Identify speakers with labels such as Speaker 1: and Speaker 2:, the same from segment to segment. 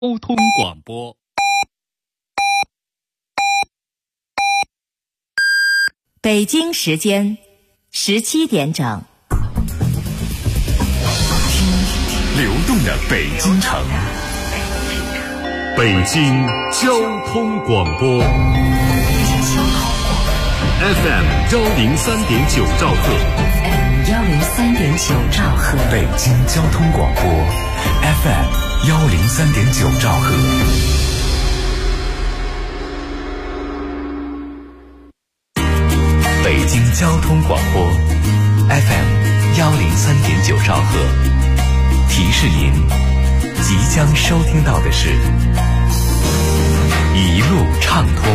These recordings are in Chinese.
Speaker 1: 交通广播。
Speaker 2: 北京时间17点整。
Speaker 3: 流动的北京城，北京交通广播 FM 103.9兆赫，
Speaker 2: 103.9兆赫，
Speaker 3: 北京交通广播 FM 103.9兆赫。北京交通广播 FM 103.9兆赫，提示您即将收听到的是一路畅通。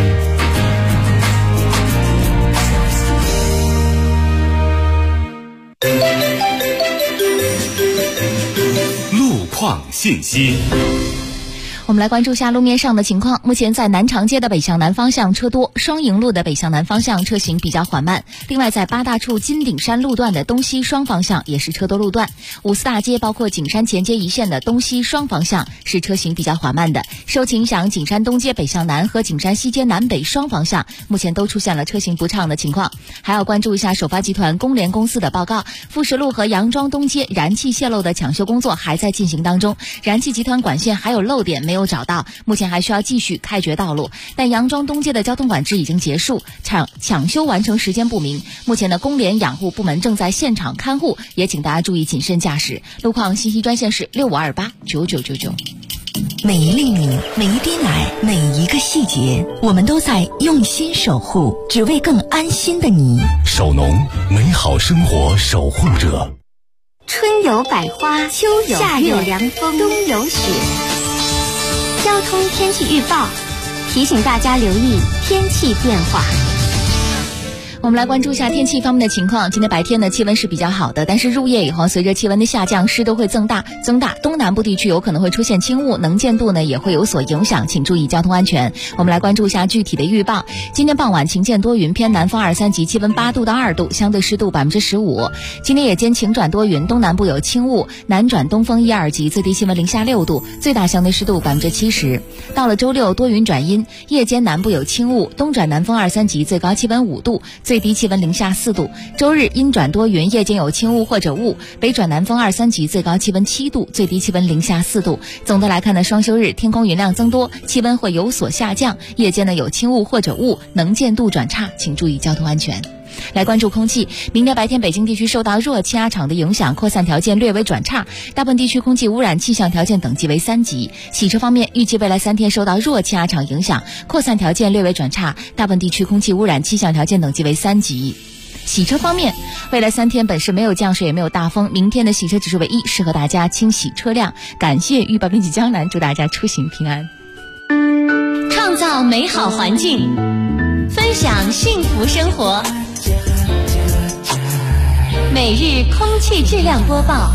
Speaker 3: 路况信息。
Speaker 4: 我们来关注下路面上的情况。目前在南长街的北向南方向车多，双营路的北向南方向车行比较缓慢。另外在八大处金顶山路段的东西双方向也是车多路段。五四大街包括景山前街一线的东西双方向是车行比较缓慢的。受其影响，景山东街北向南和景山西街南北双方向目前都出现了车行不畅的情况。还要关注一下首发集团工联公司的报告，富石路和杨庄东街燃气泄漏的抢修工作还在进行当中，燃气集团管线还有漏点没有找到，目前还需要继续开掘道路。但杨庄东街的交通管制已经结束，抢修完成时间不明。目前的工联养护部门正在现场看护，也请大家注意谨慎驾驶。路况信息专线是65289999。
Speaker 2: 每一粒米，每一滴奶，每一个细节，我们都在用心守护，只为更安心的你。
Speaker 3: 首农，美好生活守护者。
Speaker 5: 春有百花，秋有夏有凉风，冬有雪。交通天气预报提醒大家留意天气变化。
Speaker 4: 我们来关注一下天气方面的情况。今天白天呢气温是比较好的，但是入夜以后随着气温的下降，湿度会增大，东南部地区有可能会出现轻雾，能见度呢也会有所影响，请注意交通安全。我们来关注一下具体的预报。今天傍晚晴见多云，偏南风2、3级，气温8度到2度，相对湿度15%。今天夜间晴转多云，东南部有轻雾，南转东风1、2级，最低气温零下6度，最大相对湿度70%。到了周六多云转阴，夜间南部有轻雾，东转南风2、3级，最高气温5度，最低气温零下4度。周日阴转多云，夜间有轻雾或者雾，北转南风2、3级，最高气温7度，最低气温零下4度。总的来看呢，双休日天空云量增多，气温会有所下降，夜间呢有轻雾或者雾，能见度转差，请注意交通安全。来关注空气。明天白天北京地区受到弱气压场的影响，扩散条件略微转差，大部分地区空气污染气象条件等级为3级。洗车方面，预计未来3天受到弱气压场影响，扩散条件略微转差，大部分地区空气污染气象条件等级为3级。洗车方面，未来3天本市没有降水也没有大风，明天的洗车指数为1，适合大家清洗车辆。感谢预报编辑江南，祝大家出行平安。
Speaker 5: 创造美好环境，分享幸福生活。每日空气质量播报。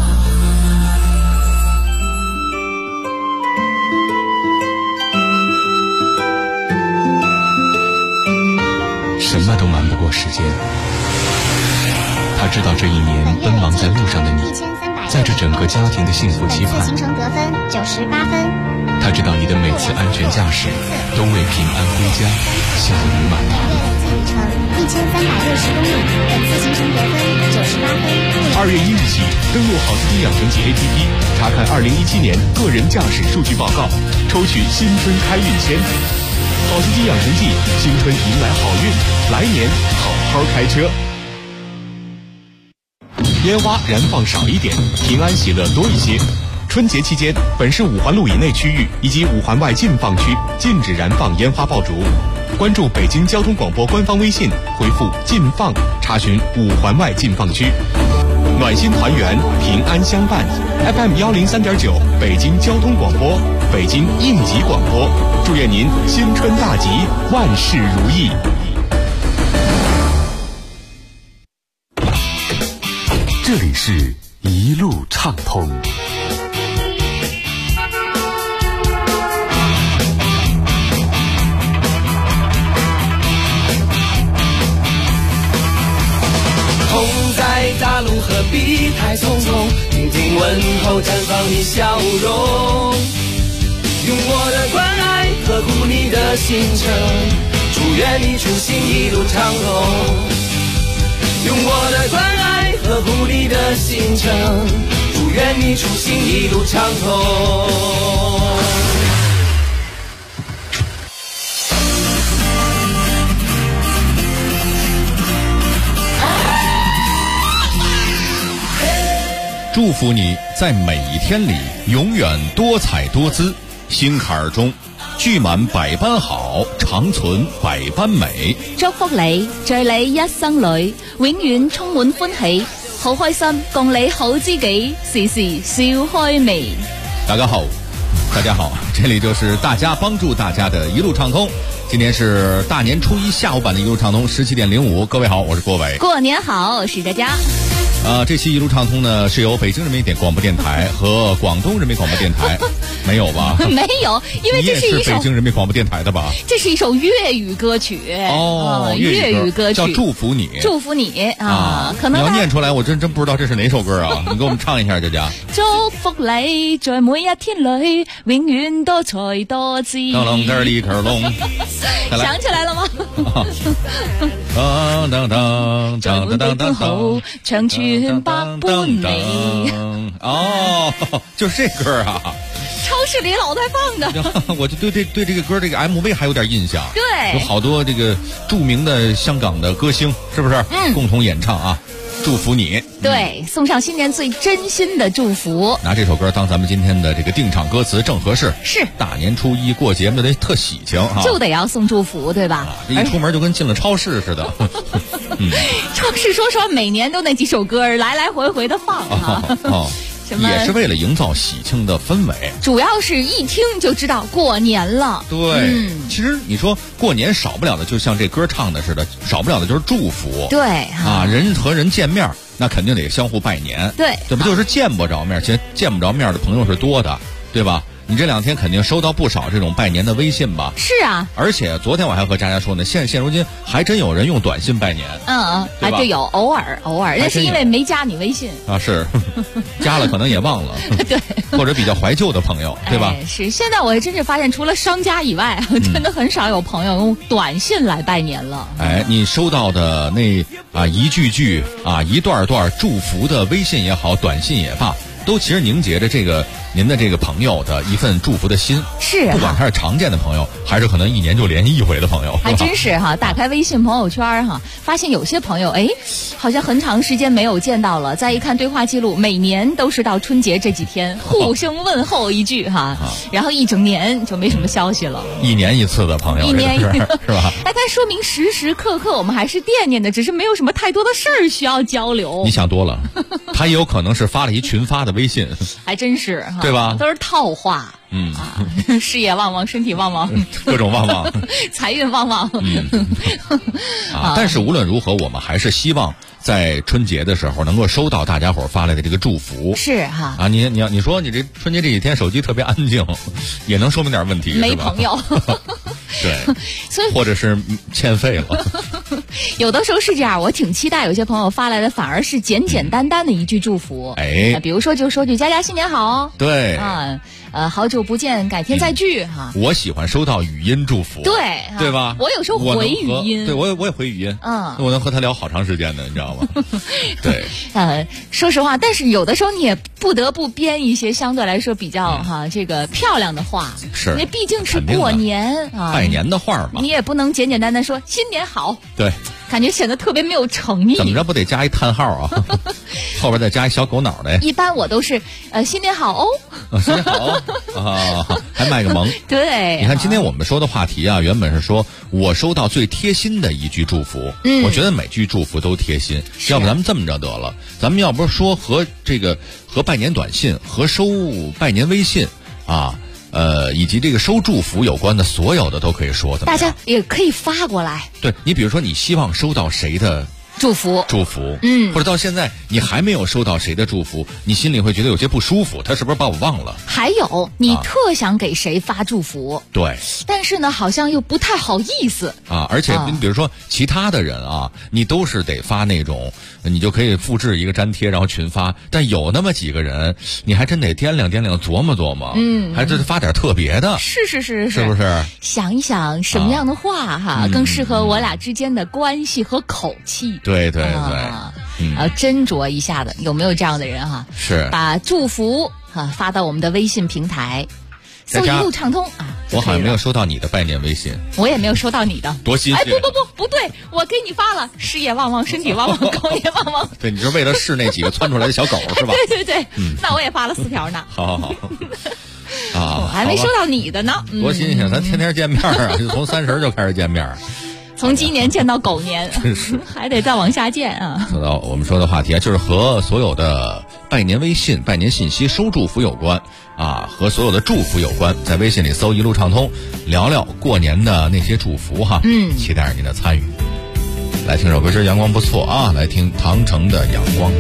Speaker 3: 什么都瞒不过时间，他知道这一年奔忙在路上的你，在这整个家庭的幸福期盼。
Speaker 5: 行程得分98分。
Speaker 3: 他知道你的每次安全驾驶都为平安归家笑语满堂。
Speaker 5: 里程1360公里，本次行程得分98分。
Speaker 6: 2月1日起，登录好司机养成记 APP， 查看2017年个人驾驶数据报告，抽取新春开运签。好司机养成记，新春迎来好运，来年好好开车。烟花燃放少一点，平安喜乐多一些。春节期间，本市5环路以内区域以及5环外禁放区禁止燃放烟花爆竹。关注北京交通广播官方微信，回复“禁放”查询5环外禁放区。暖心团圆，平安相伴。FM 103.9，北京交通广播，北京应急广播，祝愿您新春大吉，万事如意。
Speaker 3: 这里是一路畅通。
Speaker 7: 同在大路何必太匆匆，听听问候绽放你笑容。 用我的关爱呵护你的行程，祝愿你出行一路畅通。用我的关爱呵护你的行程，祝愿你出行一路畅通。
Speaker 1: 祝福你在每一天里永远多彩多姿，心坎中聚滿百般好，長存百般美。
Speaker 4: 祝福你，在你一生裏永遠充滿歡喜，好開心，共你好知己，時時笑開眉。
Speaker 1: 大家好，这里就是大家帮助大家的一路畅通。今天是大年初一下午版的一路畅通17点05，各位好，我是郭伟。
Speaker 4: 过年好，我是佳佳。
Speaker 1: 这期一路畅通呢，是由北京人民广播电台和广东人民广播电台没有吧？
Speaker 4: 没有，因为这是一首，
Speaker 1: 你也是北京人民广播电台的吧？
Speaker 4: 这是一首粤语歌曲粤语歌曲
Speaker 1: 叫《祝福你》，
Speaker 4: 祝福你啊！可能
Speaker 1: 你要念出来，我真不知道这是哪首歌啊！你给我们唱一下，佳佳。
Speaker 4: 祝福你，在每一天里永遠多才多姿。
Speaker 1: 當啷哩克隆，
Speaker 4: 想起來了嗎？
Speaker 1: 當當當當當當當，
Speaker 4: 長存百般美。
Speaker 1: 哦，就是这歌啊！
Speaker 4: 超市里老在放的。
Speaker 1: 我就对这个歌这个 MV 还有点印象。
Speaker 4: 对，
Speaker 1: 有好多这个著名的香港的歌星，是不是？共同演唱啊。祝福你，
Speaker 4: 对，送上新年最真心的祝福。
Speaker 1: 拿这首歌当咱们今天的这个定场歌词正合适。
Speaker 4: 是，
Speaker 1: 大年初一过节就得特喜庆哈，
Speaker 4: 就得要送祝福，对吧？
Speaker 1: 这一出门就跟进了超市似的。
Speaker 4: 超市说实话每年都那几首歌来来回回的放哈。
Speaker 1: 也是为了营造喜庆的氛围，
Speaker 4: 主要是一听就知道过年了。
Speaker 1: 对，其实你说过年少不了的，就像这歌唱的似的，少不了的就是祝福。
Speaker 4: 对
Speaker 1: 啊，人和人见面，那肯定得相互拜年。
Speaker 4: 对，
Speaker 1: 这不就是见不着面？其实见不着面的朋友是多的，对吧？你这2天肯定收到不少这种拜年的微信吧？
Speaker 4: 是啊，
Speaker 1: 而且昨天我还和佳佳说呢，现如今还真有人用短信拜年。
Speaker 4: 就有偶尔，那是因为没加你微信
Speaker 1: 啊，是加了可能也忘了，
Speaker 4: 对，
Speaker 1: 或者比较怀旧的朋友，对吧？
Speaker 4: 是，现在我真是发现，除了商家以外，真的很少有朋友用短信来拜年了。
Speaker 1: 你收到的那一句一段祝福的微信也好，短信也罢，都其实凝结着您的这个朋友的一份祝福的心。
Speaker 4: 是，
Speaker 1: 不管他是常见的朋友，还是可能一年就联系一回的朋友，
Speaker 4: 还真是哈。打开微信朋友圈发现有些朋友好像很长时间没有见到了。再一看对话记录，每年都是到春节这几天互相问候一句然后一整年就没什么消息了。
Speaker 1: 1年1次的朋友，
Speaker 4: 一年
Speaker 1: 是吧？
Speaker 4: 但说明时时刻刻我们还是惦念的，只是没有什么太多的事儿需要交流。
Speaker 1: 你想多了，他也有可能是发了一群发的微信，
Speaker 4: 还真是
Speaker 1: 对吧？
Speaker 4: 都是套话。事业旺旺，身体旺旺，
Speaker 1: 各种旺旺，
Speaker 4: 财运旺旺。
Speaker 1: 但是无论如何，我们还是希望在春节的时候能够收到大家伙发来的这个祝福。
Speaker 4: 是
Speaker 1: 你说你这春节这几天手机特别安静，也能说明点问题，
Speaker 4: 没朋友。
Speaker 1: 对，
Speaker 4: 所以
Speaker 1: 或者是欠费了。
Speaker 4: 有的时候是这样，我挺期待有些朋友发来的反而是简简单单的一句祝福。比如说就说句佳佳新年好。
Speaker 1: 对
Speaker 4: 好久不见，改天再聚
Speaker 1: 我喜欢收到语音祝福，对吧？
Speaker 4: 我有时候回语音，
Speaker 1: 对我也回语音，我能和他聊好长时间的，你知道吗？对，
Speaker 4: 说实话，但是有的时候你也不得不编一些相对来说比较这个漂亮的话，
Speaker 1: 是，
Speaker 4: 因为毕竟是过年
Speaker 1: 拜年的话嘛，
Speaker 4: 你也不能简简单单说新年好，
Speaker 1: 对，
Speaker 4: 感觉显得特别没有诚意。
Speaker 1: 怎么着不得加一叹号啊？后边再加一小狗脑袋。
Speaker 4: 一般我都是新年好
Speaker 1: 新年好还卖个萌。
Speaker 4: 对，
Speaker 1: 你看今天我们说的话题原本是说我收到最贴心的一句祝福。我觉得每句祝福都贴心，要不咱们这么着得了，咱们要不是说和拜年短信和收拜年微信以及这个收祝福有关的所有的都可以说，
Speaker 4: 大家也可以发过来。
Speaker 1: 对，你比如说你希望收到谁的
Speaker 4: 祝福，
Speaker 1: 或者到现在你还没有收到谁的祝福，你心里会觉得有些不舒服，他是不是把我忘了？
Speaker 4: 还有你特想给谁发祝福，
Speaker 1: 对，
Speaker 4: 但是呢好像又不太好意思
Speaker 1: 啊。而且你比如说其他的人啊，你都是得发那种，你就可以复制一个粘贴然后群发，但有那么几个人你还真得掂量掂量，琢磨琢磨，还真发点特别的，
Speaker 4: 是
Speaker 1: 不是？
Speaker 4: 想一想什么样的话更适合我俩之间的关系和口气。
Speaker 1: 对，
Speaker 4: 斟酌一下的，有没有这样的人
Speaker 1: 是
Speaker 4: 把祝福发到我们的微信平台，搜一路畅通
Speaker 1: 我好像没有收到你的拜年微信，
Speaker 4: 我也没有收到你的，
Speaker 1: 多新鲜！
Speaker 4: 不对，我给你发了，事业旺旺，身体旺旺，狗年旺旺。
Speaker 1: 对，你是为了试那几个窜出来的小狗是吧？
Speaker 4: 对，那我也发了4条呢。
Speaker 1: 好。
Speaker 4: 我还没收到你的呢，
Speaker 1: 多新鲜！咱天天见面就从30就开始见面。
Speaker 4: 从鸡年见到狗年，还得再往下见啊！
Speaker 1: 说到我们说的话题就是和所有的拜年微信、拜年信息、收祝福有关和所有的祝福有关。在微信里搜一路畅通，聊聊过年的那些祝福期待着您的参与。来听首歌，这阳光不错来听唐城的阳光。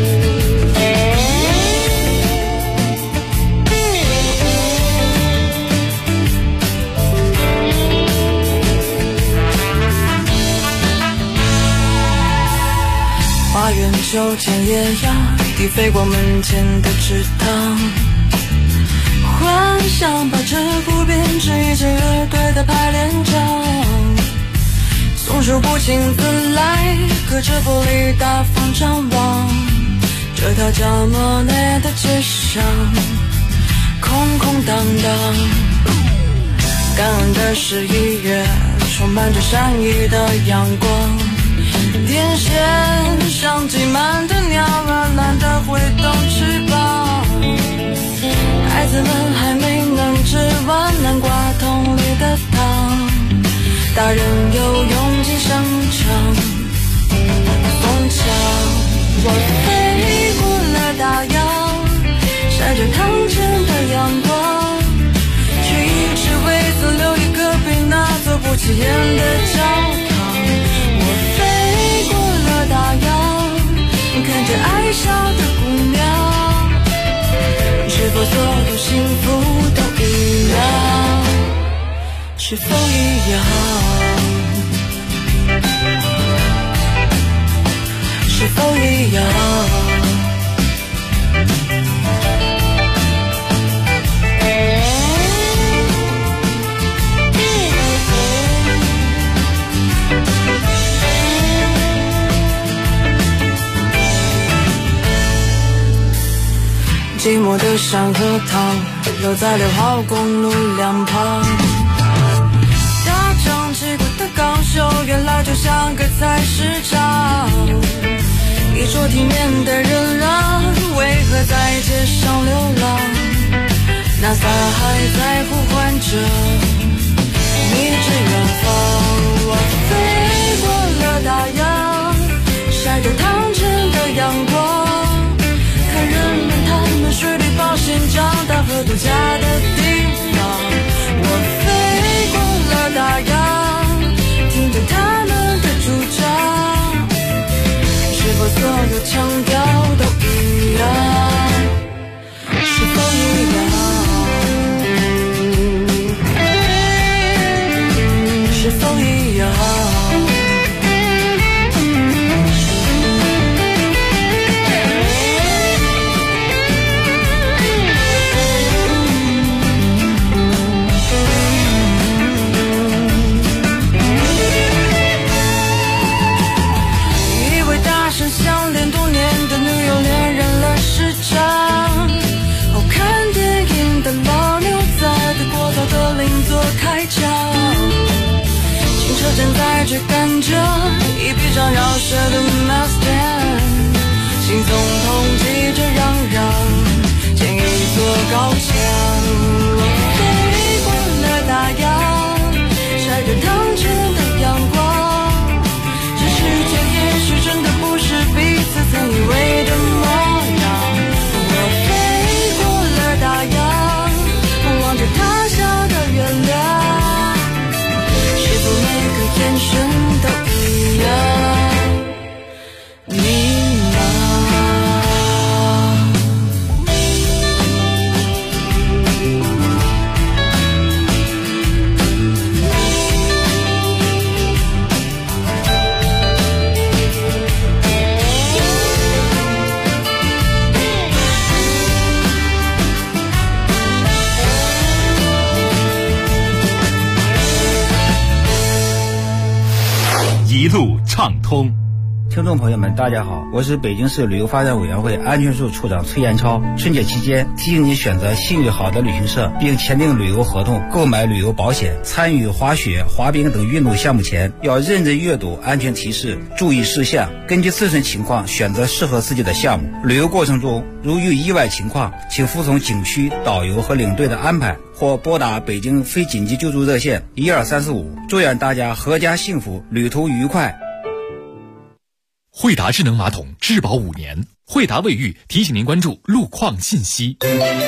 Speaker 8: 花园秋千野鸭低飞过门前的池塘，幻想把这湖变成一支乐队的排练场，松树不请自来，隔着玻璃大方张望，这条叫莫内的街上空空荡荡。感恩的11月充满着善意的阳光，电线上挤满的鸟儿懒得挥动翅膀，孩子们还没能吃完南瓜桶里的汤，大人又用尽声唱。风墙我飞过了大洋，晒着汤城的阳光，却一直未曾留一个被那座不起眼的教堂。我飞过了大洋，看着爱笑的姑娘，是否所有幸福都一样？是否一样？是否一样？寂寞的山和塘留在6号公路两旁，大张旗鼓的高秀原来就像个菜市场，衣着体面的人啊，为何在街上流浪？那撒还在呼唤着你至远方。我飞过了大洋，晒着汤城的阳光，看人们他们水里保险长大和度假的地方。我飞过了大洋，听着他们的主张，是否所有腔调都一样？是否一样？是否一样？相恋多年的女友恋人了时长，好看电影的老牛在对过道的邻座开枪，清车站在追赶着一匹张绕舌的 Mustang， 新总统急着嚷嚷建一座高墙。我飞过了大洋，晒着汤城的阳光，这世界也许真的不是彼此曾以为的模样。我飞过了大洋，望着他笑的月亮，是否每个眼神都一样？
Speaker 6: 一路畅通。
Speaker 9: 听众朋友们，大家好，我是北京市旅游发展委员会安全处处长崔延超。春节期间，提醒你选择信誉好的旅行社，并签订旅游合同，购买旅游保险。参与滑雪、滑冰等运动项目前，要认真阅读安全提示、注意事项，根据自身情况选择适合自己的项目。旅游过程中，如遇意外情况，请服从景区导游和领队的安排，或拨打北京非紧急救助热线12345。祝愿大家阖家幸福，旅途愉快。
Speaker 10: 惠达智能马桶质保5年，惠达卫浴提醒您关注路况信息。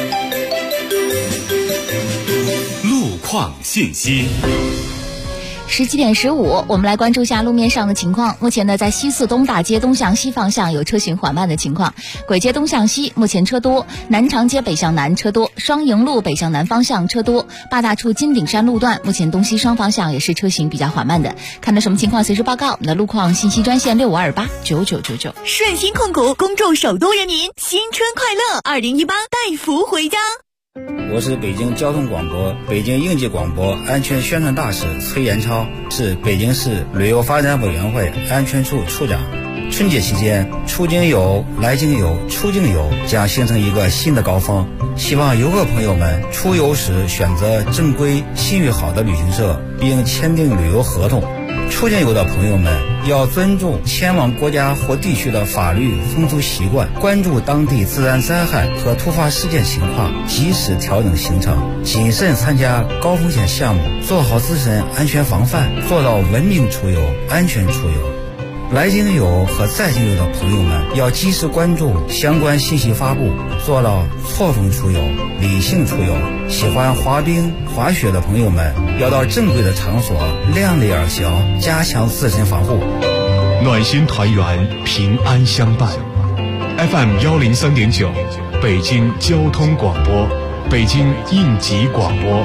Speaker 6: 路况信息。
Speaker 4: 17点15，我们来关注一下路面上的情况。目前呢，在西四东大街东向西方向有车行缓慢的情况，簋街东向西目前车多，南长街北向南车多，双营路北向南方向车多，八大处金顶山路段目前东西双方向也是车行比较缓慢的。看到什么情况随时报告，我们的路况信息专线65289999。
Speaker 2: 顺鑫控股恭祝首都人民新春快乐，2018带福回家。
Speaker 9: 我是北京交通广播、北京应急广播安全宣传大使崔延超，是北京市旅游发展委员会安全处处长。春节期间，出境游、来境游、出境游将形成一个新的高峰，希望游客朋友们出游时选择正规、信誉好的旅行社，并签订旅游合同。出境游的朋友们要尊重前往国家或地区的法律风俗习惯，关注当地自然灾害和突发事件情况，及时调整行程，谨慎参加高风险项目，做好自身安全防范，做到文明出游、安全出游。来境游和在境游的朋友们要及时关注相关信息发布，做到错峰出游、理性出游。喜欢滑冰、滑雪的朋友们要到正规的场所，量力而行，加强自身防护。
Speaker 6: 暖心团圆，平安相伴。FM 103.9，北京交通广播，北京应急广播。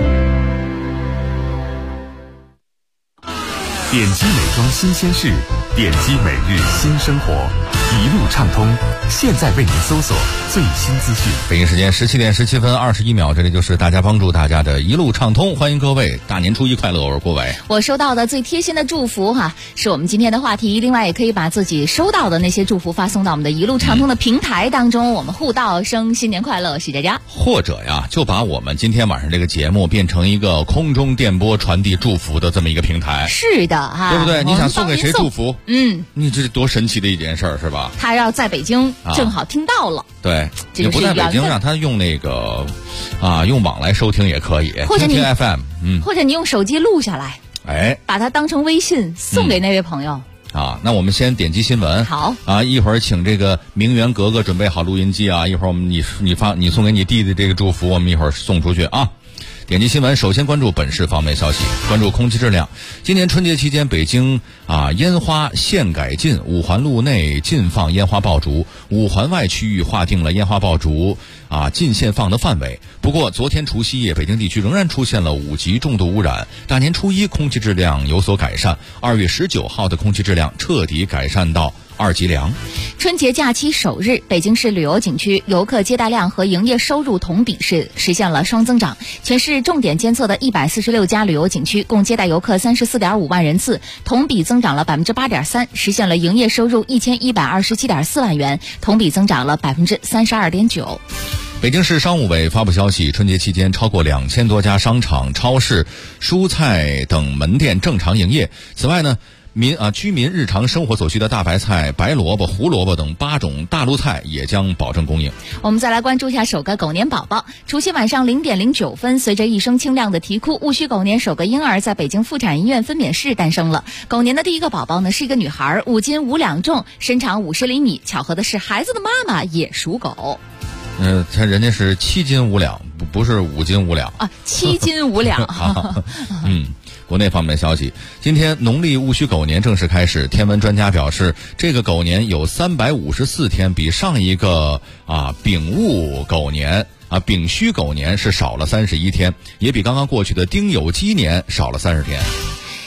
Speaker 6: 点击美妆新鲜事，点击每日新生活，一路畅通。现在为您搜索最新资讯。
Speaker 1: 北京时间17点17分21秒，这里就是大家帮助大家的一路畅通，欢迎各位大年初一快乐！我是郭伟。
Speaker 4: 我收到的最贴心的祝福是我们今天的话题。另外，也可以把自己收到的那些祝福发送到我们的一路畅通的平台当中，我们互道声新年快乐，许佳佳。
Speaker 1: 或者就把我们今天晚上这个节目变成一个空中电波传递祝福的这么一个平台。
Speaker 4: 是的
Speaker 1: 对不对？你想送给谁祝福？
Speaker 4: 你
Speaker 1: 这多神奇的一件事儿，是吧？
Speaker 4: 他要在北京，正好听到了。
Speaker 1: 对，你不在北京，让他用那个用网来收听也可以，
Speaker 4: 或者你
Speaker 1: 听 FM，
Speaker 4: 或者你用手机录下来，把它当成微信送给那位朋友。
Speaker 1: 那我们先点击新闻。
Speaker 4: 好
Speaker 1: 一会儿请这个名媛格格准备好录音机一会儿我们你送给你弟弟这个祝福，我们一会儿送出去点击新闻，首先关注本市方面消息，关注空气质量。今年春节期间，北京烟花现改进，五环路内禁放烟花爆竹，五环外区域划定了烟花爆竹禁限放的范围。不过，昨天除夕夜，北京地区仍然出现了5级重度污染。大年初一空气质量有所改善，2月19号的空气质量彻底改善到2级良。
Speaker 4: 春节假期首日，北京市旅游景区游客接待量和营业收入同比是实现了双增长。全市重点监测的146家旅游景区共接待游客34.5万人次，同比增长了8.3%，实现了营业收入1127.4万元，同比增长了32.9%。
Speaker 1: 北京市商务委发布消息，春节期间超过2000多家商场、超市、蔬菜等门店正常营业。此外呢，居民日常生活所需的大白菜、白萝卜、胡萝卜等8种大陆菜也将保证供应。
Speaker 4: 我们再来关注一下首个狗年宝宝。除夕晚上0点09分，随着一声清亮的啼哭，戊戌狗年首个婴儿在北京妇产医院分娩室诞生了。狗年的第一个宝宝呢是一个女孩，5斤5两重，身长50厘米。巧合的是，孩子的妈妈也属狗。
Speaker 1: 人家是7斤5两，不是5斤5两
Speaker 4: 7斤5两。
Speaker 1: 国内方面的消息，今天农历戊戌狗年正式开始。天文专家表示，这个狗年有354天，比上一个丙戊狗年丙戌狗年是少了31天，也比刚刚过去的丁酉鸡年少了30天。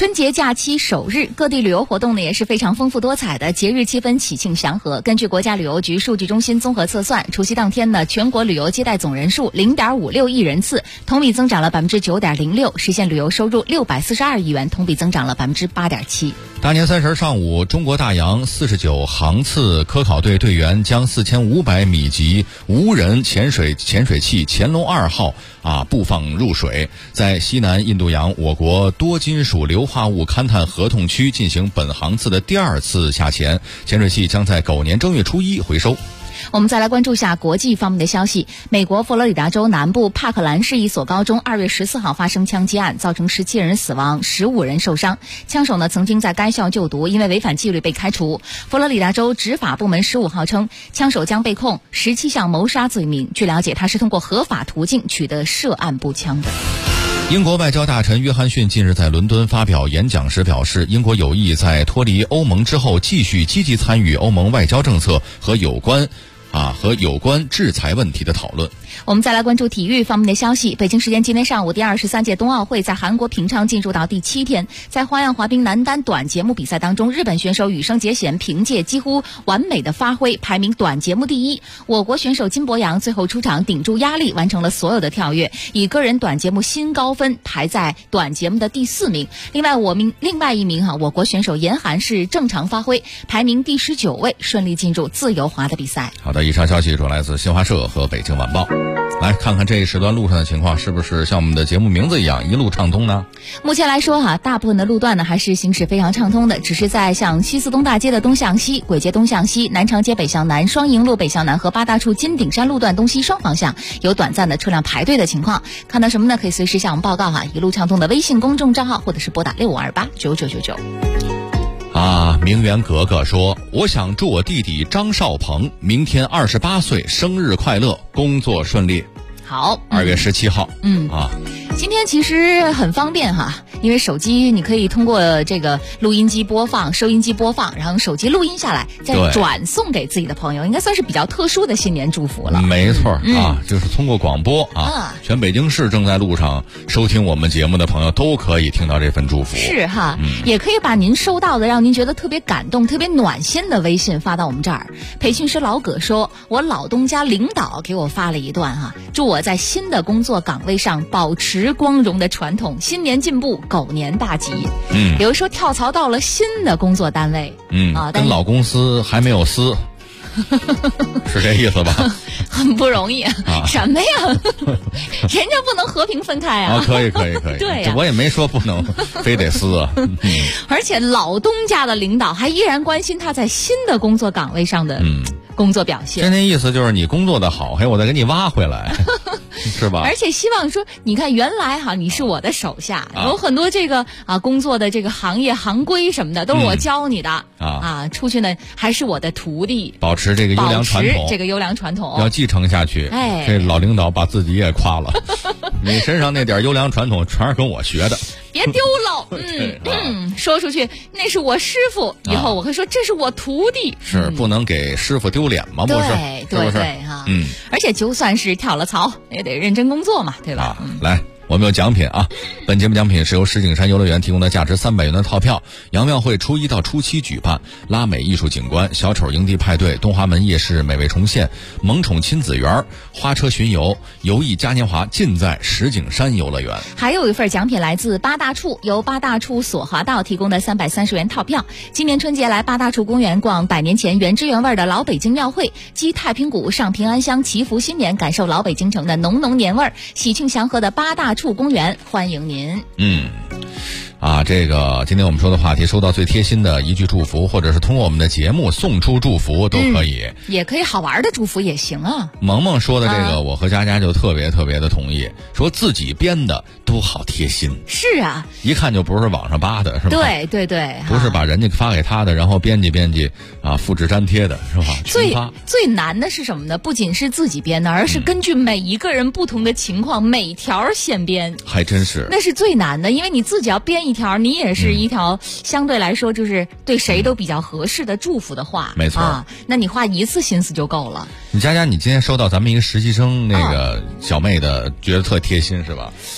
Speaker 4: 春节假期首日，各地旅游活动呢也是非常丰富多彩的，节日气氛喜庆祥和。根据国家旅游局数据中心综合测算，除夕当天呢，全国旅游接待总人数 0.56 亿人次，同比增长了 9.06%， 实现旅游收入642亿元，同比增长了 8.7%。
Speaker 1: 大年30上午，中国大洋49航次科考队队员将4500米级无人潜水器乾隆2号布放入水，在西南印度洋我国多金属硫化物勘探合同区进行本航次的第2次下潜，潜水器将在狗年正月初1回收。
Speaker 4: 我们再来关注下国际方面的消息。美国佛罗里达州南部帕克兰市一所高中2月14号发生枪击案，造成17人死亡，15人受伤。枪手呢曾经在该校就读，因为违反纪律被开除。佛罗里达州执法部门15号称，枪手将被控17项谋杀罪名。据了解，他是通过合法途径取得涉案步枪的。
Speaker 1: 英国外交大臣约翰逊近日在伦敦发表演讲时表示，英国有意在脱离欧盟之后继续积极参与欧盟外交政策和有关制裁问题的讨论。
Speaker 4: 我们再来关注体育方面的消息。北京时间今天上午，第23届冬奥会在韩国平昌进入到第7天。在花样滑冰男单短节目比赛当中，日本选手羽生结弦凭借几乎完美的发挥，排名短节目第1。我国选手金博洋最后出场，顶住压力，完成了所有的跳跃，以个人短节目新高分排在短节目的第4名。另外一名我国选手严寒是正常发挥，排名第19位，顺利进入自由滑的比赛。
Speaker 1: 好的，以上消息主要来自新华社和北京晚报。来看看这一时段路上的情况，是不是像我们的节目名字一样一路畅通呢？
Speaker 4: 目前来说大部分的路段呢还是行驶非常畅通的，只是在像西四东大街的东向西、簋街东向西、南长街北向南、双营路北向南和八大处金顶山路段东西双方向有短暂的车辆排队的情况。看到什么呢？可以随时向我们报告一路畅通的微信公众账号，或者是拨打65289999。
Speaker 1: 名媛格格说，我想祝我弟弟张少鹏明天28岁生日快乐，工作顺利。
Speaker 4: 好
Speaker 1: ，2月17号。
Speaker 4: 今天其实很方便因为手机你可以通过这个录音机播放、收音机播放，然后手机录音下来，再转送给自己的朋友，应该算是比较特殊的新年祝福了。
Speaker 1: 没错就是通过广播全北京市正在路上收听我们节目的朋友都可以听到这份祝福。
Speaker 4: 是也可以把您收到的让您觉得特别感动、特别暖心的微信发到我们这儿。培训师老葛说，我老东家领导给我发了一段祝我在新的工作岗位上保持光荣的传统，新年进步，狗年大吉。有人说跳槽到了新的工作单位，
Speaker 1: 跟老公司还没有撕，是这意思吧？
Speaker 4: 很不容易什么呀？人家不能和平分开
Speaker 1: 可以。
Speaker 4: 对
Speaker 1: 我也没说不能非得撕
Speaker 4: 而且老东家的领导还依然关心他在新的工作岗位上的工作表现。
Speaker 1: 那意思就是你工作的好，我再给你挖回来是吧？
Speaker 4: 而且希望说，你看原来你是我的手下，有很多这个工作的这个行业行规什么的都是我教你的出去呢还是我的徒弟，
Speaker 1: 保持这个优良传统，要继承下去。这老领导把自己也夸了你身上那点优良传统全是跟我学的，
Speaker 4: 别丢了说出去那是我师傅，以后我会说这是我徒弟，
Speaker 1: 是不能给师傅丢脸吗？不是，
Speaker 4: 对而且就算是跳了槽也得认真工作嘛，对吧？
Speaker 1: 来，我们有奖品本节目奖品是由石景山游乐园提供的价值300元的套票。杨庙会初1到初7举办，拉美艺术景观、小丑营地派对、东华门夜市美味重现、萌宠亲子园、花车巡游、游艺嘉年华，尽在石景山游乐园。
Speaker 4: 还有一份奖品来自八大处，由八大处索华道提供的330元套票。今年春节来八大处公园逛100年前原汁原味的老北京庙会，击太平鼓、上平安香，祈福新年，感受老北京城的浓浓年味儿。喜庆祥和的八大处公园欢迎您。
Speaker 1: 这个今天我们说的话题，收到最贴心的一句祝福，或者是通过我们的节目送出祝福都可以，
Speaker 4: 也可以好玩的祝福也行
Speaker 1: 萌萌说的这个，我和佳佳就特别的同意，说自己编的都好贴心。
Speaker 4: 是
Speaker 1: 一看就不是网上扒的，是吧？
Speaker 4: 对，
Speaker 1: 不是把人家发给他的，然后编辑复制粘贴的，是吧？
Speaker 4: 最难的是什么呢？不仅是自己编的，而是根据每一个人不同的情况，每条现编，
Speaker 1: 还真是，
Speaker 4: 那是最难的，因为你自己要编一条，你也是一条相对来说就是对谁都比较合适的祝福的话，
Speaker 1: 没错
Speaker 4: 那你花一次心思就够了。
Speaker 1: 你佳佳，你今天收到咱们一个实习生那个小妹的，觉得特贴心是吧？你给大家来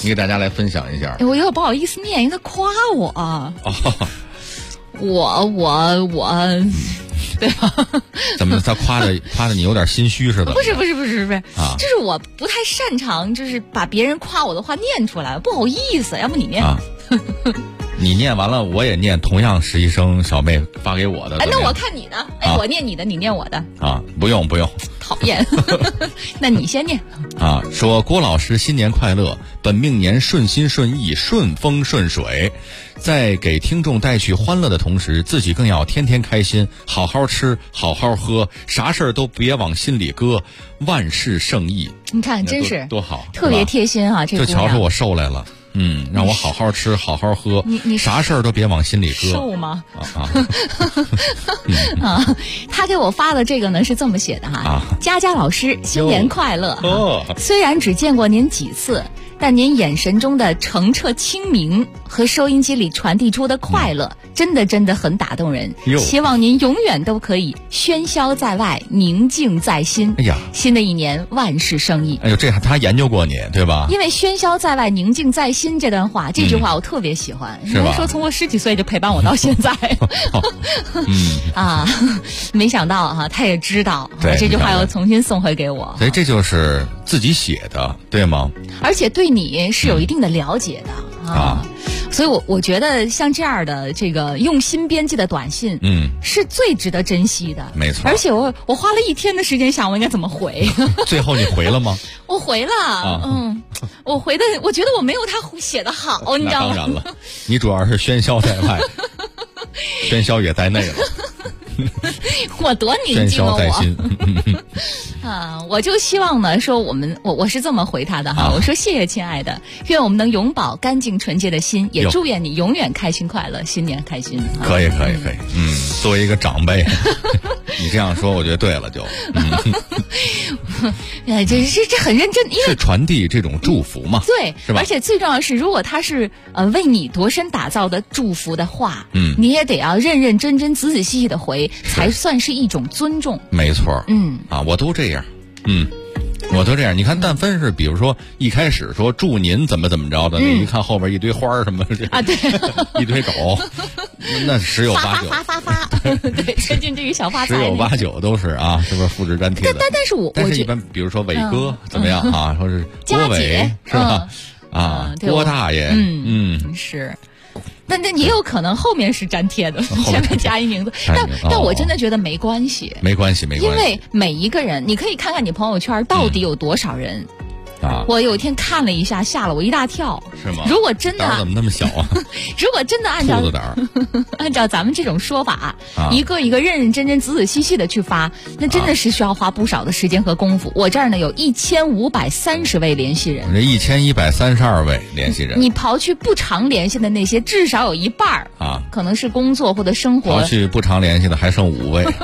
Speaker 1: 来分享一下。
Speaker 4: 我有点不好意思念，因为他夸我。我。对吧？
Speaker 1: 怎么他夸的你有点心虚似的？
Speaker 4: 不是
Speaker 1: 啊，
Speaker 4: 就是我不太擅长，就是把别人夸我的话念出来，不好意思，要不你念？
Speaker 1: 啊，你念完了，我也念，同样实习生小妹发给我的。
Speaker 4: 那我看你的，我念你的，你念我的。
Speaker 1: 啊，不用，
Speaker 4: 讨厌。那你先念。
Speaker 1: 啊，说郭老师新年快乐，本命年顺心顺意，顺风顺水。在给听众带去欢乐的同时，自己更要天天开心，好好吃，好好喝，啥事儿都别往心里搁，万事胜意。
Speaker 4: 你看，真是
Speaker 1: 多好，
Speaker 4: 特别贴心啊！这
Speaker 1: 就瞧出我瘦来了。让我好好吃，好好喝，
Speaker 4: 你
Speaker 1: 啥事儿都别往心里搁。
Speaker 4: 瘦吗？他给我发的这个呢是这么写的哈，佳佳老师新年快乐。虽然只见过您几次，但您眼神中的澄澈清明和收音机里传递出的快乐，真的很打动人。希望您永远都可以喧嚣在外，宁静在心。
Speaker 1: 哎呀，
Speaker 4: 新的一年万事胜意。
Speaker 1: 哎呦，这他研究过你对吧？
Speaker 4: 因为喧嚣在外，宁静在心这段话，这句话我特别喜欢。
Speaker 1: 是吧？
Speaker 4: 说从我10几岁就陪伴我到现在。没想到哈，他也知道这句话要重新送回给我。
Speaker 1: 所以这就是自己写的，对吗？
Speaker 4: 而且对你是有一定的了解的所以我觉得像这样的这个用心编辑的短信，是最值得珍惜的。
Speaker 1: 没错。
Speaker 4: 而且我花了1天的时间想我应该怎么回。
Speaker 1: 最后你回了吗？
Speaker 4: 我回了，我回的，我觉得我没有他写的好，你知道吗？
Speaker 1: 当然了，你主要是喧嚣在外，喧嚣也在内了。
Speaker 4: 我多宁静啊！
Speaker 1: 喧嚣在心。
Speaker 4: 我就希望呢，说我是这么回他的哈，我说谢谢亲爱的，愿我们能永葆干净纯洁的心，也祝愿你永远开心快乐，新年开心。
Speaker 1: 可以，作为一个长辈，你这样说，我觉得对了，就
Speaker 4: 这很认真，因为
Speaker 1: 是传递这种祝福嘛，
Speaker 4: 对，
Speaker 1: 是吧？
Speaker 4: 而且最重要的是，如果他是为你度身打造的祝福的话，你也得要认认真真、仔仔细细的回，才算是一种尊重。
Speaker 1: 没错，我都这样，我都这样。你看，但凡是比如说一开始说祝您怎么着的，你一看后边一堆花什么
Speaker 4: 啊，对，
Speaker 1: 一堆狗，那十有八九
Speaker 4: 发，对，贴近这个小发财，10
Speaker 1: 有89都是啊，是不是复制粘贴的？但是一般比如说伟哥怎么样啊，说是郭伟是吧？郭大爷，
Speaker 4: 是。但也有可能后面是粘贴的，前面加一名字。但我真的觉得没关系，
Speaker 1: 没关系。
Speaker 4: 因为每一个人，你可以看看你朋友圈到底有多少人。我有一天看了一下，吓了我一大跳。
Speaker 1: 是吗？
Speaker 4: 如果真的
Speaker 1: 胆怎么那么小啊？
Speaker 4: 如果真的按照咱们这种说法，一个一个认认真真、仔仔细细的去发，那真的是需要花不少的时间和功夫。我这儿呢有1530位联系人，
Speaker 1: 这1132位联系人，
Speaker 4: 你刨去不常联系的那些，至少有一半可能是工作或者生活。
Speaker 1: 刨去不常联系的还剩5位。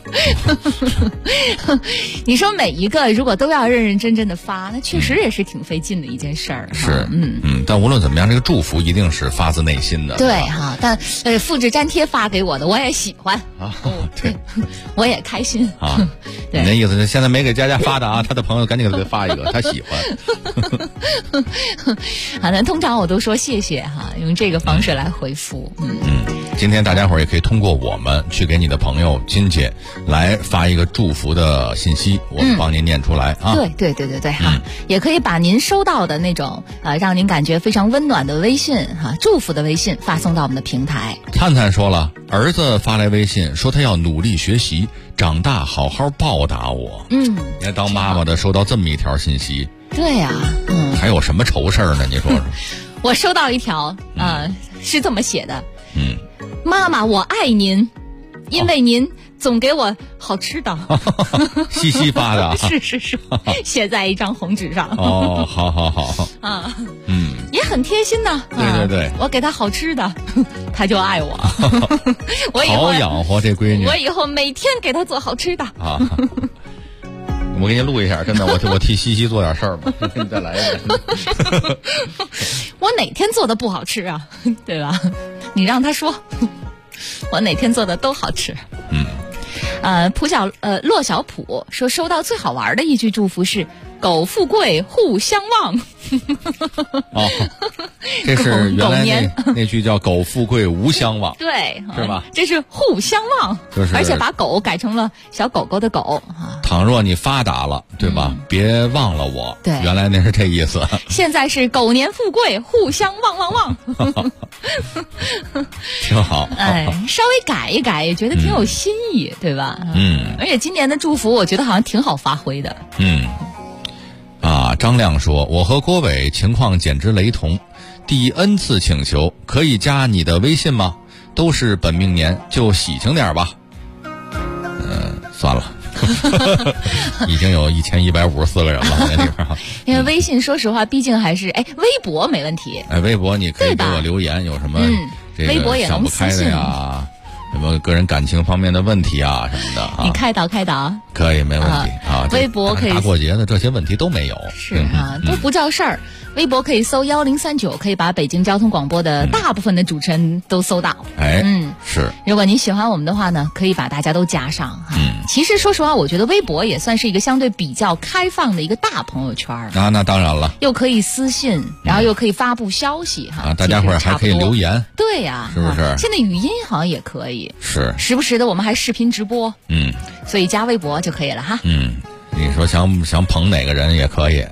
Speaker 4: 你说每一个如果都要认认真真的发，那确实也是挺费劲的一件事儿。
Speaker 1: 是，但无论怎么样，这个祝福一定是发自内心的。
Speaker 4: 对哈，但复制粘贴发给我的，我也喜欢对，我也开心
Speaker 1: 啊。你那意思是现在没给佳佳发的啊，他的朋友赶紧给他发一个，他喜欢。
Speaker 4: 好，那通常我都说谢谢哈，用这个方式来回复。
Speaker 1: 今天大家伙儿也可以通过我们去给你的朋友亲戚来发一个祝福的信息，我们帮您念出来啊。
Speaker 4: 对哈，也可以把您收到的那种让您感觉非常温暖的微信哈，祝福的微信发送到我们的平台。
Speaker 1: 灿灿说了，儿子发来微信说他要努力学习，长大好好报答我。你看当妈妈的收到这么一条信息，
Speaker 4: 对呀，
Speaker 1: 还有什么愁事儿呢？你说说。
Speaker 4: 我收到一条是这么写的，妈妈我爱您，因为您总给我好吃的。
Speaker 1: 西西发的
Speaker 4: 是写在一张红纸上。
Speaker 1: 好
Speaker 4: 也很贴心的。
Speaker 1: 对，
Speaker 4: 我给他好吃的，他就爱我。我以后
Speaker 1: 好养活这闺女，
Speaker 4: 我以后每天给他做好吃的
Speaker 1: 啊。我给你录一下，真的，我替西西做点事儿吧。你再来一遍。
Speaker 4: 我哪天做的不好吃啊？对吧？你让他说，我哪天做的都好吃。骆小普说，收到最好玩的一句祝福是狗富贵互相旺。
Speaker 1: 哦，这是原来那句叫狗富贵无相忘，
Speaker 4: 对，
Speaker 1: 是吧？
Speaker 4: 这是互相忘，
Speaker 1: 就是
Speaker 4: 而且把狗改成了小狗狗的狗啊。
Speaker 1: 倘若你发达了，对吧？别忘了我。
Speaker 4: 对，
Speaker 1: 原来那是这意思。
Speaker 4: 现在是狗年富贵，互相旺旺旺。
Speaker 1: 挺好。
Speaker 4: 哎，稍微改一改，也觉得挺有新意，对吧？而且今年的祝福，我觉得好像挺好发挥的。
Speaker 1: 张亮说，我和郭伟情况简直雷同，第 N 次请求，可以加你的微信吗？都是本命年，就喜庆点吧。算了。已经有1154个人了在里边。
Speaker 4: 因为微信说实话毕竟还是微博没问题。
Speaker 1: 微博你可以给我留言，有什么
Speaker 4: 微博也能
Speaker 1: 想不开的呀，什么个人感情方面的问题啊什么的啊，
Speaker 4: 你开导
Speaker 1: 可以没问题啊。
Speaker 4: 微博可以，
Speaker 1: 大过节的这些问题都没有，
Speaker 4: 是啊，都不叫事儿。微博可以搜1039，可以把北京交通广播的大部分的主持人都搜到。
Speaker 1: 是。
Speaker 4: 如果您喜欢我们的话呢，可以把大家都加上。其实说实话，我觉得微博也算是一个相对比较开放的一个大朋友圈。
Speaker 1: 那当然了，
Speaker 4: 又可以私信，然后又可以发布消息
Speaker 1: 大家伙儿还可以留言。
Speaker 4: 对呀，
Speaker 1: 是不是？
Speaker 4: 现在语音好像也可以，
Speaker 1: 是
Speaker 4: 时不时的我们还视频直播。所以加微博就可以了哈。
Speaker 1: 你说想捧哪个人也可以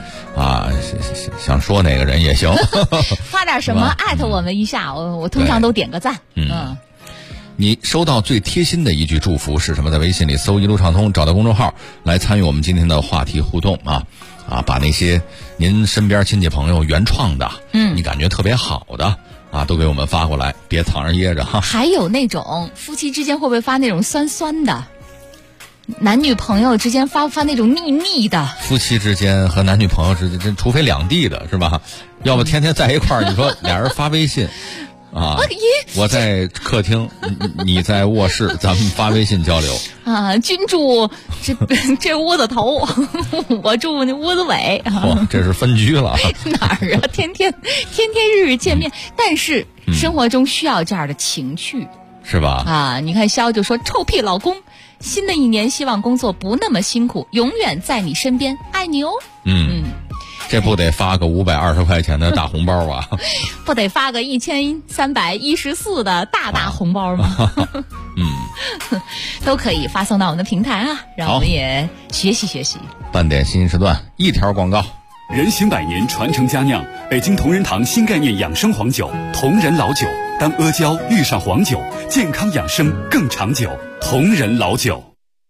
Speaker 1: 想说哪个人也行。
Speaker 4: 发点什么艾特我们一下，我通常都点个赞。
Speaker 1: 你收到最贴心的一句祝福是什么？在微信里搜一路畅通，找到公众号来参与我们今天的话题互动把那些您身边亲戚朋友原创的你感觉特别好的都给我们发过来，别藏着掖着哈。
Speaker 4: 还有那种夫妻之间会不会发那种酸酸的，男女朋友之间发那种腻腻的？
Speaker 1: 夫妻之间和男女朋友之间，除非两地的是吧？要不天天在一块儿，你说俩人发微信我在客厅，你在卧室，咱们发微信交流
Speaker 4: 君住这屋子头，我住那屋子尾。
Speaker 1: 这是分居了。
Speaker 4: 哪儿啊？天天日日见面，但是生活中需要这样的情趣，
Speaker 1: 是吧？
Speaker 4: 你看肖就说，臭屁老公，新的一年希望工作不那么辛苦，永远在你身边，爱你哦。
Speaker 1: 这不得发个520块钱的大红包啊？
Speaker 4: 不得发个1314的大红包吗？都可以发送到我们的平台让我们也学习。
Speaker 1: 半点新时段，一条广告。
Speaker 11: 人行百年，传承佳酿，北京同仁堂新概念养生黄酒，同仁老酒。当阿胶遇上黄酒，健康养生更长久。同仁老酒。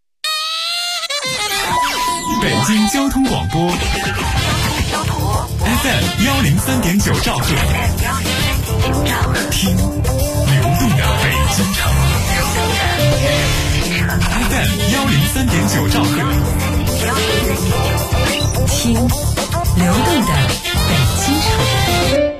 Speaker 6: 北京交通广播 FM 103.9兆赫，听流动的北京城。FM 103.9兆赫，
Speaker 2: 听流动的北京城。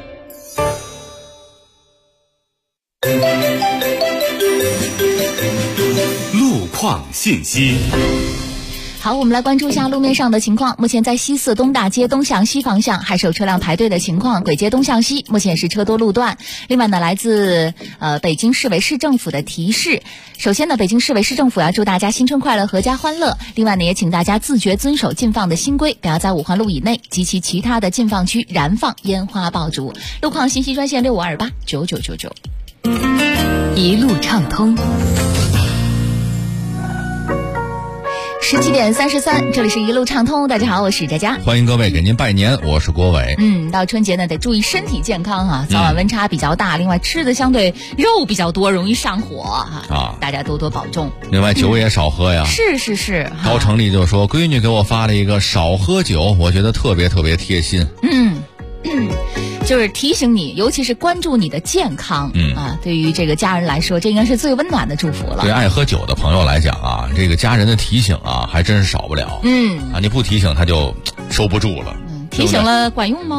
Speaker 11: 路况信息。
Speaker 4: 好，我们来关注一下路面上的情况。目前在西四东大街东向西方向还是有车辆排队的情况，簋街东向西目前是车多路段。另外呢，来自北京市委市政府的提示，首先呢，北京市委市政府要祝大家新春快乐，阖家欢乐。另外呢，也请大家自觉遵守禁放的新规，不要在5环路以内及其他的禁放区燃放烟花爆竹。路况信息专线65289999。
Speaker 2: 一路畅通。
Speaker 4: 17点33，这里是一路畅通。大家好，我是佳佳，
Speaker 1: 欢迎各位给您拜年，我是郭伟。
Speaker 4: 到春节呢，得注意身体健康早晚温差比较大，另外吃的相对肉比较多，容易上火大家多多保重。
Speaker 1: 另外酒也少喝呀。
Speaker 4: 是。
Speaker 1: 高成立就说，闺女给我发了一个少喝酒，我觉得特别贴心。
Speaker 4: 就是提醒你，尤其是关注你的健康对于这个家人来说，这应该是最温暖的祝福了。
Speaker 1: 对爱喝酒的朋友来讲这个家人的提醒还真是少不了。你不提醒他就收不住了。
Speaker 4: 提醒了管用吗？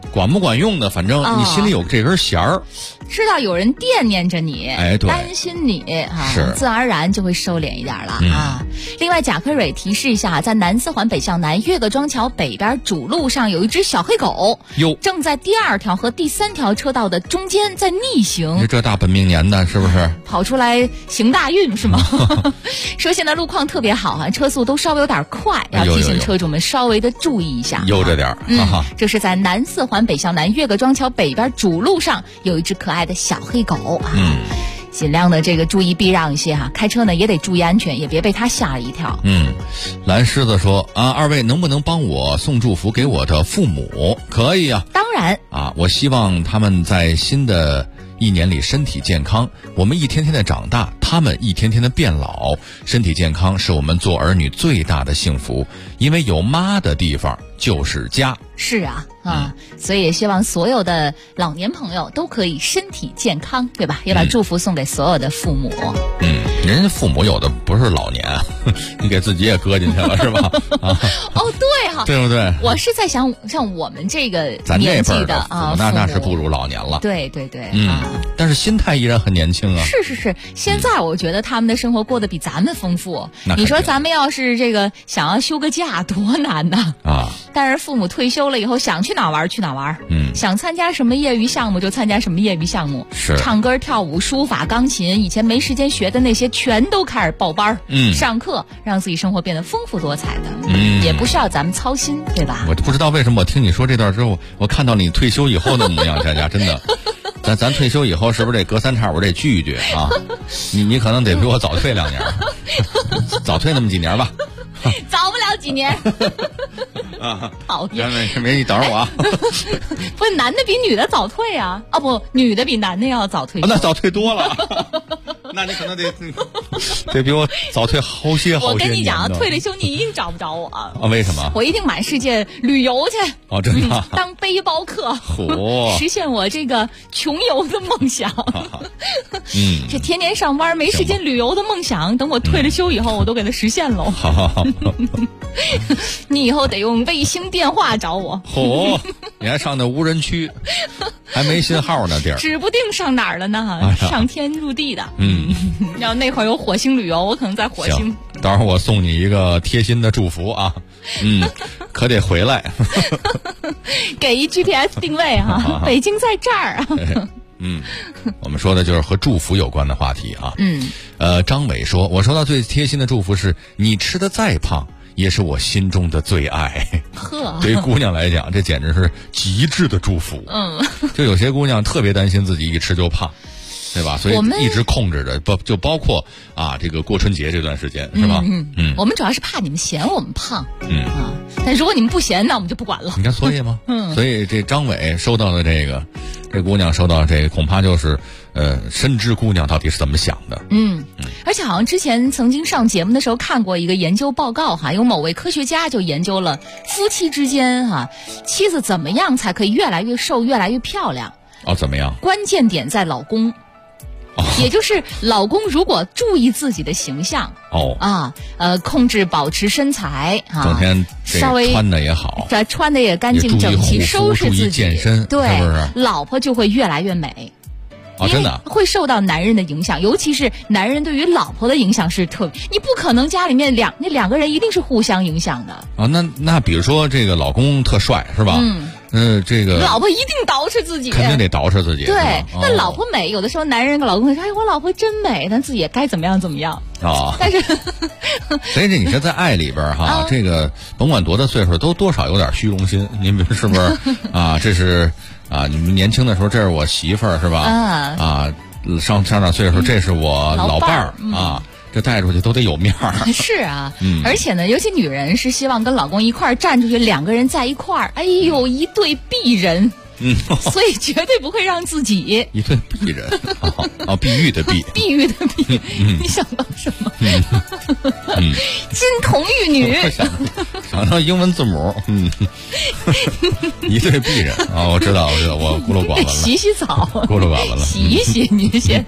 Speaker 1: 管不管用的，反正你心里有这根弦儿，
Speaker 4: 知道有人惦念着你，
Speaker 1: 哎，对，
Speaker 4: 担心你
Speaker 1: 是
Speaker 4: 自然而然就会收敛一点了啊。另外，贾科蕊提示一下，在南四环北向南岳各庄桥北边主路上有一只小黑狗，正在第2条和第3条车道的中间在逆行。
Speaker 1: 这大本命年的，是不是？
Speaker 4: 跑出来行大运是吗？说现在路况特别好啊，车速都稍微有点快，要提醒车主们稍微的注意一下。
Speaker 1: 悠着点
Speaker 4: 这是在南四环北向南岳各庄桥北边主路上有一只可爱的小黑狗啊。尽量的这个注意避让一些哈，开车呢也得注意安全，也别被他吓了一跳。
Speaker 1: 蓝狮子说啊，二位能不能帮我送祝福给我的父母？可以啊，
Speaker 4: 当然
Speaker 1: 啊，我希望他们在新的1年里身体健康，我们一天天的长大，他们一天天的变老，身体健康是我们做儿女最大的幸福，因为有妈的地方就是家。
Speaker 4: 是啊，所以也希望所有的老年朋友都可以身体健康，对吧？也把祝福送给所有的父母。
Speaker 1: 人家父母有的不是老年，你给自己也搁进去了是吧？
Speaker 4: 对哈，
Speaker 1: 对不对？
Speaker 4: 我是在想，像我们这个年纪的啊，
Speaker 1: 那是不如老年了。
Speaker 4: 对，
Speaker 1: 但是心态依然很年轻啊。
Speaker 4: 是，现在我觉得他们的生活过得比咱们丰富。你说咱们要是这个想要休个假，多难呐啊！但是父母退休了以后，想去哪玩去哪玩，想参加什么业余项目就参加什么业余项目，
Speaker 1: 是
Speaker 4: 唱歌、跳舞、书法、钢琴，以前没时间学的那些全都开始报班上课，让自己生活变得丰富多彩的，也不需要咱们操心，对吧？
Speaker 1: 我不知道为什么我听你说这段之后，我看到你退休以后的模样，佳佳真的。咱退休以后是不是得隔3茬我得聚一聚啊？你可能得比我早退2年，早退那么几年吧。
Speaker 4: 早不了几年。讨厌！
Speaker 1: 没你等着我啊！
Speaker 4: 不是男的比女的早退啊？不，女的比男的要早退。
Speaker 1: 那早退多了。那你可能得比我早退好些年。
Speaker 4: 我跟你讲，退了休你一定找不着我啊！
Speaker 1: 为什么？
Speaker 4: 我一定满世界旅游去。
Speaker 1: 真的？
Speaker 4: 当背包客，实现我这个穷游的梦想。这天天上班没时间旅游的梦想，等我退了休以后，我都给它实现喽。
Speaker 1: 好。
Speaker 4: 你以后得用卫星电话找我。
Speaker 1: 你还上那无人区，还没信号呢地儿，
Speaker 4: 指不定上哪儿了呢，上天入地的。要那会儿有火星旅游，我可能在火星。
Speaker 1: 到时候我送你一个贴心的祝福啊，可得回来。
Speaker 4: 给一 GPS 定位哈，北京在这儿啊。
Speaker 1: 我们说的就是和祝福有关的话题啊。张伟说，我收到最贴心的祝福是你吃得再胖也是我心中的最爱。对于姑娘来讲，这简直是极致的祝福。就有些姑娘特别担心自己一吃就胖，对吧？所以一直控制着，就包括这个过春节这段时间，是吧？
Speaker 4: 我们主要是怕你们嫌我们胖。但如果你们不嫌，那我们就不管了。
Speaker 1: 你看，所以吗？所以这张伟收到的这姑娘收到这个，恐怕就是深知姑娘到底是怎么想的。
Speaker 4: 而且好像之前曾经上节目的时候看过一个研究报告哈，有某位科学家就研究了夫妻之间妻子怎么样才可以越来越瘦、越来越漂亮。
Speaker 1: 怎么样？
Speaker 4: 关键点在老公。也就是老公如果注意自己的形象控制保持身材
Speaker 1: 整天
Speaker 4: 稍微
Speaker 1: 穿的也好，
Speaker 4: 穿的也干净整齐，收拾自己，
Speaker 1: 健身，
Speaker 4: 对，
Speaker 1: 是不是？
Speaker 4: 老婆就会越来越美。
Speaker 1: 真的
Speaker 4: 会受到男人的影响，尤其是男人对于老婆的影响是特别，你不可能家里面那两个人一定是互相影响的。
Speaker 1: 那比如说这个老公特帅是吧？这个
Speaker 4: 老婆一定捯饬自己，
Speaker 1: 肯定得捯饬自己。
Speaker 4: 对，那老婆美，有的时候男人跟老公说：“哎，我老婆真美。”但自己也该怎么样怎么样。但是，
Speaker 1: 所以你说在爱里边这个甭管多大岁数，都多少有点虚荣心。您是不是这是你们年轻的时候，这是我媳妇儿是吧？上点岁数，这是我老伴儿这带出去都得有面儿。
Speaker 4: 是啊，而且呢，尤其女人是希望跟老公一块儿站出去，两个人在一块儿，哎呦，一对璧人。所以绝对不会让自己
Speaker 1: 一对璧人碧玉的碧，
Speaker 4: 碧玉的碧。你想到什么？金童玉女。
Speaker 1: 想到英文字母。一对璧人我知道，我孤陋寡闻了。
Speaker 4: 洗澡，
Speaker 1: 孤陋寡闻了。
Speaker 4: 洗一洗，你先。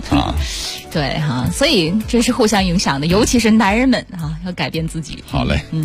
Speaker 4: 对所以这是互相影响的，尤其是男人们要改变自己。
Speaker 1: 好嘞，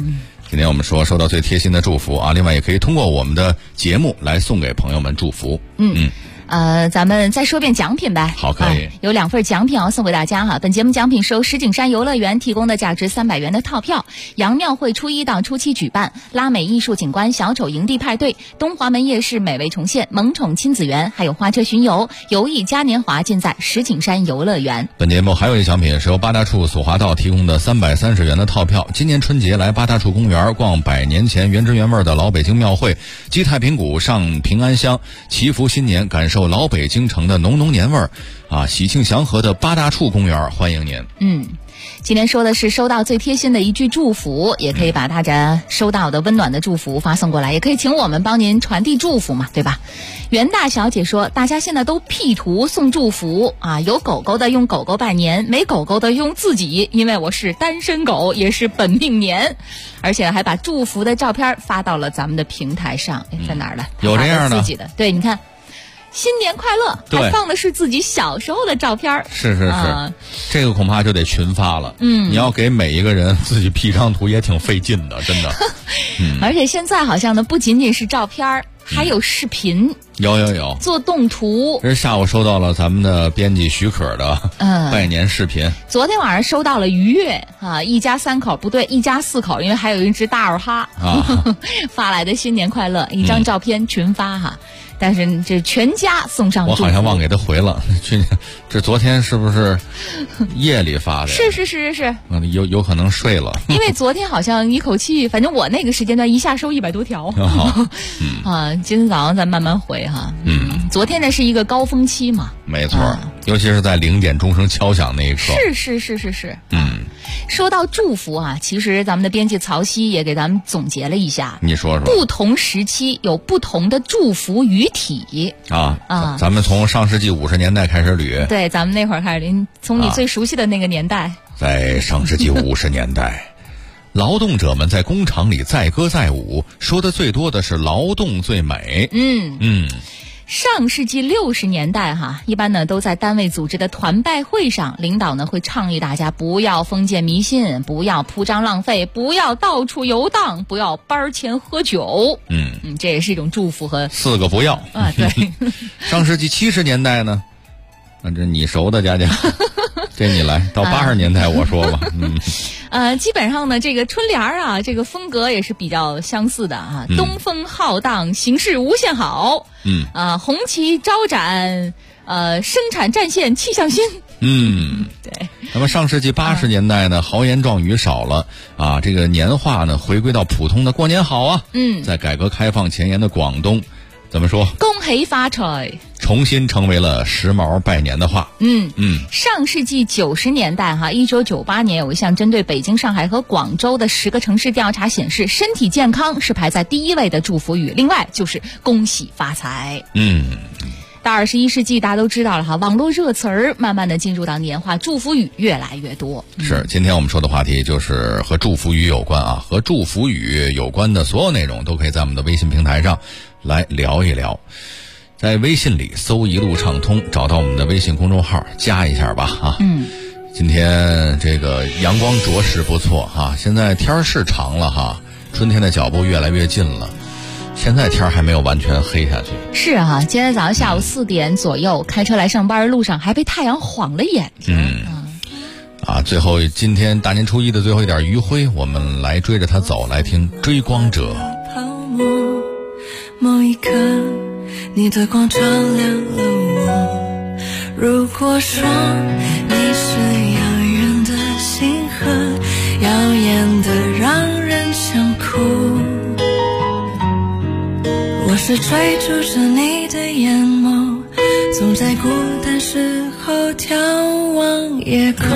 Speaker 1: 今天我们说收到最贴心的祝福啊，另外也可以通过我们的节目来送给朋友们祝福。
Speaker 4: 咱们再说遍奖品呗。
Speaker 1: 好，可以。
Speaker 4: 有2份奖品要送给大家哈。本节目奖品是由石景山游乐园提供的价值300元的套票，杨庙会初1到初7举办，拉美艺术景观小丑营地派对，东华门夜市美味重现，萌宠亲子园，还有花车巡游，游艺嘉年华尽在石景山游乐园。
Speaker 1: 本节目还有一奖品是由八大处索华道提供的330元的套票，今年春节来八大处公园逛100年前原汁原味的老北京庙会，击太平鼓，上平安香，祈福新年，感受老北京城的浓浓年味儿啊！喜庆祥和的八大处公园欢迎您。
Speaker 4: 今天说的是收到最贴心的一句祝福，也可以把大家收到的温暖的祝福发送过来，也可以请我们帮您传递祝福嘛，对吧？袁大小姐说，大家现在都 P 图送祝福啊，有狗狗的用狗狗拜年，没狗狗的用自己，因为我是单身狗，也是本命年，而且还把祝福的照片发到了咱们的平台上。在哪儿了？
Speaker 1: 有这样的
Speaker 4: 自己的，对，你看。新年快乐，还放的是自己小时候的照片。
Speaker 1: 是，这个恐怕就得群发了。你要给每一个人自己 P 张图也挺费劲的，真的。
Speaker 4: 而且现在好像呢，不仅仅是照片，还有视频。
Speaker 1: 有
Speaker 4: 做动图。
Speaker 1: 这是下午收到了咱们的编辑许可的拜年视频。
Speaker 4: 昨天晚上收到了愉悦啊，一家3口，不对，一家4口，因为还有一只大耳哈发来的新年快乐一张照片群发哈。但是这全家送上祝福，
Speaker 1: 我好像忘给他回了。这昨天是不是夜里发的？
Speaker 4: 是。
Speaker 1: 有可能睡了。
Speaker 4: 因为昨天好像一口气，反正我那个时间段一下收100多条。今天早上再慢慢回哈。昨天这是一个高峰期嘛。
Speaker 1: 没错，尤其是在0点钟声敲响那一刻。
Speaker 4: 是。说到祝福啊，其实咱们的编辑曹曦也给咱们总结了一下。
Speaker 1: 你说说。
Speaker 4: 不同时期有不同的祝福语体
Speaker 1: 咱们从上世纪50年代开始捋。
Speaker 4: 对，咱们那会儿开始，从你最熟悉的那个年代。
Speaker 1: 在上世纪50年代，劳动者们在工厂里载歌载舞，说的最多的是劳动最美。
Speaker 4: 上世纪60年代一般呢都在单位组织的团拜会上，领导呢会倡议大家不要封建迷信，不要铺张浪费，不要到处游荡，不要班前喝酒。这也是一种祝福和
Speaker 1: 4个不要
Speaker 4: 啊。对。
Speaker 1: 上世纪70年代呢，那这你熟的佳佳，这你来到80年代我说吧。
Speaker 4: 基本上呢，这个春联啊，这个风格也是比较相似的啊。东风浩荡，形势无限好。红旗招展，生产战线气象新。对。
Speaker 1: 那么上世纪80年代呢，豪言壮语少了啊，这个年话呢回归到普通的过年好啊。在改革开放前沿的广东，怎么说？
Speaker 4: 恭喜发财。
Speaker 1: 重新成为了时髦拜年的话。
Speaker 4: 上世纪90年代1998年有一项针对北京、上海和广州的10个城市调查显示，身体健康是排在第1位的祝福语，另外就是恭喜发财。到21世纪大家都知道了网络热词儿慢慢的进入到年话，祝福语越来越多。
Speaker 1: 是，今天我们说的话题就是和祝福语有关啊，和祝福语有关的所有内容都可以在我们的微信平台上来聊一聊。在微信里搜一路畅通，找到我们的微信公众号加一下吧今天这个阳光着实不错现在天是长了春天的脚步越来越近了，现在天还没有完全黑下去。
Speaker 4: 是今天早上下午4点左右开车来上班的路上还被太阳晃了眼睛。
Speaker 1: 最后今天大年初一的最后一点余晖，我们来追着它走，来听追光者。
Speaker 8: 某一刻你的光照亮了我，如果说你是遥远的星河，耀眼的让人想哭，我是追逐着你的眼眸，总在孤单时候眺望夜空。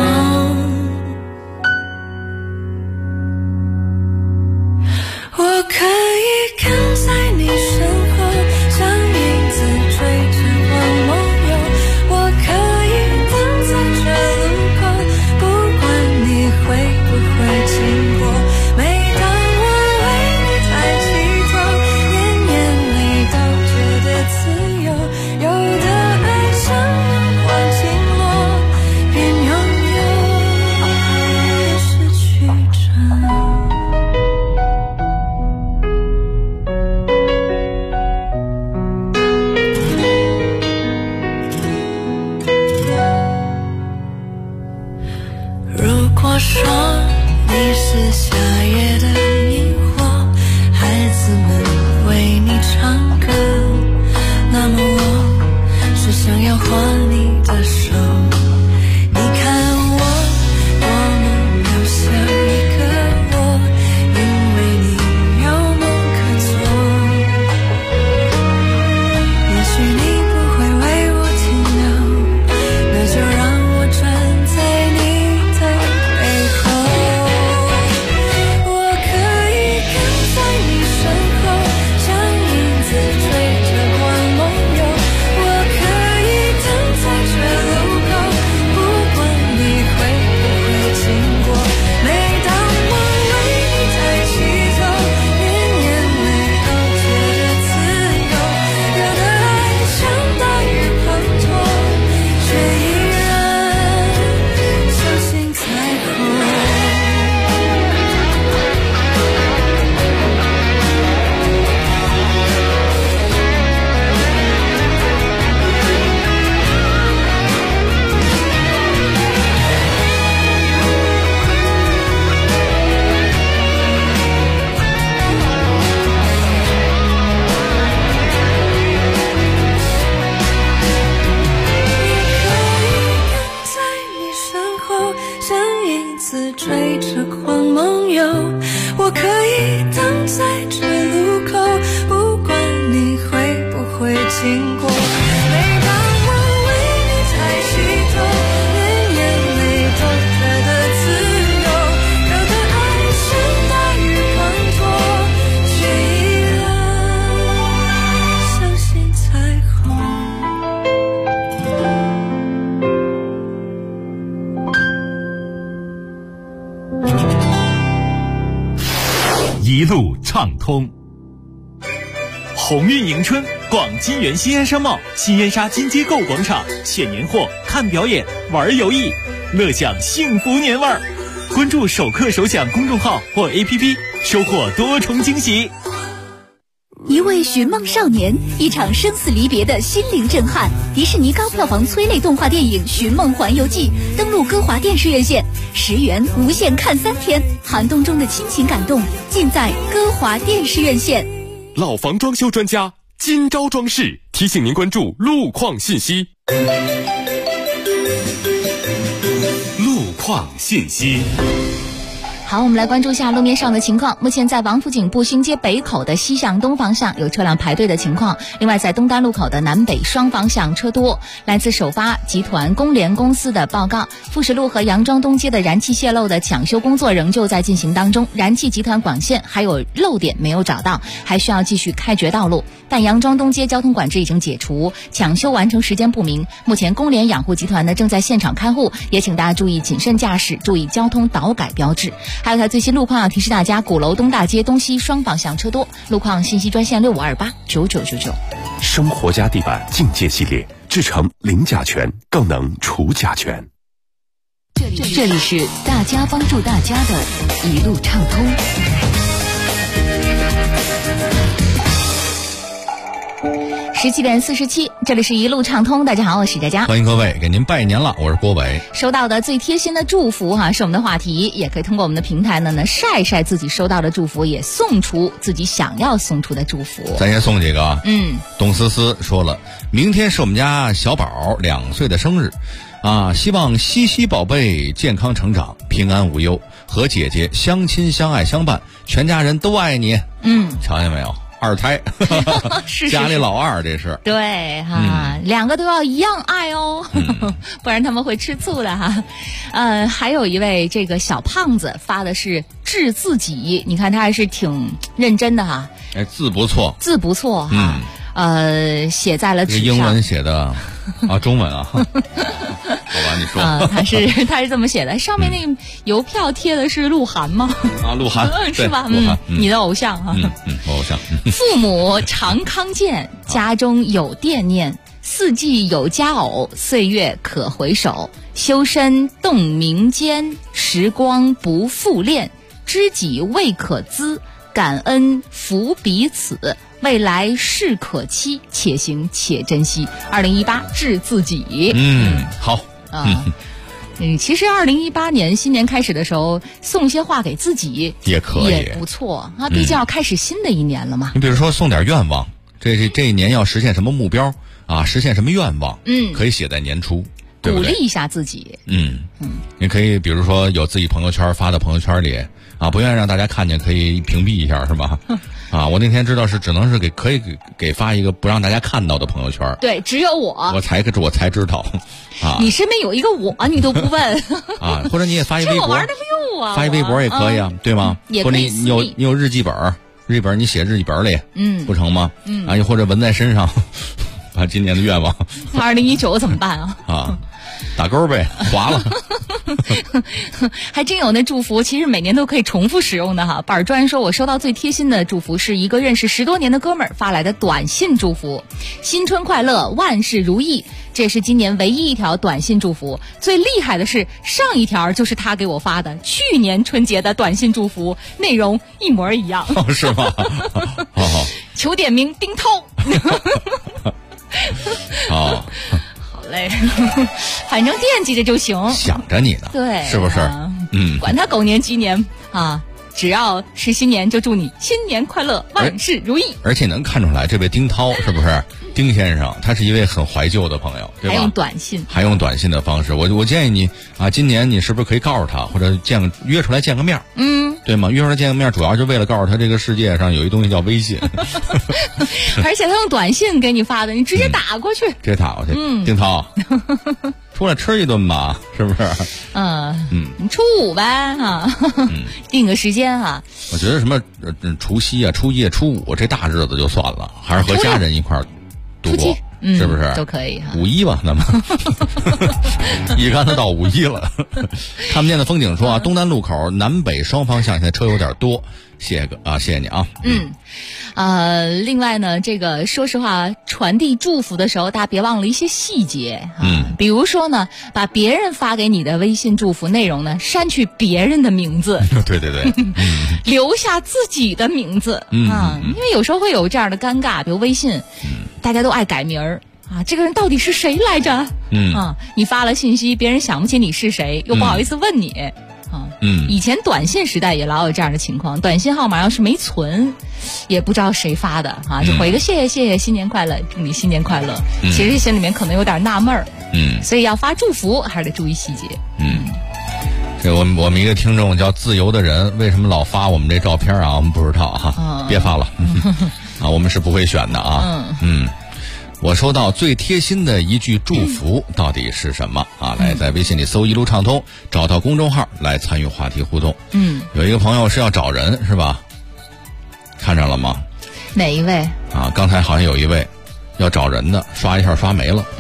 Speaker 8: 我可以跟在你身后，像影子追着我梦游，我可以等在这路口，不管你会不会经过。每当我为你抬起头，年年里都觉得自由，有的爱像阳光倾落，便拥有。 想要画你的手。你看我多么渺小一个我，因为你有梦可做。也许你不会为我停留，那就让我站在你的背后。我可以跟在你身后，像影子追着光梦游。我可以等在这路口，不管你会不会经过。每当我为你抬起头，连眼泪都觉得自由。有的爱像大雨滂沱，却依然相信彩虹。在你身后，像影子追着光梦游。我可以等在这路口，不管你会不会经过。每当我为你抬起头，连眼泪都觉得自由。有的爱像大雨滂沱，却依然相信彩虹。
Speaker 10: 一路畅通。鸿运迎春，逛金源新烟商贸、新烟沙金街购广场，选年货、看表演、玩游艺，乐享幸福年味儿。关注首客首享公众号或 APP， 收获多重惊喜。
Speaker 2: 一位寻梦少年，一场生死离别的心灵震撼。迪士尼高票房催泪动画电影《寻梦环游记》登陆歌华电视院线，10元无限看3天，寒冬中的亲情感动，尽在歌华电视院线。
Speaker 12: 老房装修专家金招装饰提醒您关注路况信息。
Speaker 11: 路况信息。
Speaker 4: 好，我们来关注一下路面上的情况。目前在王府井步行街北口的西向东方向有车辆排队的情况，另外在东单路口的南北双方向车多。来自首发集团工联公司的报告，富士路和杨庄东街的燃气泄漏的抢修工作仍旧在进行当中，燃气集团管线还有漏点没有找到，还需要继续开掘道路。但杨庄东街交通管制已经解除，抢修完成时间不明。目前工联养护集团呢正在现场看护，也请大家注意谨慎驾驶，注意交通导改标志。还有它最新路况要提示大家，鼓楼东大街东西双方向车多。路况信息专线65289999。
Speaker 12: 生活家地板境界系列，制成零甲醛，更能除甲醛。
Speaker 2: 这里是大家帮助大家的一路畅通。
Speaker 4: 17点47，这里是一路畅通。大家好，我是佳佳，
Speaker 1: 欢迎各位给您拜年了，我是郭伟。
Speaker 4: 收到的最贴心的祝福是我们的话题，也可以通过我们的平台呢晒晒自己收到的祝福，也送出自己想要送出的祝福。
Speaker 1: 咱先送几个啊。董思思说了，明天是我们家小宝2岁的生日啊，希望西西宝贝健康成长，平安无忧，和姐姐相亲相爱相伴，全家人都爱你。瞧见没有？2胎
Speaker 4: 是
Speaker 1: 家里老二，这是
Speaker 4: 对哈，2个都要一样爱哦，不然他们会吃醋的哈。还有一位这个小胖子发的是治自己，你看他还是挺认真的哈。
Speaker 1: 哎，字不错哈。
Speaker 4: 写在了纸上。
Speaker 1: 英文写的啊，中文啊。好吧，你说。
Speaker 4: 他是这么写的，上面那个邮票贴的是鹿晗吗？
Speaker 1: 啊，鹿晗
Speaker 4: 是吧？你的偶像啊。
Speaker 1: 我偶像。
Speaker 4: 父母常康健，家中有惦念，四季有佳偶，岁月可回首。修身动民间，时光不复恋，知己未可资，感恩福彼此。未来事可期，且行且珍惜。2018治自己。
Speaker 1: 好。
Speaker 4: 其实2018年新年开始的时候，送些话给自己
Speaker 1: 也可以，
Speaker 4: 也不错啊。毕竟要开始新的一年了嘛。
Speaker 1: 你比如说送点愿望，这一年要实现什么目标啊，实现什么愿望，可以写在年初，对不对？
Speaker 4: 鼓励一下自己。
Speaker 1: 你可以比如说有自己朋友圈发到朋友圈里啊，不愿意让大家看见可以屏蔽一下，是吧？啊，我那天知道是只能是可以给发一个不让大家看到的朋友圈。
Speaker 4: 对，只有我才知道
Speaker 1: 啊。
Speaker 4: 你身边有一个我，你都不问
Speaker 1: 啊？或者你也发一微博，
Speaker 4: 这我玩的溜啊！
Speaker 1: 发一微博也可以啊，对吗？或者你有日记本，你写日记本里，不成吗？啊，又或者纹在身上，把今年的愿望。
Speaker 4: 2019怎么办啊？
Speaker 1: 啊，打勾呗，划了。
Speaker 4: 还真有那祝福，其实每年都可以重复使用的哈。板砖说，我收到最贴心的祝福是一个认识10多年的哥们儿发来的短信祝福，新春快乐，万事如意。这是今年唯一一条短信祝福。最厉害的是上一条就是他给我发的去年春节的短信祝福，内容一模一样。
Speaker 1: 哦，是吗？哦，
Speaker 4: 求点名丁涛。
Speaker 1: 哦。
Speaker 4: 嘞，反正惦记着就行，
Speaker 1: 想着你呢，
Speaker 4: 对，
Speaker 1: 是不是？
Speaker 4: 管他狗年鸡年啊，只要是新年就祝你新年快乐，万事如意。
Speaker 1: 而且能看出来，这位丁涛是不是丁先生？他是一位很怀旧的朋友，对吧？还用短信的方式。我建议你啊，今年你是不是可以告诉他，或者约出来见个面？对吗？约出来见个面，主要就为了告诉他这个世界上有一东西叫微信。
Speaker 4: 而且他用短信给你发的，你直接打过去。
Speaker 1: 直接打过去。丁涛，出来吃一顿吧，是不是？
Speaker 4: 你初5呗啊，定个时间啊。
Speaker 1: 我觉得什么除夕啊、初一、初5这大日子就算了，还是和家人一块儿度过。是不是
Speaker 4: 都可以哈
Speaker 1: ？5·1吧，那么一竿子到5·1了。看不见的风景说啊，东南路口南北双方向现在车有点多，谢谢你啊。
Speaker 4: 另外呢，这个说实话，传递祝福的时候，大家别忘了一些细节比如说呢，把别人发给你的微信祝福内容呢，删去别人的名字。
Speaker 1: 对，
Speaker 4: 留下自己的名字因为有时候会有这样的尴尬，比如微信。大家都爱改名儿啊，这个人到底是谁来着？你发了信息，别人想不起你是谁，又不好意思问你以前短信时代也老有这样的情况，短信号码要是没存，也不知道谁发的就回个谢谢，新年快乐，祝你新年快乐。其实心里面可能有点纳闷儿所以要发祝福还是得注意细节。
Speaker 1: 这我们一个听众叫自由的人，为什么老发我们这照片啊？我们不知道哈，别发了我们是不会选的啊。我收到最贴心的一句祝福到底是什么啊？来，在微信里搜一路畅通，找到公众号来参与话题互动。有一个朋友是要找人是吧？看着了吗？
Speaker 4: 哪一位
Speaker 1: 啊？刚才好像有一位要找人的，刷一下刷没了。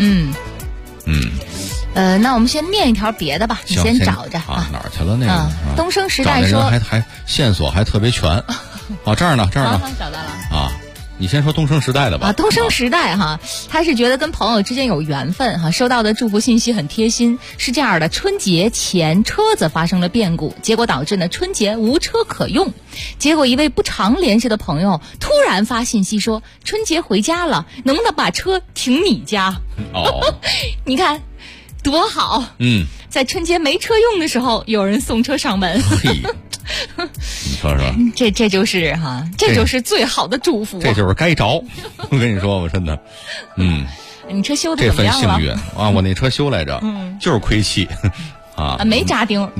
Speaker 4: 那我们先念一条别的吧，你先找着
Speaker 1: 哪儿去了那个？
Speaker 4: 东升时代说
Speaker 1: 还线索还特别全。这儿呢，
Speaker 4: 找到了
Speaker 1: 啊。你先说东升时代的吧。
Speaker 4: 东升时代他是觉得跟朋友之间有缘分收到的祝福信息很贴心。是这样的，春节前车子发生了变故，结果导致呢春节无车可用。结果一位不常联系的朋友突然发信息说，春节回家了，能不能把车停你家？你看多好。在春节没车用的时候，有人送车上门。
Speaker 1: 你说说，
Speaker 4: 这就是这就是最好的祝福。
Speaker 1: 这就是该着。我跟你说，我真的，
Speaker 4: 你车修的怎么样了？
Speaker 1: 这份幸运啊！我那车修来着，就是亏气
Speaker 4: 没扎钉，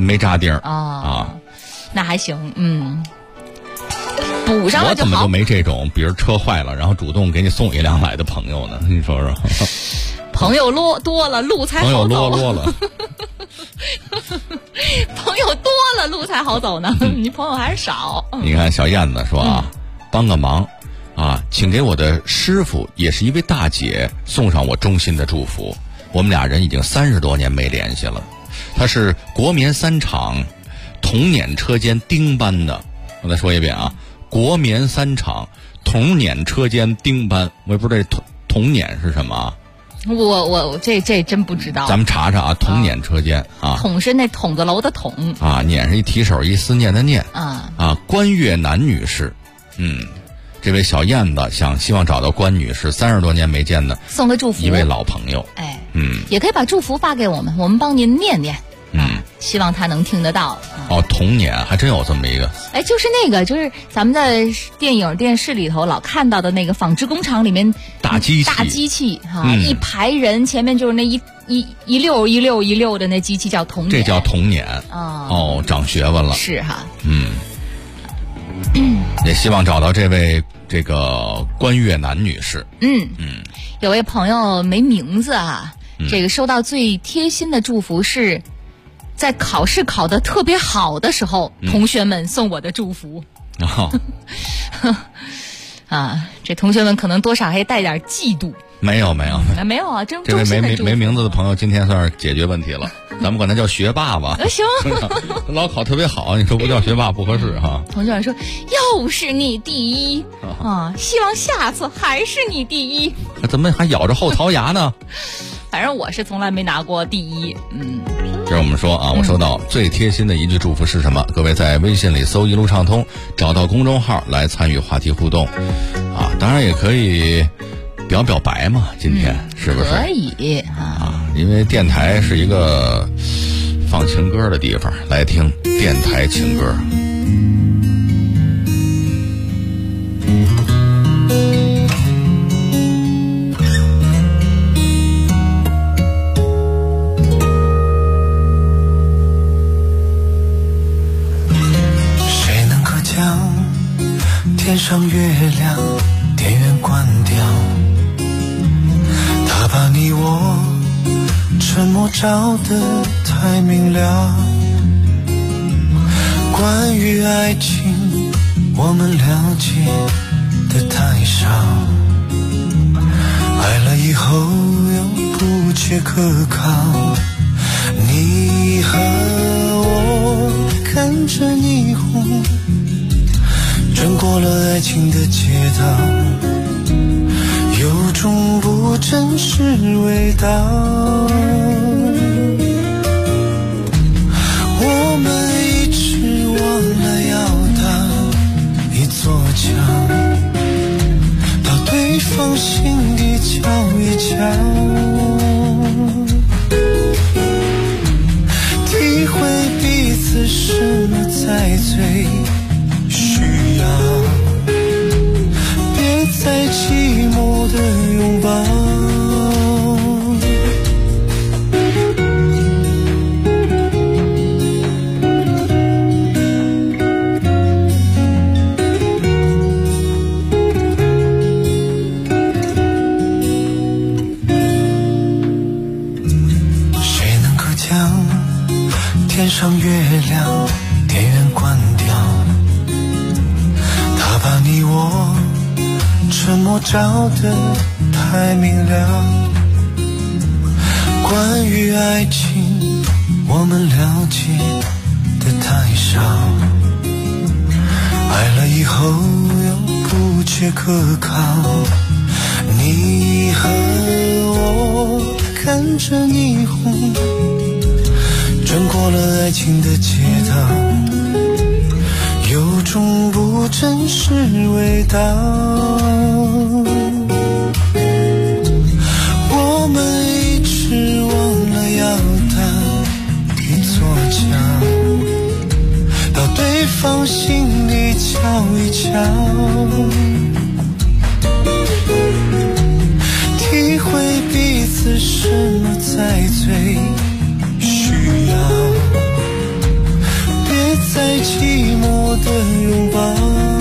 Speaker 4: 那还行，补上了就好。
Speaker 1: 我怎么就没这种，比如车坏了，然后主动给你送一辆来的朋友呢？你说说。
Speaker 4: 朋友多了，路才好走。
Speaker 1: 朋友多了。
Speaker 4: 朋友多了，路才好走呢。你朋友还是少。
Speaker 1: 你看小燕子说帮个忙请给我的师傅，也是一位大姐，送上我衷心的祝福。我们俩人已经30多年没联系了。他是国棉3厂同碾车间丁班的。我再说一遍国棉3厂同碾车间丁班。我也不知道这同碾是什么
Speaker 4: 我这真不知道。
Speaker 1: 咱们查查同碾车间
Speaker 4: 统是那筒子楼的筒
Speaker 1: 碾是一提手一思念的念关月南女士。这位小燕子希望找到关女士，30多年没见的，
Speaker 4: 送个祝福，
Speaker 1: 一位老朋友。
Speaker 4: 也可以把祝福发给我们，我们帮您念念。 希望他能听得到。
Speaker 1: 哦，童年还真有这么一个。
Speaker 4: 哎，就是咱们在电影电视里头老看到的那个纺织工厂里面
Speaker 1: 大机
Speaker 4: 器哈，一排人前面就是那一溜的那机器叫童年，
Speaker 1: 这叫童年哦，长学问了。
Speaker 4: 是哈，
Speaker 1: 也希望找到这位这个关越南女士。
Speaker 4: 有位朋友没名字啊，这个收到最贴心的祝福是在考试考得特别好的时候，同学们送我的祝福。这同学们可能多少还带点嫉妒。
Speaker 1: 没有
Speaker 4: 啊，真
Speaker 1: 这位没名字的朋友今天算是解决问题了，咱们管他叫学霸吧。
Speaker 4: 行，
Speaker 1: 老考特别好，你说不叫学霸不合适哈。
Speaker 4: 同学们说又是你第一希望下次还是你第一。
Speaker 1: 怎么还咬着后槽牙呢？
Speaker 4: 反正我是从来没拿过第一。
Speaker 1: 这是我们说啊，我收到最贴心的一句祝福是什么？各位在微信里搜一路畅通，找到公众号来参与话题互动啊，当然也可以表白嘛，今天是不是？
Speaker 4: 可以
Speaker 1: 因为电台是一个放情歌的地方，来听电台情歌。
Speaker 13: 谁能够将天上月亮电源关掉？他把你我沉默照得太明了。关于爱情我们了解的太少，爱了以后又不切可靠。你和我看着霓虹穿过了爱情的街道，有种不真实味道。我们一直忘了要搭一座桥，到对方心底瞧一瞧，体会彼此什么才最需要，别再寂寞的拥抱。谁能够将天上月亮电源关掉？他把你我沉默照得太明了。关于爱情我们了解的太少，爱了以后又不切可靠。你和我看着霓虹穿过了爱情的街道，有种不真实味道。我们一直忘了要搭一座桥，到对方心里瞧一瞧，体会彼此什么才最需要，别再寂寞的拥抱。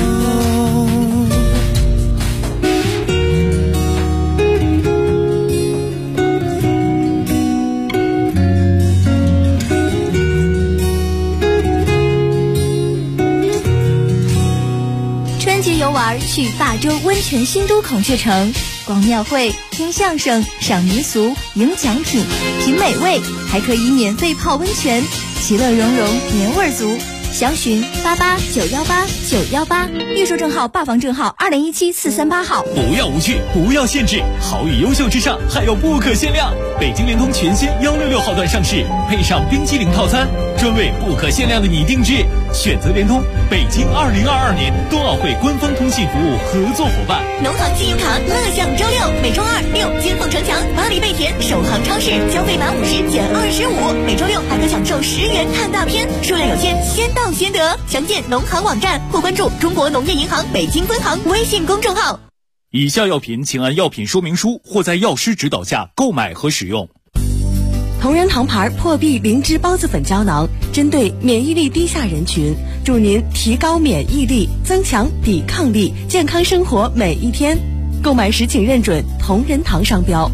Speaker 2: 春节游玩去霸州温泉新都孔雀城，逛庙会、听相声、赏民俗、赢奖品、品美味，还可以免费泡温泉，其乐融融，年味足。详询88918918，预售证号、霸房证号2017-438号。
Speaker 10: 不要无趣，不要限制，好与优秀之上还有不可限量。北京联通全新166号段上市，配上冰激凌套餐， 专为不可限量的你定制。选择联通，北京2022年冬奥会官方通信服务合作伙伴。
Speaker 14: 农行信用卡乐享周6，每周2、6金凤城墙、巴黎贝甜、首航超市消费满50减25，每周6还可享受10元看大片，数量有限，先到先得。详见农行网站或关注中国农业银行北京分行微信公众号。
Speaker 10: 以下药品请按药品说明书或在药师指导下购买和使用。
Speaker 15: 同仁堂牌破壁灵芝孢子粉胶囊，针对免疫力低下人群，助您提高免疫力，增强抵抗力，健康生活每一天。购买时请认准同仁堂商标。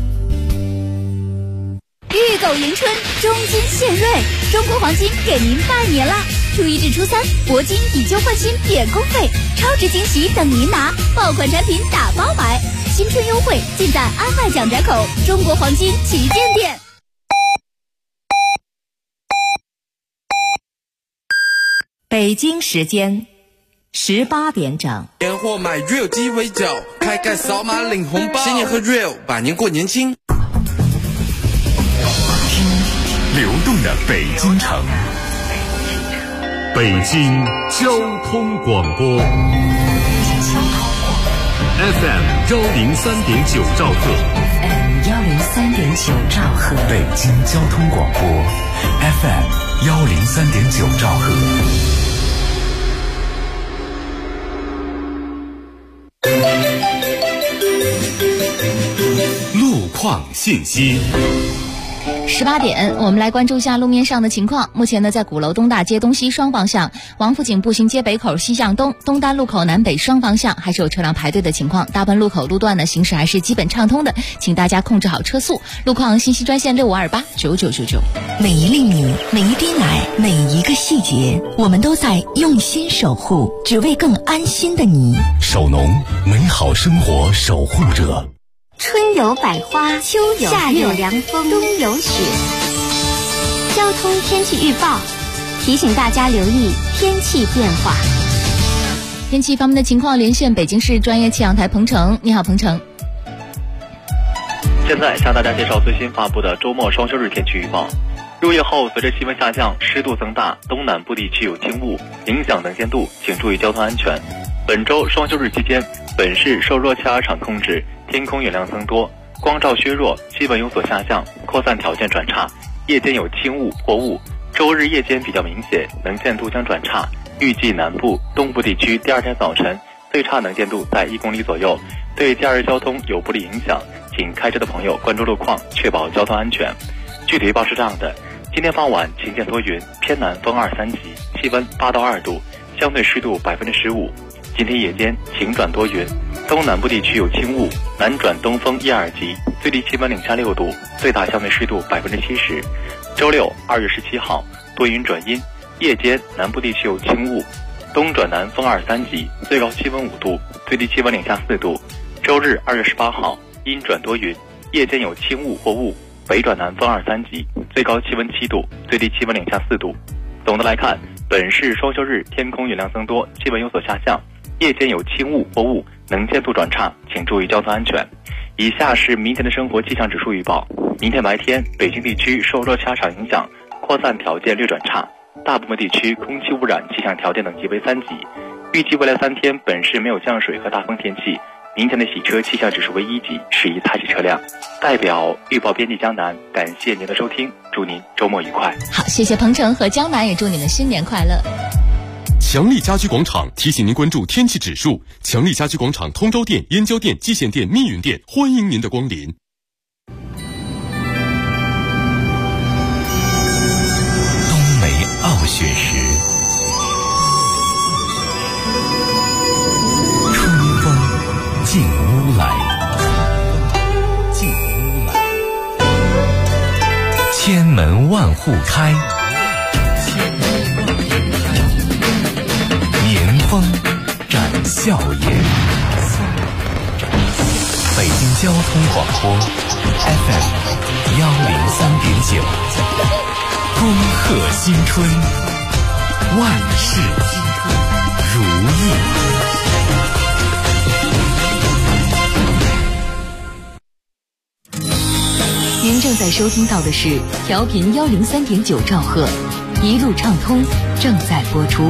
Speaker 2: 日狗迎春，中金献瑞，中国黄金给您拜年啦！初1至初3，铂金以旧换新免工费，超值惊喜等您拿，爆款产品打包买，新春优惠尽在安迈蒋宅口中国黄金旗舰店。
Speaker 16: 北京时间18点整。
Speaker 17: 年货买 Real 鸡尾酒，开盖扫码领红包，新年喝 Real， 百年过年轻。
Speaker 12: 流动的北京城，北京交通广播 FM 103.9兆赫
Speaker 16: 103.9兆赫，
Speaker 12: 北京交通广播 FM 103.9兆赫。路况信息。
Speaker 4: 18点，我们来关注一下路面上的情况。目前呢，在鼓楼东大街东西双方向、王府井步行街北口西向东、东单路口南北双方向还是有车辆排队的情况。大奔路口路段呢，行驶还是基本畅通的，请大家控制好车速。路况信息专线65289999。
Speaker 16: 每一粒米，每一滴奶，每一个细节，我们都在用心守护，只为更安心的你。
Speaker 12: 守农，美好生活守护者。
Speaker 5: 春有百花，秋有夏有凉风，冬有雪。交通天气预报提醒大家留意天气变化。
Speaker 4: 天气方面的情况，连线北京市专业气象台彭程。你好，彭程。
Speaker 18: 现在向大家介绍最新发布的周末双休日天气预报。入夜后，随着气温下降，湿度增大，东南部地区有轻雾，影响能见度，请注意交通安全。本周双休日期间，本市受弱气压场控制，天空云量增多，光照削弱，气温有所下降，扩散条件转差，夜间有轻雾或雾。周日夜间比较明显，能见度将转差。预计南部、东部地区第二天早晨最差能见度在1公里左右，对假日交通有不利影响，请开车的朋友关注路况，确保交通安全。具体预报是这样的：今天傍晚晴间多云，偏南风2、3级，气温8到2度，相对湿度15%。今天夜间晴转多云，东南部地区有轻雾，南转东风1、2级，最低气温零下6度，最大相对湿度70%。周六2月17号多云转阴，夜间南部地区有轻雾，东转南风2、3级，最高气温5度，最低气温零下4度。周日2月18号阴转多云，夜间有轻雾或雾，北转南风2、3级，最高气温7度，最低气温零下4度。总的来看，本市双休日天空云量增多，气温有所下降，夜间有轻雾或雾，能见度转差，请注意交通安全。以下是明天的生活气象指数预报。明天白天，北京地区受热气压场影响，扩散条件略转差，大部分地区空气污染气象条件等级为3级。预计未来3天，本市没有降水和大风天气。明天的洗车气象指数为1级，适宜擦洗车辆。代表预报编辑江南，感谢您的收听，祝您周末愉快。
Speaker 4: 好，谢谢彭程和江南，也祝你们新年快乐。
Speaker 6: 强力家居广场提醒您关注天气指数。强力家居广场通州店、燕郊店、蓟县店、密云店，欢迎您的光临。
Speaker 12: 冬梅傲雪时，春风进屋来，千门万户开，年风展笑颜。北京交通广播 FM 103.9，恭贺新春，万事如意。
Speaker 16: 您正在收听到的是调频103.9兆赫， 一路畅通正在播出。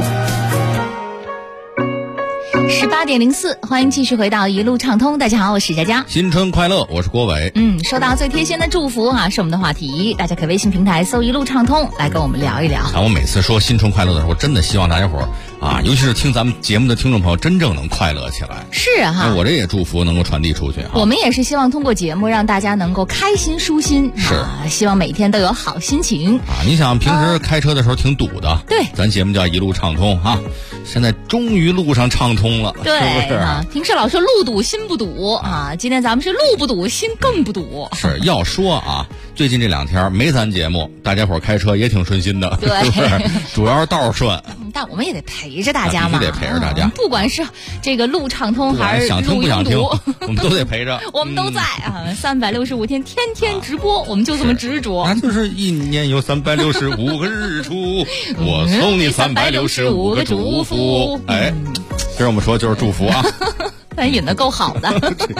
Speaker 4: 18:04，欢迎继续回到一路畅通。大家好，我是佳佳。
Speaker 1: 新春快乐，我是郭伟。
Speaker 4: 收到最贴心的祝福啊，是我们的话题，大家可以微信平台搜一路畅通来跟我们聊一聊。
Speaker 1: 我每次说新春快乐的时候，真的希望大家伙啊，尤其是听咱们节目的听众朋友，真正能快乐起来。
Speaker 4: 是哈，
Speaker 1: 我这也祝福能够传递出去。
Speaker 4: 我们也是希望通过节目让大家能够开心舒心，
Speaker 1: 是
Speaker 4: 希望每天都有好心情
Speaker 1: 啊。你想平时开车的时候挺堵的，
Speaker 4: 对，
Speaker 1: 咱节目叫一路畅通啊。现在终于路上畅通了，
Speaker 4: 对，
Speaker 1: 是不是？
Speaker 4: 平时老说路堵心不堵啊，今天咱们是路不堵心更不堵。
Speaker 1: 是要说啊，最近这2天没咱节目，大家伙开车也挺顺心的，
Speaker 4: 对，
Speaker 1: 是不是？主要是道顺。
Speaker 4: 但我们也得陪着大家嘛，
Speaker 1: 必须得陪着大家。
Speaker 4: 不管是这个路畅通还是
Speaker 1: 想听不想听，我们都得陪着。
Speaker 4: 我们都在啊，365天天天直播，我们就这么执着。
Speaker 1: 那就是一年有365个日出，我送你365个祝福。哎，这是我们说就是祝福啊。
Speaker 4: 咱引得够好的。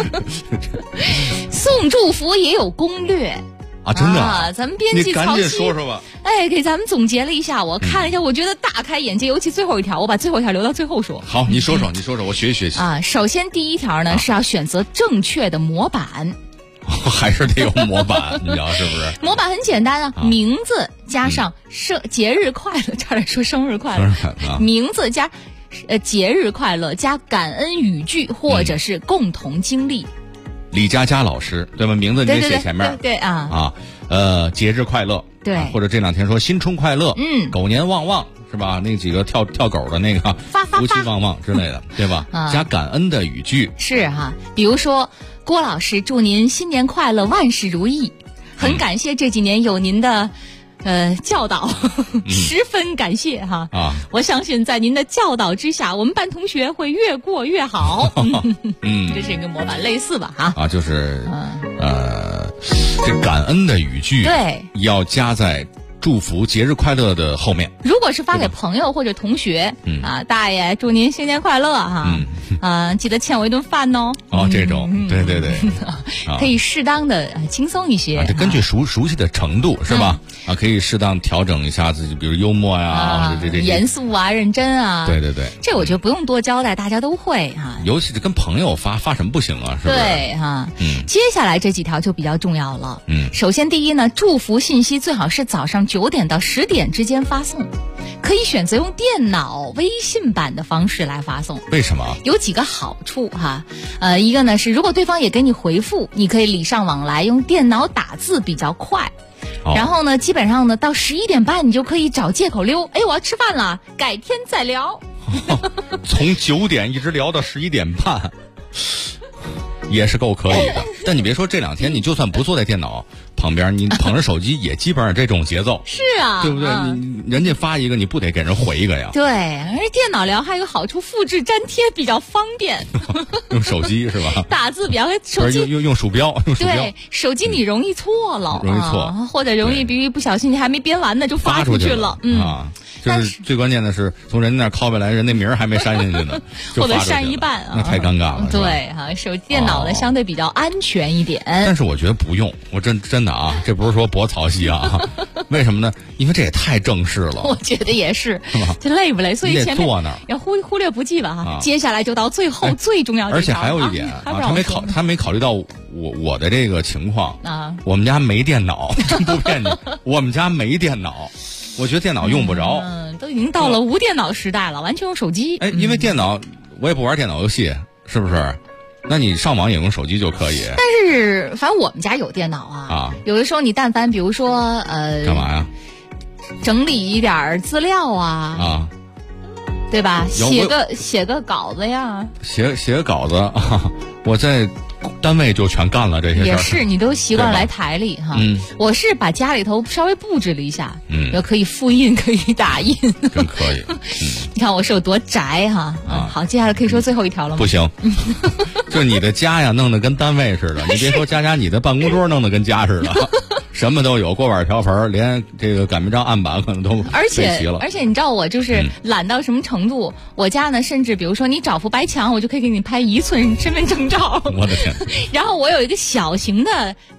Speaker 4: 送祝福也有攻略。
Speaker 1: 啊，真的
Speaker 4: 啊！咱们编辑曹
Speaker 1: 赶紧说说吧。
Speaker 4: 哎，给咱们总结了一下，我看了一下，我觉得大开眼界，尤其最后一条，我把最后一条留到最后说。
Speaker 1: 好，你说说，我学习学习
Speaker 4: 啊。首先第一条呢，是要选择正确的模板，
Speaker 1: 还是得有模板，你聊是不是？
Speaker 4: 模板很简单啊，名字加上节日快乐，差点说生日快乐，名字加节日快乐加感恩语句或者是共同经历。
Speaker 1: 李佳佳老师，对吧？名字你得写前面。
Speaker 4: 对啊。
Speaker 1: 节日快乐。
Speaker 4: 对。
Speaker 1: 或者这2天说新春快乐。狗年旺旺是吧？那几个跳狗的那个，福气旺旺之类的，对吧？加感恩的语句。
Speaker 4: 是哈，比如说郭老师祝您新年快乐，万事如意。很感谢这几年有您的。教导，十分感谢哈！我相信在您的教导之下，我们班同学会越过越好。这是一个模板，类似吧？哈
Speaker 1: 就是这感恩的语句
Speaker 4: 对
Speaker 1: 要加在祝福节日快乐的后面。
Speaker 4: 如果是发给朋友或者同学，大爷祝您新年快乐哈！记得欠我一顿饭哦。
Speaker 1: 这种，对，
Speaker 4: 可以适当的轻松一些。
Speaker 1: 这根据熟悉的程度是吧？可以适当调整一下自己，比如幽默呀，这
Speaker 4: 严肃啊，认真啊。
Speaker 1: 对，
Speaker 4: 这我觉得不用多交代，大家都会哈。
Speaker 1: 尤其是跟朋友发什么不行啊？是不是？
Speaker 4: 对哈。接下来这几条就比较重要了。首先第一呢，祝福信息最好是早上9点到10点之间发送。可以选择用电脑微信版的方式来发送。
Speaker 1: 为什么？
Speaker 4: 有几个好处哈。一个呢是如果对方也给你回复，你可以礼尚往来，用电脑打字比较快。然后呢，基本上呢到11点半你就可以找借口溜。我要吃饭了，改天再聊。
Speaker 1: 从9点一直聊到11点半。也是够可以的，但你别说这2天，你就算不坐在电脑旁边，你捧着手机也基本上这种节奏。
Speaker 4: 是啊，
Speaker 1: 对不对？人家发一个，你不得给人回一个呀？
Speaker 4: 对，而电脑聊还有好处，复制粘贴比较方便。
Speaker 1: 用手机是吧？
Speaker 4: 打字比较手机
Speaker 1: 用鼠标，
Speaker 4: 对，手机你容易错了，
Speaker 1: 容易错，
Speaker 4: 或者容易比如不小心你还没编完呢就发出去了。
Speaker 1: 就是最关键的是从人家那拷贝来，人那名儿还没删进去呢，
Speaker 4: 或者删一半，
Speaker 1: 那太尴尬了。
Speaker 4: 对哈，电脑呢相对比较安全一点。
Speaker 1: 但是我觉得不用，我真的啊，这不是说博草系啊，为什么呢？因为这也太正式了。
Speaker 4: 我觉得也是，这累不累？所以前面
Speaker 1: 坐那儿
Speaker 4: 要忽略不计吧哈。接下来就到最后最重要的，
Speaker 1: 而且还有一点他没考虑到我的这个情况啊，我们家没电脑，真不骗你，我们家没电脑。我觉得电脑用不着，
Speaker 4: 都已经到了无电脑时代了，完全用手机。
Speaker 1: 因为电脑我也不玩电脑游戏，是不是？那你上网也用手机就可以。
Speaker 4: 但是反正我们家有电脑啊，有的时候你但凡比如说
Speaker 1: 干嘛呀？
Speaker 4: 整理一点资料啊，对吧？写个稿子呀，
Speaker 1: 写个稿子啊，我在单位就全干了这些事儿。
Speaker 4: 也是，你都习惯来台里哈。我是把家里头稍微布置了一下，可以复印，可以打印，
Speaker 1: 真可以。
Speaker 4: 你看我是有多宅哈。好，接下来可以说最后一条了吗？
Speaker 1: 不行，就你的家呀，弄得跟单位似的。你别说佳，你的办公桌弄得跟家似的。什么都有，锅碗瓢盆，连这个擀面杖案板可能都备齐了。
Speaker 4: 而且你知道我就是懒到什么程度？我家呢，甚至比如说你找副白墙，我就可以给你拍1寸身份证照。
Speaker 1: 我的天！
Speaker 4: 然后我有一个小型的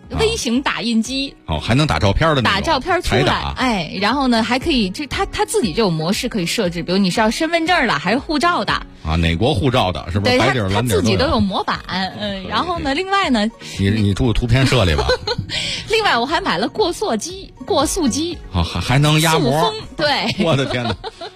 Speaker 4: 微型打印机。
Speaker 1: 还能打照片的那种。
Speaker 4: 打照片出来，然后呢还可以，就他自己就有模式可以设置，比如你是要身份证的还是护照的
Speaker 1: 哪国护照的，是不是白底蓝底
Speaker 4: 他自己都有模板。然后呢，另外呢，
Speaker 1: 你住图片社里吧。
Speaker 4: 另外我还买了过塑机，
Speaker 1: 还能压模。
Speaker 4: 塑封，对，
Speaker 1: 我的天哪！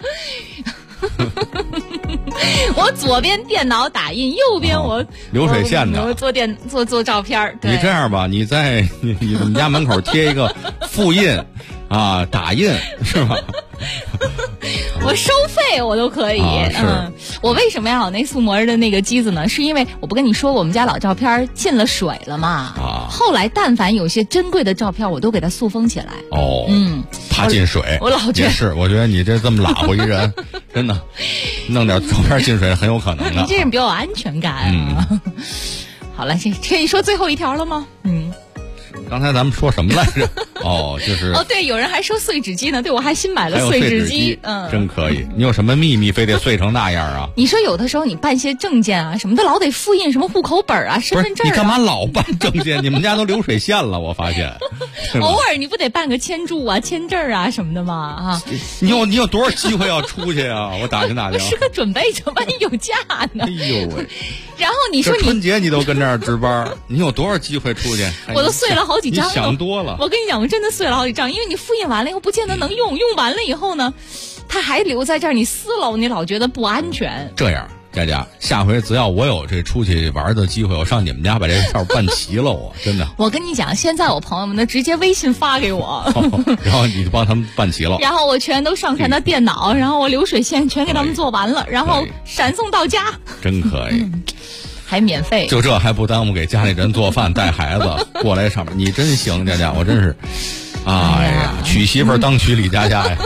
Speaker 4: 我左边电脑打印，右边我
Speaker 1: 流水线的，
Speaker 4: 我做照片。
Speaker 1: 你这样吧，你在你们家门口贴一个复印打印是吧？
Speaker 4: 我收费我都可以。我为什么要有那塑模的那个机子呢？是因为我不跟你说我们家老照片进了水了嘛？后来但凡有些珍贵的照片，我都给它塑封起来。
Speaker 1: 怕进水。
Speaker 4: 我老觉得
Speaker 1: 也是，我觉得你这么拉乎一人，真的弄点照片进水很有可能的。
Speaker 4: 你这人比较有安全感。好了，这你说最后一条了吗？
Speaker 1: 刚才咱们说什么来着？就是
Speaker 4: 对，有人还说碎纸机呢，对，我还新买了碎纸机。
Speaker 1: 真可以。你有什么秘密非得碎成那样啊？
Speaker 4: 你说有的时候你办些证件啊什么的，老得复印什么户口本啊、身份证
Speaker 1: 你干嘛老办证件？你们家都流水线了，我发现。
Speaker 4: 偶尔你不得办个签注啊、签证啊什么的吗？
Speaker 1: 你有多少机会要出去啊？我打听。
Speaker 4: 时刻准备着，万一有假呢？
Speaker 1: 哎呦喂！
Speaker 4: 然后你说
Speaker 1: 春节你都跟这儿值班，你有多少机会出去？
Speaker 4: 我都碎了好几张了。
Speaker 1: 你想多了。
Speaker 4: 我跟你讲，我真的碎了好几张，因为你复印完了以后不见得能用，用完了以后呢，它还留在这儿，你撕了你老觉得不安全。
Speaker 1: 这样，佳佳，下回只要我有这出去玩的机会，我上你们家把这票办齐了，我真的。
Speaker 4: 我跟你讲，现在我朋友们呢直接微信发给我，
Speaker 1: 然后你就帮他们办齐了，
Speaker 4: 然后我全都上传到电脑，然后我流水线全给他们做完了，然后闪送到家。
Speaker 1: 真可以。
Speaker 4: 还免费，
Speaker 1: 就这还不耽误给家里人做饭带孩子过来上面，你真行，佳佳，我真是，哎呀，娶媳妇当娶李佳佳呀。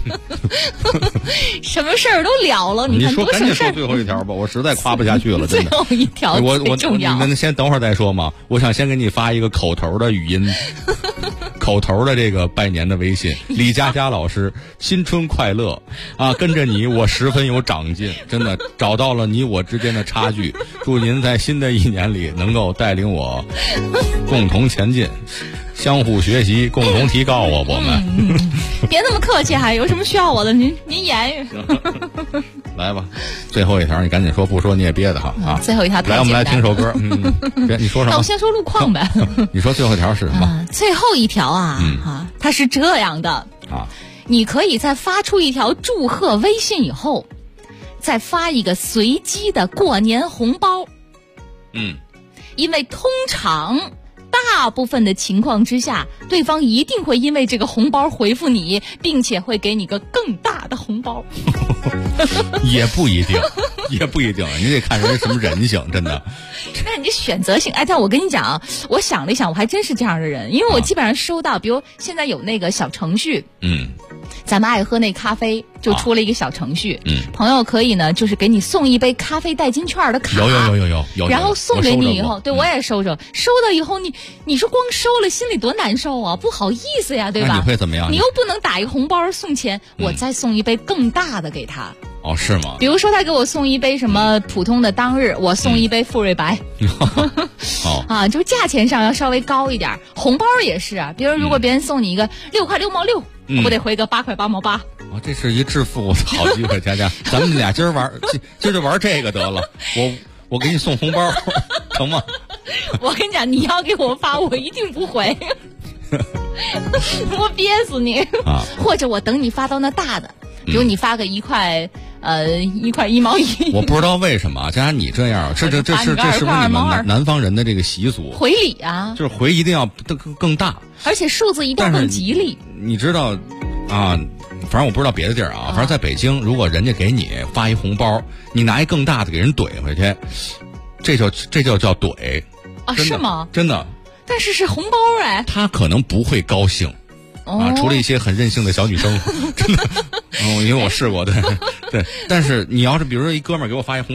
Speaker 4: 什么事儿都了了，
Speaker 1: 你说
Speaker 4: 赶
Speaker 1: 紧说最后一条吧，我实在夸不下去了，真的。
Speaker 4: 最后一条最重要。
Speaker 1: 你们先等会儿再说嘛，我想先给你发一个口头的语音。口头的这个拜年的微信，李佳佳老师，新春快乐跟着你我十分有长进，真的找到了你我之间的差距，祝您在新的一年里能够带领我共同前进，相互学习，共同提高我们。
Speaker 4: 别那么客气，还有什么需要我的您言语。
Speaker 1: 来吧，最后一条你赶紧说，不说你也憋得慌啊。
Speaker 4: 最后一条
Speaker 1: 来，我们来听首歌。别你说什么？
Speaker 4: 那我先说路况呗。
Speaker 1: 你说最后一条是什么？
Speaker 4: 最后一条它是这样的你可以在发出一条祝贺微信以后，再发一个随机的过年红包。因为通常大部分的情况之下，对方一定会因为这个红包回复你，并且会给你个更大的红包。
Speaker 1: 也不一定，也不一定，你得看人什么人性，真的。
Speaker 4: 那你选择性，但我跟你讲，我想了一想，我还真是这样的人，因为我基本上收到，比如现在有那个小程序，咱们爱喝那咖啡就出了一个小程序，朋友可以呢，就是给你送一杯咖啡代金券的卡，
Speaker 1: 有，
Speaker 4: 然后送给你以后，对我也收着，收到以后你说光收了心里多难受啊，不好意思呀，对吧？
Speaker 1: 那你会怎么样？
Speaker 4: 你又不能打一个红包送钱，我再送一杯更大的给他。
Speaker 1: 是吗？
Speaker 4: 比如说他给我送一杯什么普通的当日，我送一杯富瑞白。就是价钱上要稍微高一点。红包也是啊，比如如果别人送你一个6块6毛6，我得回个8块8毛8。
Speaker 1: 这是一致富的好机会，佳佳，咱们俩今儿就玩这个得了。我给你送红包，成吗？
Speaker 4: 我跟你讲，你要给我发，我一定不回。我憋死你！或者我等你发到那大的，比如你发个1块1毛1。
Speaker 1: 我不知道为什么，佳佳你这样，这是不是你们南方人的这个习俗？
Speaker 4: 回礼啊，
Speaker 1: 就是回一定要更大，
Speaker 4: 而且数字一定要更吉利。
Speaker 1: 你知道反正我不知道别的地儿反正在北京，如果人家给你发一红包，你拿一更大的给人怼回去，这就叫怼
Speaker 4: 是吗？
Speaker 1: 真的。
Speaker 4: 但是是红包
Speaker 1: 他可能不会高兴除了一些很任性的小女生，真的因为我试过，对。但是你要是比如说一哥们儿给我发一红包，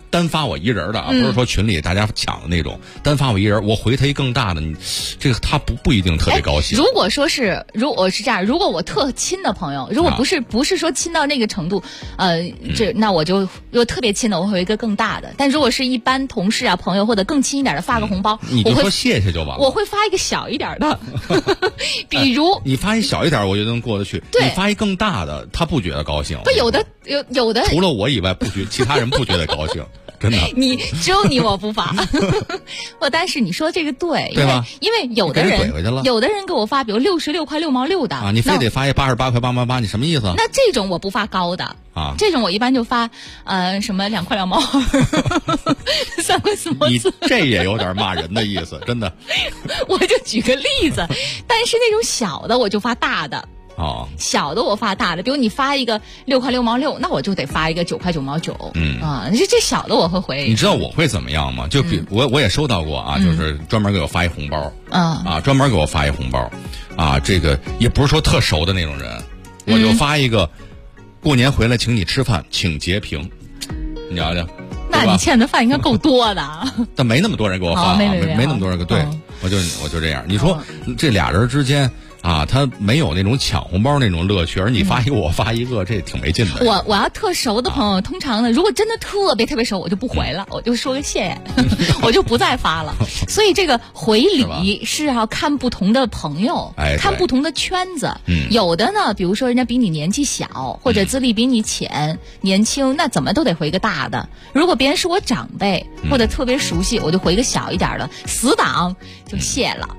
Speaker 1: 单发我一人的啊，不是说群里大家抢的那种，单发我一人，我回他一更大的，你这个他不一定特别高兴。
Speaker 4: 如果是这样，如果我特亲的朋友，如果不是说亲到那个程度，那我就特别亲的，我会有一个更大的。但如果是一般同事啊、朋友或者更亲一点的，发个红包，
Speaker 1: 你就说谢谢就完了。
Speaker 4: 我会发一个小一点的，比如
Speaker 1: 你发一小一点，我就能过得去。
Speaker 4: 对，
Speaker 1: 你发一更大的，他不觉得高兴。
Speaker 4: 不，有的，
Speaker 1: 除了我以外，其他人不觉得高兴。真的，
Speaker 4: 只有你我不发。但是你说这个对吧？因为有的人给我发，比如66块6毛6的
Speaker 1: 啊，你非得发一88块888，你什么意思？
Speaker 4: 那这种我不发高的啊，这种我一般就发什么2块2毛3块4毛4。
Speaker 1: 你这也有点骂人的意思，真的。
Speaker 4: 我就举个例子，但是那种小的我就发大的。
Speaker 1: 哦，
Speaker 4: 小的我发大的，比如你发一个6块6毛6，那我就得发一个9块9毛9。这小的我会回。
Speaker 1: 你知道我会怎么样吗？就比我也收到过啊，就是专门给我发一红包，专门给我发一红包，这个也不是说特熟的那种人，我就发一个过年回来请你吃饭，请截屏，你聊聊。
Speaker 4: 那你欠的饭应该够多的。
Speaker 1: 但没那么多人给我发，没那么多人对，我就这样。你说这俩人之间。他没有那种抢红包那种乐趣，而你发一个我发一个，这挺没劲的。
Speaker 4: 我要特熟的朋友，通常呢，如果真的特别特别熟，我就不回了，我就说个谢谢，我就不再发了。所以这个回礼是要看不同的朋友，看不同的圈子。有的呢，比如说人家比你年纪小，或者资历比你浅、年轻，那怎么都得回个大的。如果别人是我长辈或者特别熟悉，我就回个小一点的，死党就谢了。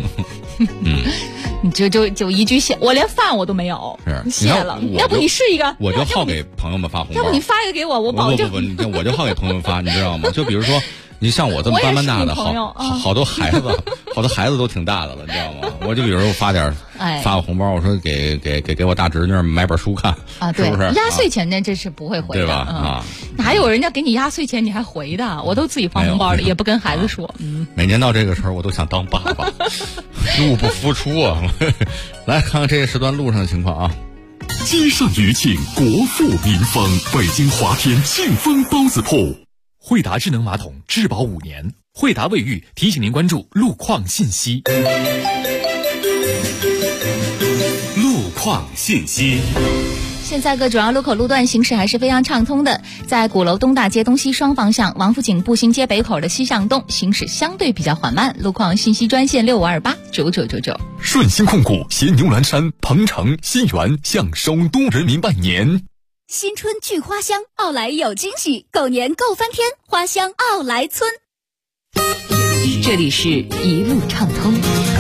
Speaker 4: 你就一句谢，我连饭我都没有，谢了。要不你试一个，
Speaker 1: 我就好给朋友们发红包。
Speaker 4: 要不你发一个给我，我保证。
Speaker 1: 不，我就好给朋友们发，你知道吗？就比如说，你像我这么斑斑大的，好多孩子，好多孩子都挺大的了，你知道吗？我就比如说发个红包，我说给我大侄女买本书看啊，
Speaker 4: 对，
Speaker 1: 是不是？
Speaker 4: 压岁钱呢，这是不会回的，
Speaker 1: 对吧？
Speaker 4: 哪有人家给你压岁钱你还回的？我都自己放红包里，也不跟孩子说。
Speaker 1: 每年到这个时候，我都想当爸爸，入不敷出啊！来看看这个时段路上的情况啊。
Speaker 11: 积善余庆，国富民丰。北京华天庆丰包子铺，
Speaker 10: 惠达智能马桶质保5年。惠达卫浴提醒您关注路况信息。
Speaker 11: 路况信息。
Speaker 4: 现在各主要路口路段行驶还是非常畅通的，在鼓楼东大街东西双方向王府井步行街北口的西向东行驶相对比较缓慢。路况信息专线65289999。
Speaker 11: 顺鑫控股携牛栏山、鹏城、新源向首都人民拜年。
Speaker 2: 新春聚花香，奥莱有惊喜，狗年够翻天，花香奥莱村。
Speaker 16: 这里是一路畅通。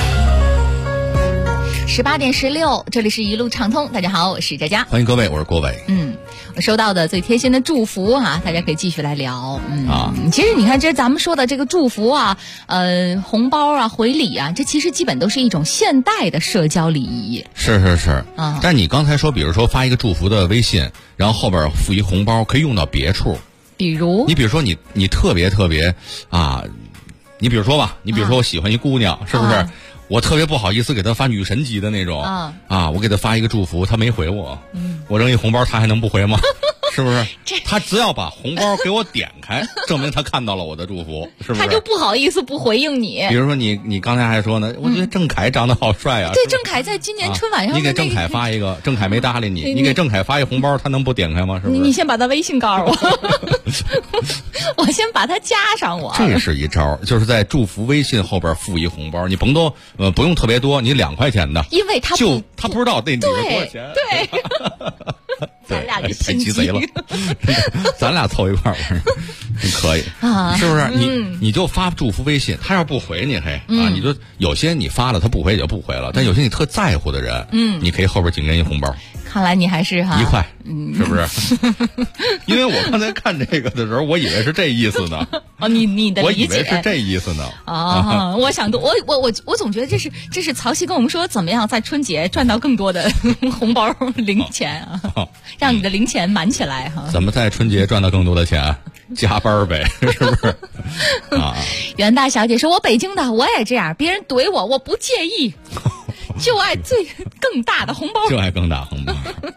Speaker 4: 18点16，这里是一路畅通。大家好，我是佳佳，
Speaker 1: 欢迎各位，我是郭伟。
Speaker 4: 我收到的最贴心的祝福啊，大家可以继续来聊。其实你看，这咱们说的这个祝福啊，红包啊，回礼啊，这其实基本都是一种现代的社交礼仪。
Speaker 1: 是啊。但你刚才说，比如说发一个祝福的微信，然后后边附一红包，可以用到别处。
Speaker 4: 比如
Speaker 1: 你特别啊，你比如说我喜欢一姑娘，是不是？我特别不好意思给他发女神级的那种我给他发一个祝福，他没回我，我扔一红包，他还能不回吗？是不是？他只要把红包给我点开，证明他看到了我的祝福，是不是？
Speaker 4: 他就不好意思不回应你。
Speaker 1: 比如说你刚才还说呢，我觉得郑恺长得好帅啊。
Speaker 4: 对，郑恺在今年春晚上，
Speaker 1: 你给郑恺发一个，郑恺没搭理你，你给郑恺发一红包，他能不点开吗？是不是？
Speaker 4: 你先把他微信告诉我，我先把他加上我。
Speaker 1: 这是一招，就是在祝福微信后边附一红包，你不用特别多，你2块钱的，
Speaker 4: 因为他
Speaker 1: 不知道那里边多少钱。
Speaker 4: 对。咱俩
Speaker 1: 太鸡贼了，咱俩凑一块儿可以啊，是不是？你就发祝福微信，他要不回你你就有些你发了他不回也就不回了，但有些你特在乎的人，你可以后边紧跟一红包。
Speaker 4: 看来你还是1
Speaker 1: 块，是不是？因为我刚才看这个的时候，我以为是这意思呢。
Speaker 4: 你的理解，
Speaker 1: 我以为是这意思呢。
Speaker 4: 我想我总觉得这是曹曦跟我们说怎么样在春节赚到更多的红包零钱啊，让你的零钱满起来哈。
Speaker 1: 怎么在春节赚到更多的钱？加班呗，是不是？
Speaker 4: 袁大小姐说：“我北京的，我也这样，别人怼我不介意。”就爱更大的红包，
Speaker 1: 就爱更大红包。对，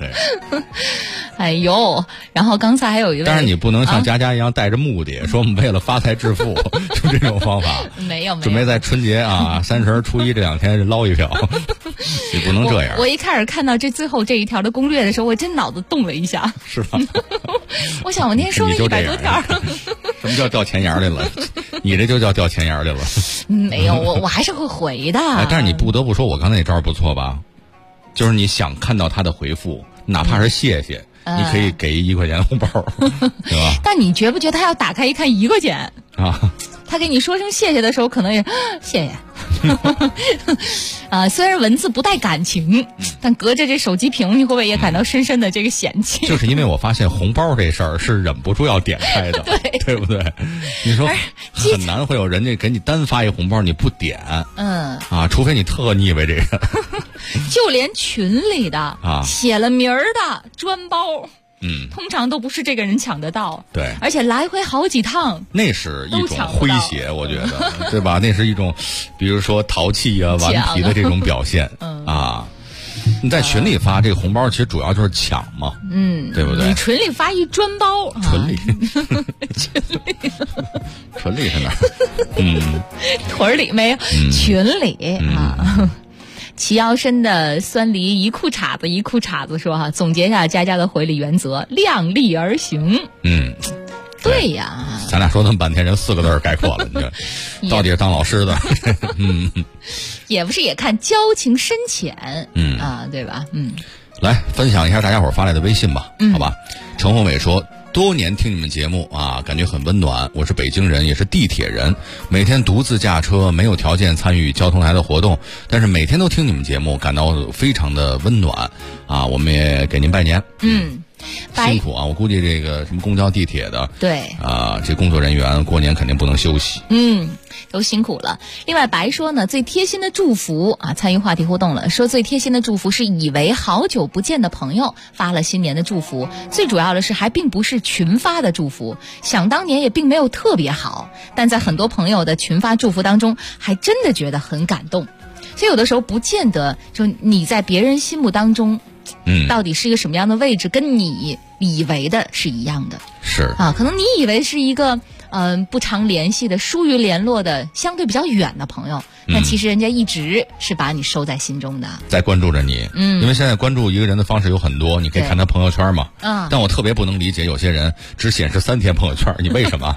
Speaker 4: 哎呦，然后刚才还有一位，
Speaker 1: 但是你不能像佳佳一样带着目的，说我们为了发财致富，就这种方法。
Speaker 4: 没有，
Speaker 1: 准备在春节啊、30、初一这2天捞一票，你不能这样。
Speaker 4: 我一开始看到最后这一条的攻略的时候，我真脑子动了一下。
Speaker 1: 是吧？
Speaker 4: 我想我那天说了100多条。
Speaker 1: 什么叫掉钱眼里了？你这就叫掉钱眼里了。
Speaker 4: 没有，我还是会回的。
Speaker 1: 但是你不得不说，我刚才那招不错吧？就是你想看到他的回复，哪怕是谢谢，你可以给1块钱红包，对吧？
Speaker 4: 但你觉不觉得他要打开一看1块钱
Speaker 1: 啊？
Speaker 4: 他给你说声谢谢的时候，可能也谢谢。虽然文字不带感情，但隔着这手机屏，你会不会也感到深深的这个嫌弃？
Speaker 1: 就是因为我发现红包这事儿是忍不住要点开的，对不对？你说很难会有人家给你单发一红包你不点，除非你特腻歪这人。
Speaker 4: 就连群里的写了名儿的专包。通常都不是这个人抢得到，
Speaker 1: 对，
Speaker 4: 而且来回好几趟，
Speaker 1: 那是一种诙谐，我觉得，对吧？那是一种，比如说淘气啊、顽皮的这种表现，你在群里发这个红包，其实主要就是抢嘛，对不对？
Speaker 4: 你群里发一专包，
Speaker 1: 群里是哪儿？
Speaker 4: 屯里没有，群里啊。齐腰深的酸梨一裤衩子一裤衩子说总结一下佳佳的回礼原则：量力而行。对呀，
Speaker 1: 咱俩说那么半天，人4个字概括了，你到底是当老师的？
Speaker 4: 也不是，也看交情深浅，对吧？
Speaker 1: 来分享一下大家伙发来的微信吧，好吧？陈宏伟说，多年听你们节目感觉很温暖。我是北京人，也是地铁人，每天独自驾车，没有条件参与交通台的活动，但是每天都听你们节目，感到非常的温暖我们也给您拜年。辛苦我估计这个什么公交地铁的，
Speaker 4: 对
Speaker 1: 这工作人员过年肯定不能休息，
Speaker 4: 都辛苦了。另外白说呢，最贴心的祝福参与话题互动了，说最贴心的祝福是以为好久不见的朋友发了新年的祝福，最主要的是还并不是群发的祝福，想当年也并没有特别好，但在很多朋友的群发祝福当中，还真的觉得很感动。所以有的时候不见得就你在别人心目当中到底是一个什么样的位置，跟你以为的是一样的。
Speaker 1: 是
Speaker 4: 可能你以为是一个不常联系的、疏于联络的、相对比较远的朋友，但其实人家一直是把你收在心中的，
Speaker 1: 在关注着你。因为现在关注一个人的方式有很多，你可以看他朋友圈嘛。但我特别不能理解有些人只显示3天朋友圈，你为什么？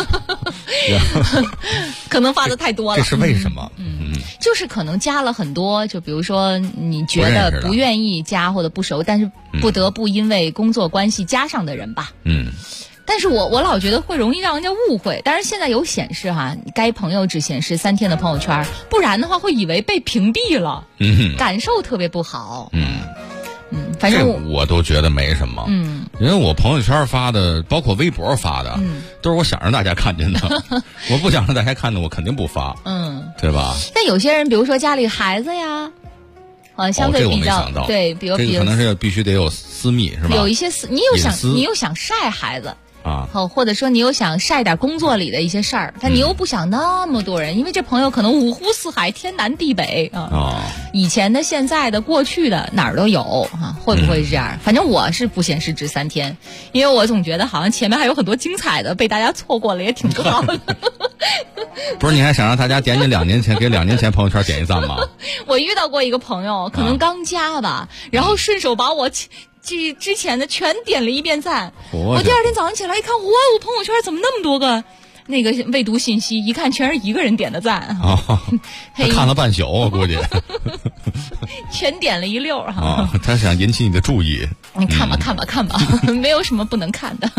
Speaker 4: 可能发的太多了，
Speaker 1: 这是为什么？
Speaker 4: 就是可能加了很多，就比如说你觉得不愿意加或者不熟，但是不得不因为工作关系加上的人吧。但是我老觉得会容易让人家误会，但是现在有显示该朋友只显示3天的朋友圈，不然的话会以为被屏蔽了，感受特别不好。反正
Speaker 1: 我都觉得没什么。因为我朋友圈发的，包括微博发的，都是我想让大家看见的。我不想让大家看的，我肯定不发。对吧？
Speaker 4: 但有些人，比如说家里孩子呀。相对比较对，比如
Speaker 1: 这个可能是必须得有私密是吧？
Speaker 4: 有一些你又想晒孩子或者说你又想晒点工作里的一些事儿，但你又不想那么多人，因为这朋友可能五湖四海、天南地北以前的、现在的、过去的哪儿都有会不会是这样？反正我是不显示只3天，因为我总觉得好像前面还有很多精彩的被大家错过了，也挺不好的。
Speaker 1: 不是，你还想让大家点你2年前给2年前朋友圈点一赞吗？
Speaker 4: 我遇到过一个朋友，可能刚加吧，然后顺手把我之前的全点了一遍赞。我第2天早上起来一看，我朋友圈怎么那么多个那个未读信息？一看全是一个人点的赞
Speaker 1: 他看了半宿，我估计
Speaker 4: 全点了一溜
Speaker 1: 他想引起你的注意。
Speaker 4: 你看吧，看吧，没有什么不能看的。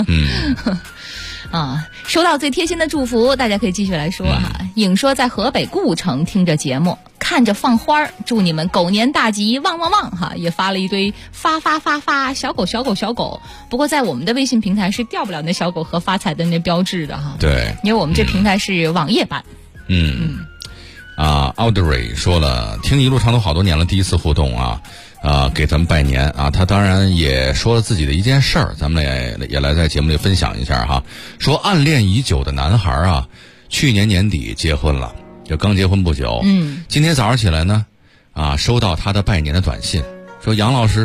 Speaker 4: 收到最贴心的祝福，大家可以继续来说影说在河北故城听着节目，看着放花，祝你们狗年大吉，旺旺旺也发了一堆发小狗。不过在我们的微信平台是调不了那小狗和发财的那标志的
Speaker 1: 对，
Speaker 4: 因为我们这平台是网页版。
Speaker 1: Audrey 说了，听一路畅通好多年了，第一次互动给咱们拜年他当然也说了自己的一件事儿，咱们也来在节目里分享一下说暗恋已久的男孩去年年底结婚了，就刚结婚不久。今天早上起来呢收到他的拜年的短信，说杨老师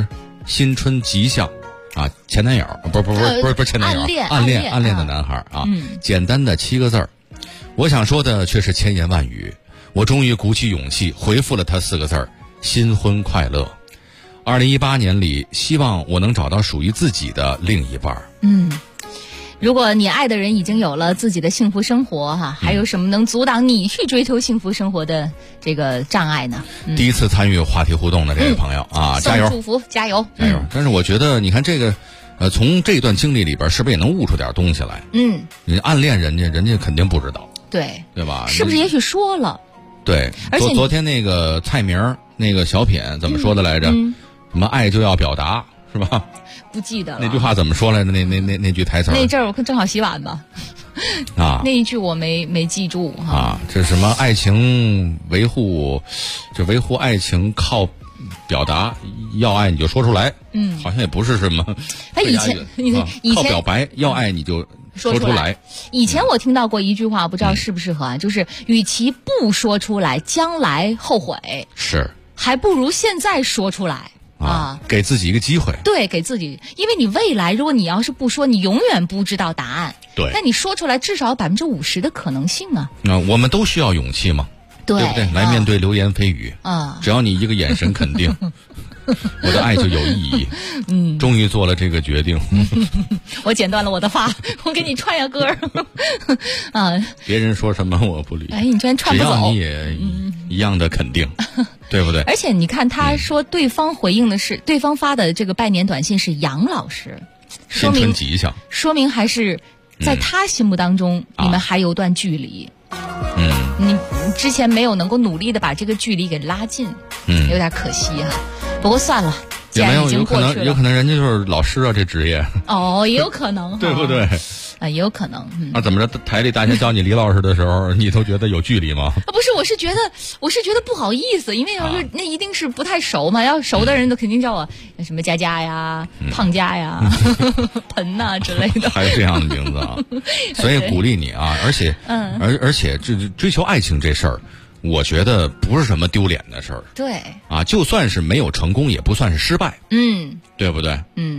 Speaker 1: 新春吉祥啊，前男友不是前男友，暗恋的男孩啊，简单的7个字儿，我想说的却是千言万语。我终于鼓起勇气回复了他4个字儿：新婚快乐。2018年里，希望我能找到属于自己的另一半。
Speaker 4: 如果你爱的人已经有了自己的幸福生活还有什么能阻挡你去追求幸福生活的这个障碍呢？
Speaker 1: 第一次参与话题互动的这位朋友加油！
Speaker 4: 送祝福，加油！
Speaker 1: 但是我觉得，你看这个，从这段经历里边，是不是也能悟出点东西来？你暗恋人家肯定不知道，对吧？
Speaker 4: 是不是也许说了？
Speaker 1: 对，
Speaker 4: 而且
Speaker 1: 昨天那个蔡明那个小品怎么说的来着？什么爱就要表达，是吧？
Speaker 4: 不记得了。
Speaker 1: 那句话怎么说来着？那句台词。
Speaker 4: 那阵儿我正好洗碗吧。那一句我没记住
Speaker 1: 这什么爱情维护，这维护爱情靠表达，要爱你就说出来。好像也不是什么。
Speaker 4: 以前
Speaker 1: 靠表白，要爱你就说出来。
Speaker 4: 以前我听到过一句话，不知道适不适合就是与其不说出来，将来后悔，
Speaker 1: 是
Speaker 4: 还不如现在说出来。
Speaker 1: 给自己一个机会。
Speaker 4: 对，给自己，因为你未来如果你要是不说，你永远不知道答案。
Speaker 1: 对，
Speaker 4: 但你说出来，至少有50%的可能性啊。
Speaker 1: 我们都需要勇气嘛，对不对？来面对流言蜚语只要你一个眼神肯定，我的爱就有意义。终于做了这个决定。
Speaker 4: 我剪断了我的发，我给你串下歌
Speaker 1: 别人说什么我不理。
Speaker 4: 你居然串不走。
Speaker 1: 只要你也一样的肯定。对不对？
Speaker 4: 而且你看，他说对方回应的是对方发的这个拜年短信是杨老师，
Speaker 1: 新春吉祥，
Speaker 4: 说明还是在他心目当中，你们还有段距离。你之前没有能够努力的把这个距离给拉近，有点可惜不过算了，
Speaker 1: 也没有，有可能人家就是老师这职业。
Speaker 4: 也有可能，
Speaker 1: 对不对？
Speaker 4: 也有可能。
Speaker 1: 怎么着？台里大家叫你李老师的时候，你都觉得有距离吗？
Speaker 4: 不是，我是觉得不好意思，因为那一定是不太熟嘛。要熟的人都肯定叫我什么佳佳呀、胖佳呀、盆呐之类的。
Speaker 1: 还有这样的名字所以鼓励你而且而且追求爱情这事儿，我觉得不是什么丢脸的事儿。
Speaker 4: 对
Speaker 1: 就算是没有成功，也不算是失败。对不对？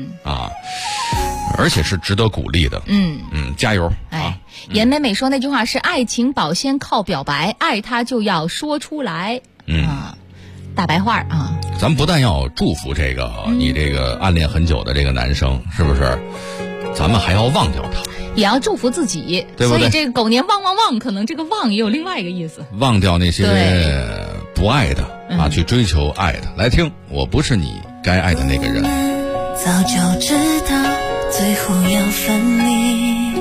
Speaker 1: 而且是值得鼓励的。加油！
Speaker 4: 严美美说那句话是爱情保鲜靠表白，爱他就要说出来。大白话
Speaker 1: 咱们不但要祝福这个你这个暗恋很久的这个男生，是不是？咱们还要忘掉他，
Speaker 4: 也要祝福自己，
Speaker 1: 对不对？
Speaker 4: 所以这个狗年旺旺旺，可能这个旺也有另外一个意思。
Speaker 1: 忘掉那些不爱的去追求爱的。来听，我不是你该爱的那个人。
Speaker 8: 早就知道最后要分离，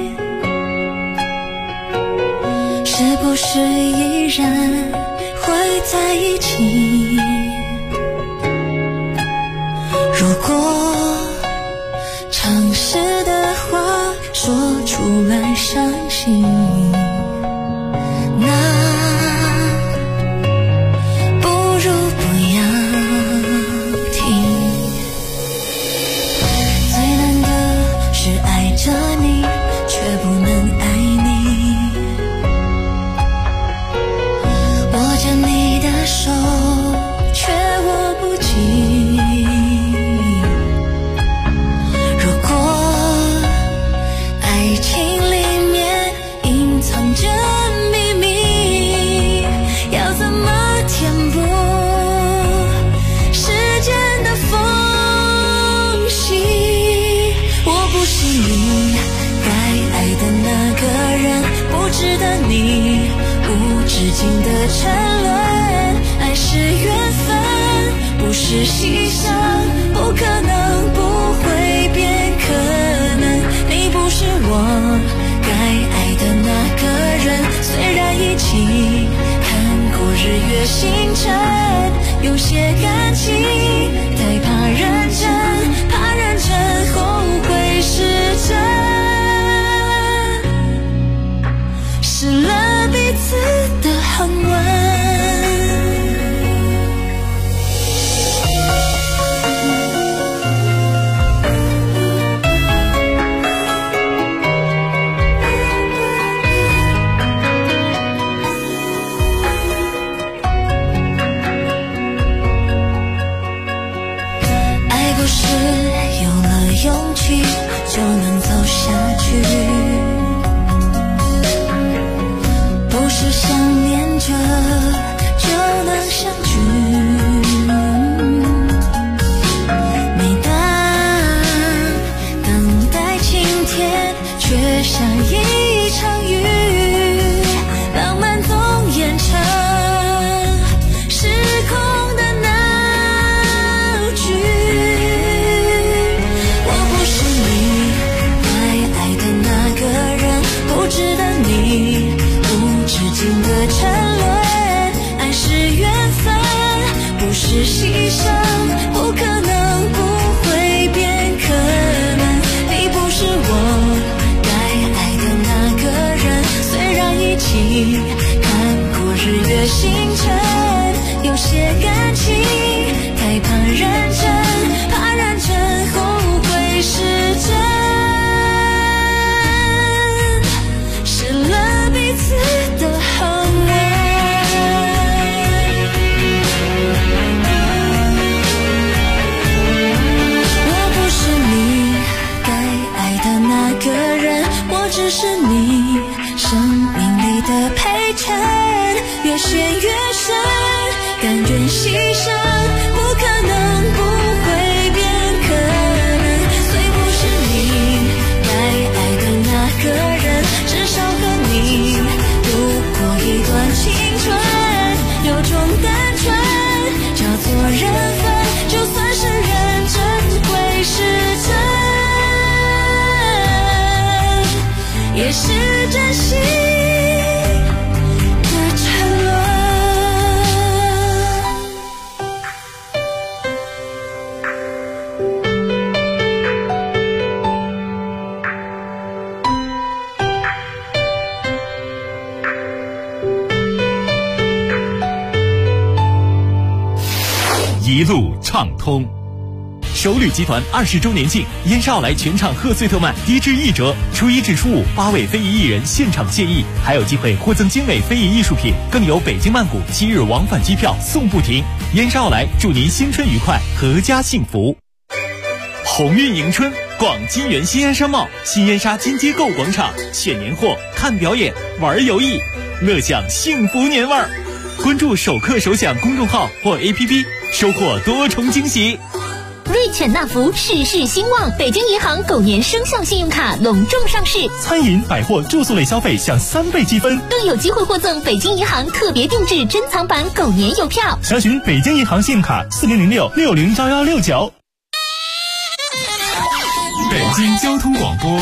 Speaker 8: 是不是依然会在一起？如果诚实的话说出来伤心，那不如不要听。最难的是爱着你却不能爱你，握着你的手却握不紧。如果爱情里面隐藏着秘密，要怎么填补时间的缝隙？我不是你该爱的那个人，不值得你无止境的沉沦。爱是缘分，不是牺牲，不可能不会变可能。你不是我该爱的那个人，虽然一起看过日月星辰，有些感情太怕认真，怕认真后悔是真，失了彼此的恒温。 勇气就能走下去，不是想念着就能相聚。每当等待晴天，却像一场雨，浪漫总演成失控的闹剧。我不是你该爱的那个人，不值得你无止境的沉沦。爱是缘分，不是牺牲，不可能不会变可能。你不是我该爱的那个人，虽然一起看过日月星辰，有些感情太怕认真，怕认真后悔是真，失了彼此的恒温。我不是你该爱的那个人，我只是你生命里的陪衬，越陷越深，甘愿牺牲，不可能不会变可能。虽不是你该爱的那个人，至少和你度过一段青春，有种单纯叫做缘分，就算是认真会是真，也是真心的沉沦。
Speaker 10: 一路畅通。首旅集团20周年庆，燕莎奥莱全场贺岁特卖，低至1折，初一至初五8位非遗艺人现场献艺，还有机会获赠精美非遗艺术品，更有北京曼谷7日往返机票送不停。燕莎奥莱祝您新春愉快，阖家幸福。鸿运迎春，逛金源新燕山帽，新燕莎金街购广场，选年货，看表演，玩游艺，乐享幸福年味儿。关注首客首享公众号或 APP， 收获多重惊喜。
Speaker 14: 瑞犬纳福事事兴旺，北京银行狗年生肖信用卡隆重上市，
Speaker 10: 餐饮、百货、住宿类消费享3倍积分，
Speaker 14: 更有机会获赠北京银行特别定制珍藏版狗年邮票。
Speaker 10: 详询北京银行信用卡4006601169。
Speaker 6: 北京交通广播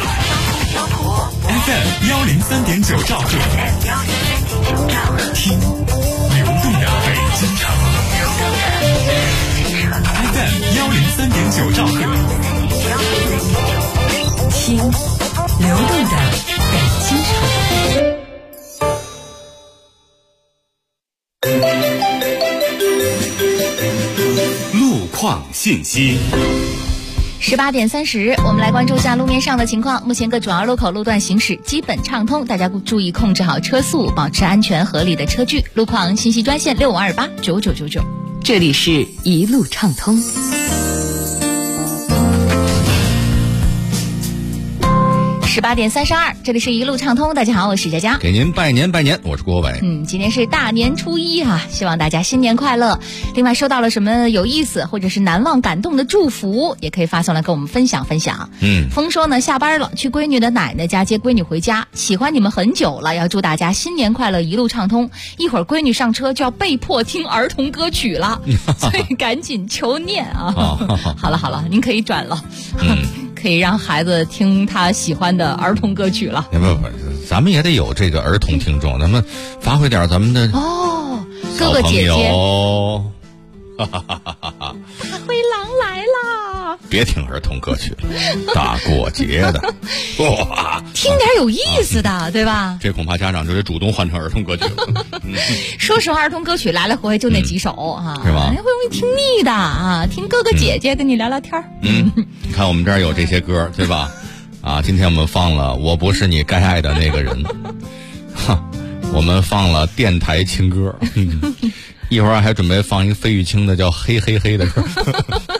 Speaker 6: FM 103.9兆赫，听流动的北京城。FM 103.9兆赫，
Speaker 16: 听流动的北京
Speaker 6: 城。路况信息。
Speaker 4: 18点30，我们来关注一下路面上的情况。目前各主要路口路段行驶基本畅通，大家注意控制好车速，保持安全合理的车距。路况信息专线65289999。
Speaker 16: 这里是一路畅通。
Speaker 4: 18点32，这里是一路畅通。大家好，我是佳佳，
Speaker 1: 给您拜年，我是郭伟。
Speaker 4: 今天是大年初一啊，希望大家新年快乐。另外，收到了什么有意思或者是难忘感动的祝福，也可以发送来跟我们分享分享。风说呢，下班了，去闺女的奶奶家接闺女回家，喜欢你们很久了，要祝大家新年快乐，一路畅通。一会儿闺女上车就要被迫听儿童歌曲了，所以赶紧求念啊！好了，您可以转了。可以让孩子听他喜欢的儿童歌曲了。
Speaker 1: 不，咱们也得有这个儿童听众，咱们发挥点咱们的
Speaker 4: 哥哥姐姐。
Speaker 1: 大
Speaker 4: 灰狼来啦！
Speaker 1: 别听儿童歌曲了，大过节的，哇，
Speaker 4: 听点有意思的，对吧？
Speaker 1: 这恐怕家长就得主动换成儿童歌曲了。
Speaker 4: 说实话，儿童歌曲来来回回就那几首啊，
Speaker 1: 是吧？
Speaker 4: 会容易听腻的啊，听哥哥姐姐跟你聊聊天。
Speaker 1: 你看我们这儿有这些歌，对吧？今天我们放了《我不是你该爱的那个人》，我们放了电台情歌。一会儿还准备放一个费玉清的叫《嘿嘿嘿》的歌。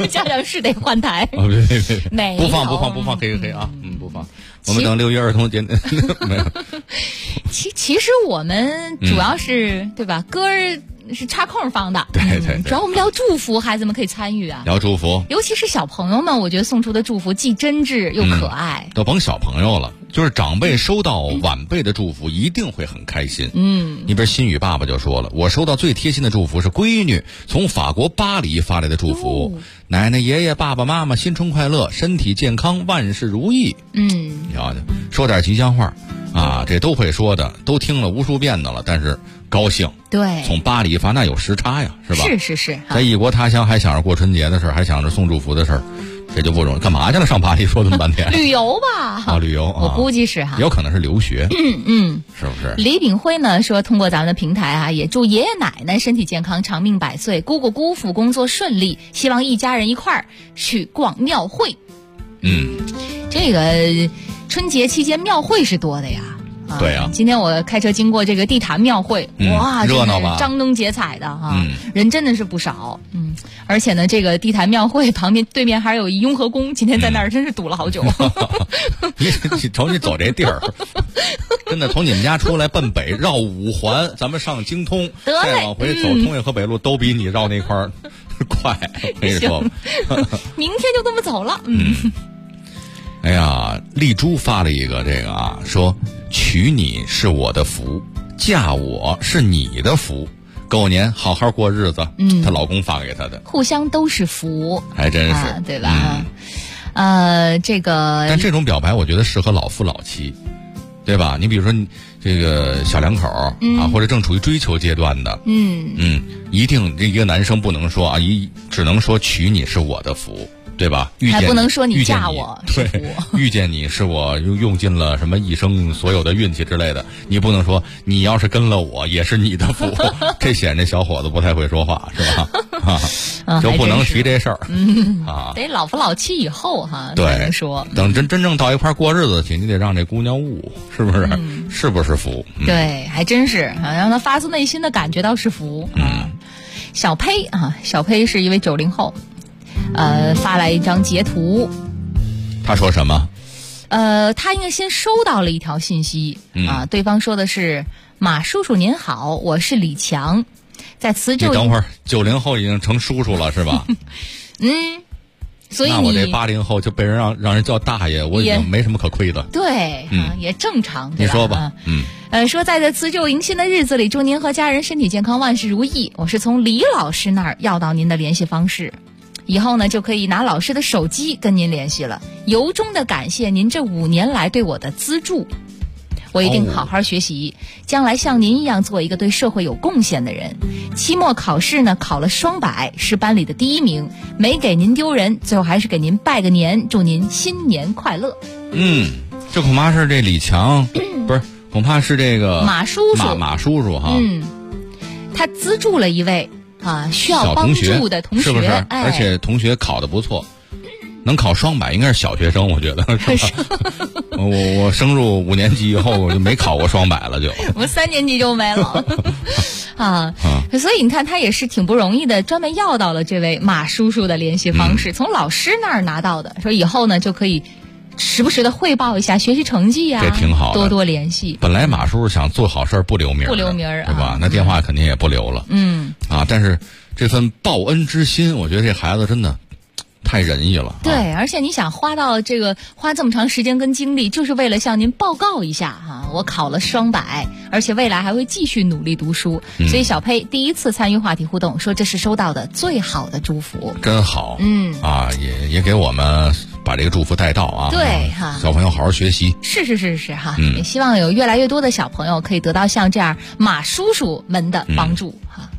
Speaker 4: 家长是得换台。
Speaker 1: 哦，对，
Speaker 4: 没
Speaker 1: 不放，黑啊，不放。我们等6月儿童节没有。
Speaker 4: 其实我们主要是对吧？歌儿是插空放的，
Speaker 1: 对，
Speaker 4: 主要我们聊祝福，孩子们可以参与啊。
Speaker 1: 聊祝福，
Speaker 4: 尤其是小朋友们，我觉得送出的祝福既真挚又可爱。
Speaker 1: 都甭小朋友了，就是长辈收到晚辈的祝福，一定会很开心。你比如新宇爸爸就说了，我收到最贴心的祝福是闺女从法国巴黎发来的祝福，奶奶、爷爷、爸爸妈妈新春快乐，身体健康，万事如意。你瞧瞧，说点吉祥话啊，这都会说的，都听了无数遍的了，但是高兴。
Speaker 4: 对，
Speaker 1: 从巴黎发那有时差呀，是吧？
Speaker 4: 是，
Speaker 1: 在异国他乡还想着过春节的事儿，还想着送祝福的事儿，这就不容易。干嘛去了？上巴黎说这么半天？
Speaker 4: 旅游吧。
Speaker 1: 啊，旅游啊，
Speaker 4: 我估计是哈，
Speaker 1: 有可能是留学。是不是？
Speaker 4: 李炳辉呢说，通过咱们的平台啊，也祝爷爷奶奶身体健康，长命百岁，姑姑姑父工作顺利，希望一家人一块儿去逛庙会。这个春节期间庙会是多的呀。
Speaker 1: 对啊，
Speaker 4: 今天我开车经过这个地坛庙会，哇，
Speaker 1: 热闹吧，
Speaker 4: 张灯结彩的哈，人真的是不少。而且呢，这个地坛庙会旁边对面还有一雍和宫，今天在那儿真是堵了好久。
Speaker 1: 你瞅你走这地儿，真的从你们家出来奔北绕5环，咱们上京通，再往回走通惠河北路，都比你绕那块儿快。我跟你说，
Speaker 4: 明天就这么走了。
Speaker 1: 哎呀，丽珠发了一个这个啊，说娶你是我的福，嫁我是你的福，狗年好好过日子。她老公发给她的，
Speaker 4: 互相都是福，
Speaker 1: 还真是，
Speaker 4: 对吧？这个，
Speaker 1: 但这种表白我觉得适合老夫老妻，对吧？你比如说这个小两口啊，或者正处于追求阶段的，一定这一个男生不能说啊，只能说娶你是我的福。对吧？
Speaker 4: 还不能说你嫁我，
Speaker 1: 对，遇见你是我用尽了什么一生所有的运气之类的，你不能说你要是跟了我也是你的福，这显这小伙子不太会说话，是吧？就不能提这事儿
Speaker 4: 得老夫老妻以后哈，
Speaker 1: 对，
Speaker 4: 才能说。
Speaker 1: 等真正到一块过日子去，你得让这姑娘悟，是不是？是不是福？
Speaker 4: 对，还真是啊，让他发自内心的感觉到是福。小呸啊，小呸是一位90后。发来一张截图，
Speaker 1: 他说什么？
Speaker 4: 他应该先收到了一条信息啊，对方说的是马叔叔您好，我是李强，在辞旧。
Speaker 1: 你等会儿，90后已经成叔叔了是吧？
Speaker 4: 所以
Speaker 1: 那我这80后就被人让人叫大爷，我已经没什么可亏的。
Speaker 4: 对，也正常。
Speaker 1: 你说吧，
Speaker 4: 说在这辞旧迎新的日子里，祝您和家人身体健康，万事如意。我是从李老师那儿要到您的联系方式。以后呢，就可以拿老师的手机跟您联系了。由衷的感谢您这5年来对我的资助，我一定好好学习，将来像您一样做一个对社会有贡献的人。期末考试呢，考了双100，是班里的第1名，没给您丢人。最后还是给您拜个年，祝您新年快乐。
Speaker 1: 这恐怕是这李强，不是，恐怕是这个
Speaker 4: 马叔叔，
Speaker 1: 马叔叔哈。
Speaker 4: 他资助了一位。需要帮助的同学，
Speaker 1: 是不是？而且同学考得不错，能考双100应该是小学生，我觉得是吧？我升入5年级以后，我就没考过双100了，就
Speaker 4: 我3年级就没了所以你看，他也是挺不容易的，专门要到了这位马叔叔的联系方式，从老师那儿拿到的，说以后呢就可以时不时的汇报一下学习成绩
Speaker 1: 这挺好的，
Speaker 4: 多多联系。
Speaker 1: 本来马叔叔想做好事不留名，对吧？那电话肯定也不留了。但是这份报恩之心，我觉得这孩子真的太仁义了。
Speaker 4: 对，而且你想花这么长时间跟精力，就是为了向您报告一下我考了双100，而且未来还会继续努力读书。所以小佩第一次参与话题互动，说这是收到的最好的祝福，
Speaker 1: 真好。也给我们把这个祝福带到啊。
Speaker 4: 对
Speaker 1: 小朋友好好学习。
Speaker 4: 是也希望有越来越多的小朋友可以得到像这样马叔叔们的帮助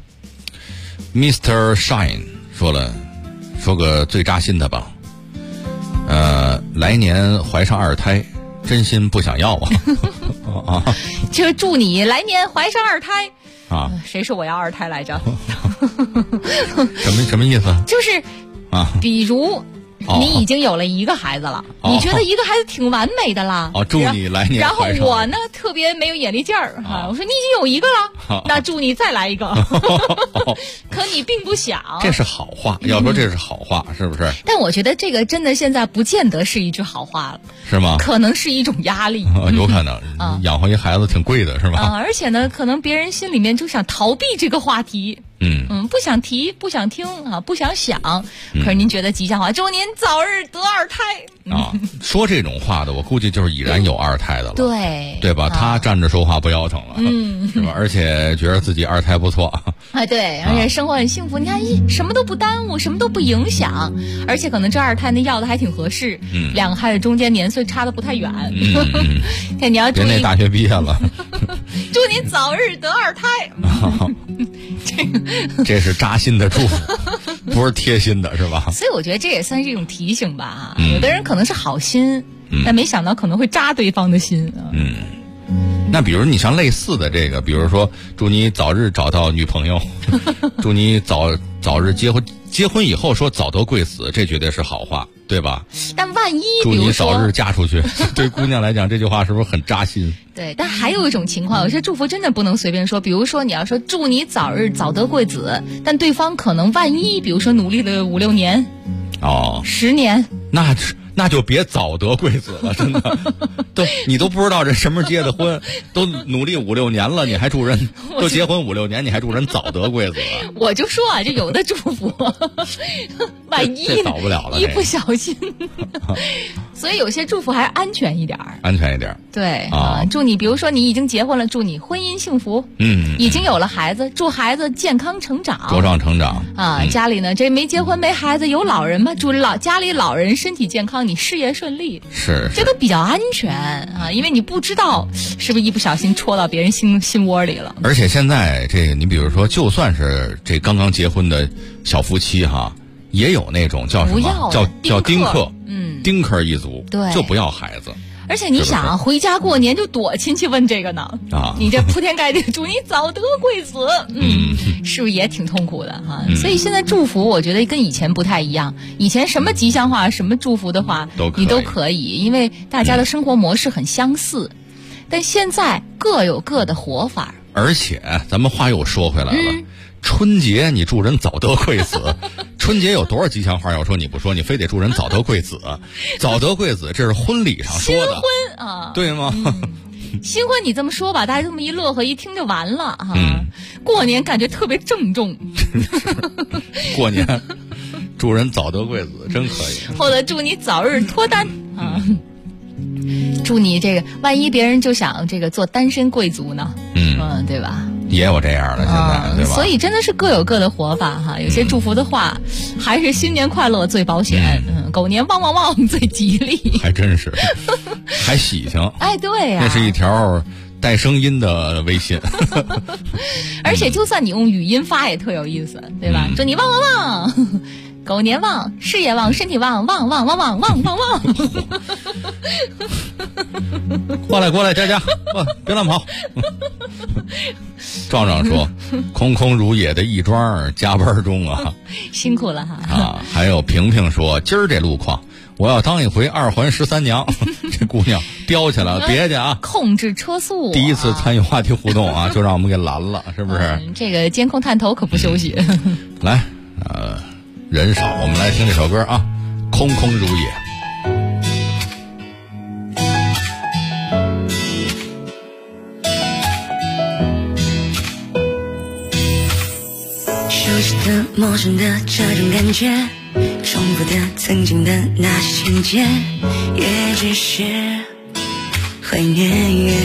Speaker 1: Mr. Shine 说个最扎心的吧，来年怀上2胎，真心不想要
Speaker 4: 就祝你来年怀上2胎谁说我要2胎来着？
Speaker 1: 什么意思？
Speaker 4: 就是比如你已经有了一个孩子了，你觉得一个孩子挺完美的了。
Speaker 1: 祝你来年怀上。
Speaker 4: 然后我呢，特别没有眼力劲儿哈，我说你已经有一个了，那祝你再来一个。可你并不想。
Speaker 1: 这是好话，要说这是好话，是不是？
Speaker 4: 但我觉得这个真的现在不见得是一句好话了，
Speaker 1: 是吗？
Speaker 4: 可能是一种压力。
Speaker 1: 有可能，养活一孩子挺贵的，是吧？
Speaker 4: 而且呢，可能别人心里面就想逃避这个话题。不想提，不想听啊，不想想。可是您觉得吉祥话，祝您早日得二胎
Speaker 1: 说这种话的，我估计就是已然有二胎的了，对吧？他站着说话不腰疼了，是吧？而且觉得自己二胎不错，
Speaker 4: 对，而且生活很幸福。你看，什么都不耽误，什么都不影响，而且可能这二胎那要的还挺合适，两个孩子中间年岁差的不太远。看你要
Speaker 1: 别那大学毕业了，
Speaker 4: 祝您早日得二胎。
Speaker 1: 这是扎心的祝福，不是贴心的，是吧？
Speaker 4: 所以我觉得这也算是一种提醒吧。有的人可能是好心，但没想到可能会扎对方的心。
Speaker 1: 那比如你像类似的这个，比如说祝你早日找到女朋友，祝你早日结婚，结婚以后说早得贵子，这绝对是好话，对吧？
Speaker 4: 但万一
Speaker 1: 祝你早日嫁出去，对姑娘来讲这句话是不是很扎心？
Speaker 4: 对，但还有一种情况，有些祝福真的不能随便说。比如说你要说祝你早日早得贵子，但对方可能万一比如说努力了5、6年10年，
Speaker 1: 那就别早得贵子了，真的。你都不知道这什么时候结的婚，都努力5、6年了，你还祝人都结婚5、6年，你还祝人早得贵子了？
Speaker 4: 我就说就有的祝福，万一
Speaker 1: 这早不了了，
Speaker 4: 一不小心。所以有些祝福还是安全一点。对祝你，比如说你已经结婚了，祝你婚姻幸福。已经有了孩子，祝孩子健康成长，
Speaker 1: 茁壮成长。
Speaker 4: 家里呢，这没结婚没孩子有老人吗？祝家里老人身体健康，你事业顺利。
Speaker 1: 是
Speaker 4: 这个比较安全因为你不知道是不是一不小心戳到别人心窝里了。
Speaker 1: 而且现在这个，你比如说，就算是这刚刚结婚的小夫妻也有那种叫什么叫丁克，丁克一族，
Speaker 4: 对，
Speaker 1: 就不要孩子。
Speaker 4: 而且你想回家过年就躲亲戚问这个呢你这铺天盖地祝你早得贵子，是不是也挺痛苦的所以现在祝福我觉得跟以前不太一样，以前什么吉祥话什么祝福的话你都可以，因为大家的生活模式很相似，但现在各有各的活法。
Speaker 1: 而且咱们话又说回来了，春节你祝人早得贵子，春节有多少吉祥话要说你不说，你非得祝人早得贵子。早得贵子这是婚礼上说的，
Speaker 4: 新婚
Speaker 1: 对吗？
Speaker 4: 新婚你这么说吧，大家这么一乐呵一听就完了过年感觉特别郑重。
Speaker 1: 过年祝人早得贵子真可以，
Speaker 4: 或者祝你早日脱单祝你这个万一别人就想这个做单身贵族呢对吧？
Speaker 1: 也有这样的现在对吧？
Speaker 4: 所以真的是各有各的活法有些祝福的话还是新年快乐最保险狗年旺旺旺最吉利。
Speaker 1: 还真是还喜庆
Speaker 4: 对
Speaker 1: 那是一条带声音的微信。
Speaker 4: 而且就算你用语音发也特有意思，对吧？祝你旺旺旺，狗年旺，事业旺，身体旺，旺旺旺旺旺旺旺。
Speaker 1: 过来，佳，别乱跑。壮壮说：“空空如也的亦庄加班中
Speaker 4: 辛苦了
Speaker 1: 还有萍萍说：“今儿这路况，我要当一回2环13娘。”这姑娘飙起来了，别去
Speaker 4: 控制车速。
Speaker 1: 第一次参与话题互动就让我们给拦了，是不是？
Speaker 4: 这个监控探头可不休息。
Speaker 1: 来，人少，我们来听这首歌空空如也。
Speaker 19: 熟悉的陌生的这种感觉，重复的曾经的那些情节，也只是怀念。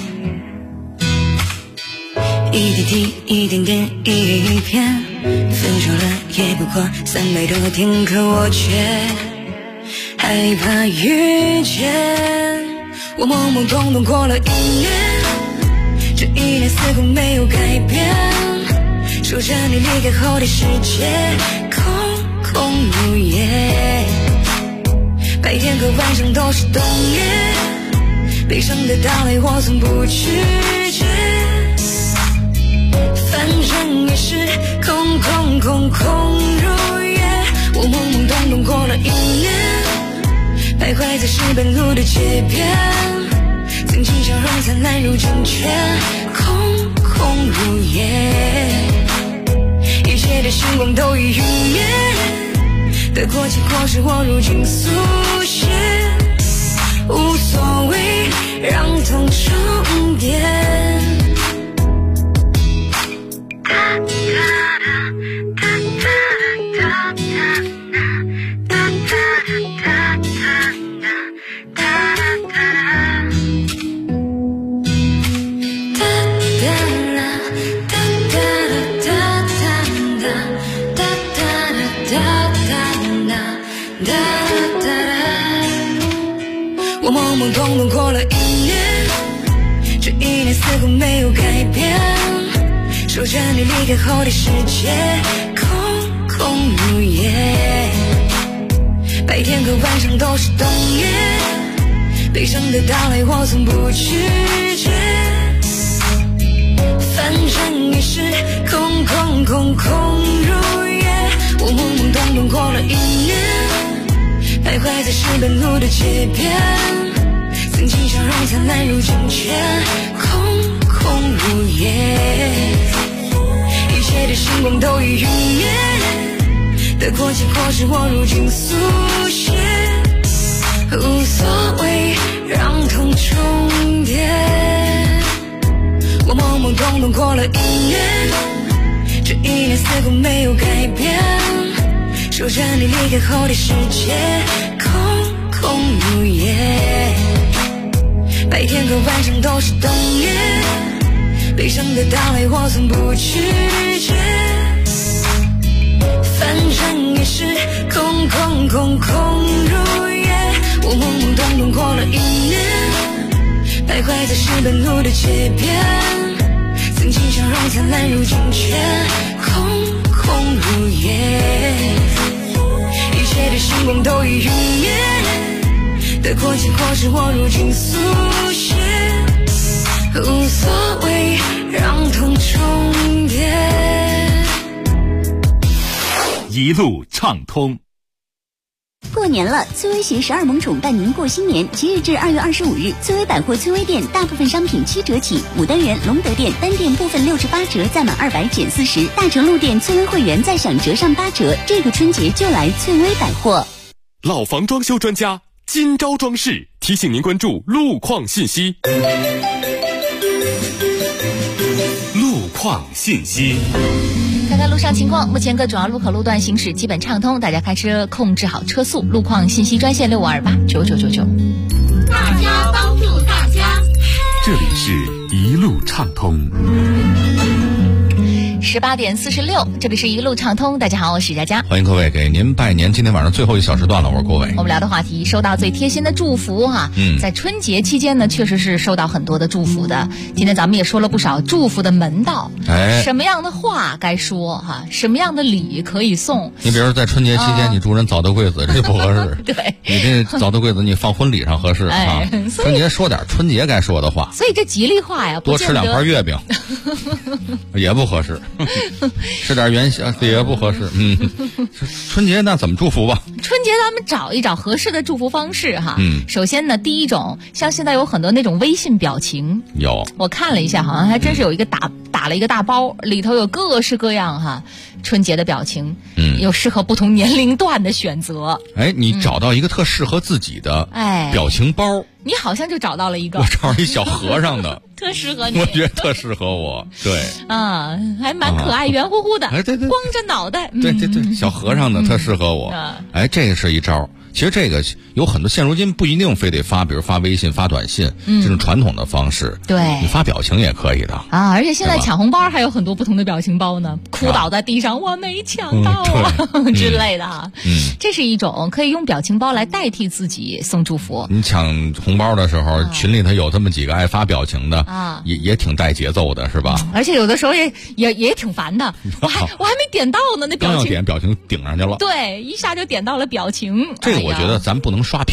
Speaker 19: 一滴滴，一点点，一页一篇，分手了也不过300多天，可我却害怕遇见。我懵懵懂懂过了1年，这1年似乎没有改变，数着你离开后的世界，空空如也。白天和晚上都是冬夜，悲伤的到来我从不拒绝，反正也是空空空空如也。我懵懵懂懂过了1年， 在石板路的街边，曾经笑容灿烂如今却空空如也，一切的星光都已陨灭，得过且过是我如今速写，无所谓让痛重叠。我懵懵懂懂过了1年，这1年似乎没有改变，守着你离开后的世界，空空如也，白天和晚上都是冬夜，悲伤的到来我从不拒绝，反正也是空空空空如也。我懵懵懂懂过了1年，徘徊在石板路的街边，曾经笑容灿烂如今却空空如也，一切的星光都已陨灭，得过且过是我如今速写，无所谓让痛重叠。我懵懵懂懂过了1年，这1年似乎没有改变，守着你离开后的世界，空空如也，白天和晚上都是冬夜，悲伤的到来我从不拒绝，反正也是空空空空如也。我懵懵懂懂过了1年，徘徊在石板路的街边，曾经笑容灿烂如今却空空如也，一切的星光都已陨灭，得过且过是我如今速写，无所谓让痛重叠。
Speaker 10: 一路畅通。
Speaker 2: 过年了，崔薇携12萌宠伴您过新年。即日至2月25日，崔薇百货崔薇店大部分商品7折起，牡丹园、隆德店单店部分68折，再满200减40。大成路店崔薇会员再享折上8折。这个春节就来崔薇百货。
Speaker 6: 老房装修专家今朝装饰提醒您关注路况信息。
Speaker 10: 路况信息。
Speaker 4: 看看路上情况，目前各主要路口路段行驶基本畅通，大家开车控制好车速。路况信息专线65289999。
Speaker 14: 大家帮助大家，
Speaker 10: 这里是一路畅通。
Speaker 4: 18点46，这里是一路畅通。大家好，我是佳佳，
Speaker 1: 欢迎各位给您拜年。今天晚上最后1小时段了，我是郭伟。
Speaker 4: 我们聊的话题，收到最贴心的祝福哈。在春节期间呢，确实是收到很多的祝福的。今天咱们也说了不少祝福的门道，什么样的话该说哈，什么样的礼可以送。
Speaker 1: 你比如在春节期间，你祝人早得贵子，这不合适。
Speaker 4: 对，
Speaker 1: 你这早得贵子，你放婚礼上合适啊。春节说点春节该说的话。
Speaker 4: 所以这吉利话呀，
Speaker 1: 多吃2盘月饼也不合适。吃点元宵也不合适。春节那怎么祝福吧？
Speaker 4: 春节咱们找一找合适的祝福方式哈。首先呢，第一种，像现在有很多那种微信表情，
Speaker 1: 有
Speaker 4: 我看了一下，好像还真是有一个打了一个大包，里头有各式各样哈春节的表情，有适合不同年龄段的选择。
Speaker 1: 你找到一个特适合自己的表情包。
Speaker 4: 你好像就找到了一个，
Speaker 1: 我找一小和尚的，
Speaker 4: 特适合你，
Speaker 1: 我觉得特适合我，对，
Speaker 4: 还蛮可爱，圆乎乎的，
Speaker 1: 对，
Speaker 4: 光着脑袋，
Speaker 1: 对，小和尚的特适合我，这个是一招。其实这个有很多，现如今不一定非得发，比如发微信、发短信这种传统的方式，
Speaker 4: 对，
Speaker 1: 你发表情也可以的
Speaker 4: 啊。而且现在抢红包还有很多不同的表情包呢，哭倒在地上，我没抢到啊之类的啊。这是一种可以用表情包来代替自己送祝福。
Speaker 1: 你抢红包的时候，群里头有这么几个爱发表情的啊，也挺带节奏的，是吧？
Speaker 4: 而且有的时候也挺烦的，我还没点到呢，那表情
Speaker 1: 表情顶上去了，
Speaker 4: 对，一下就点到了表情。
Speaker 1: 这个我觉得咱不能刷屏，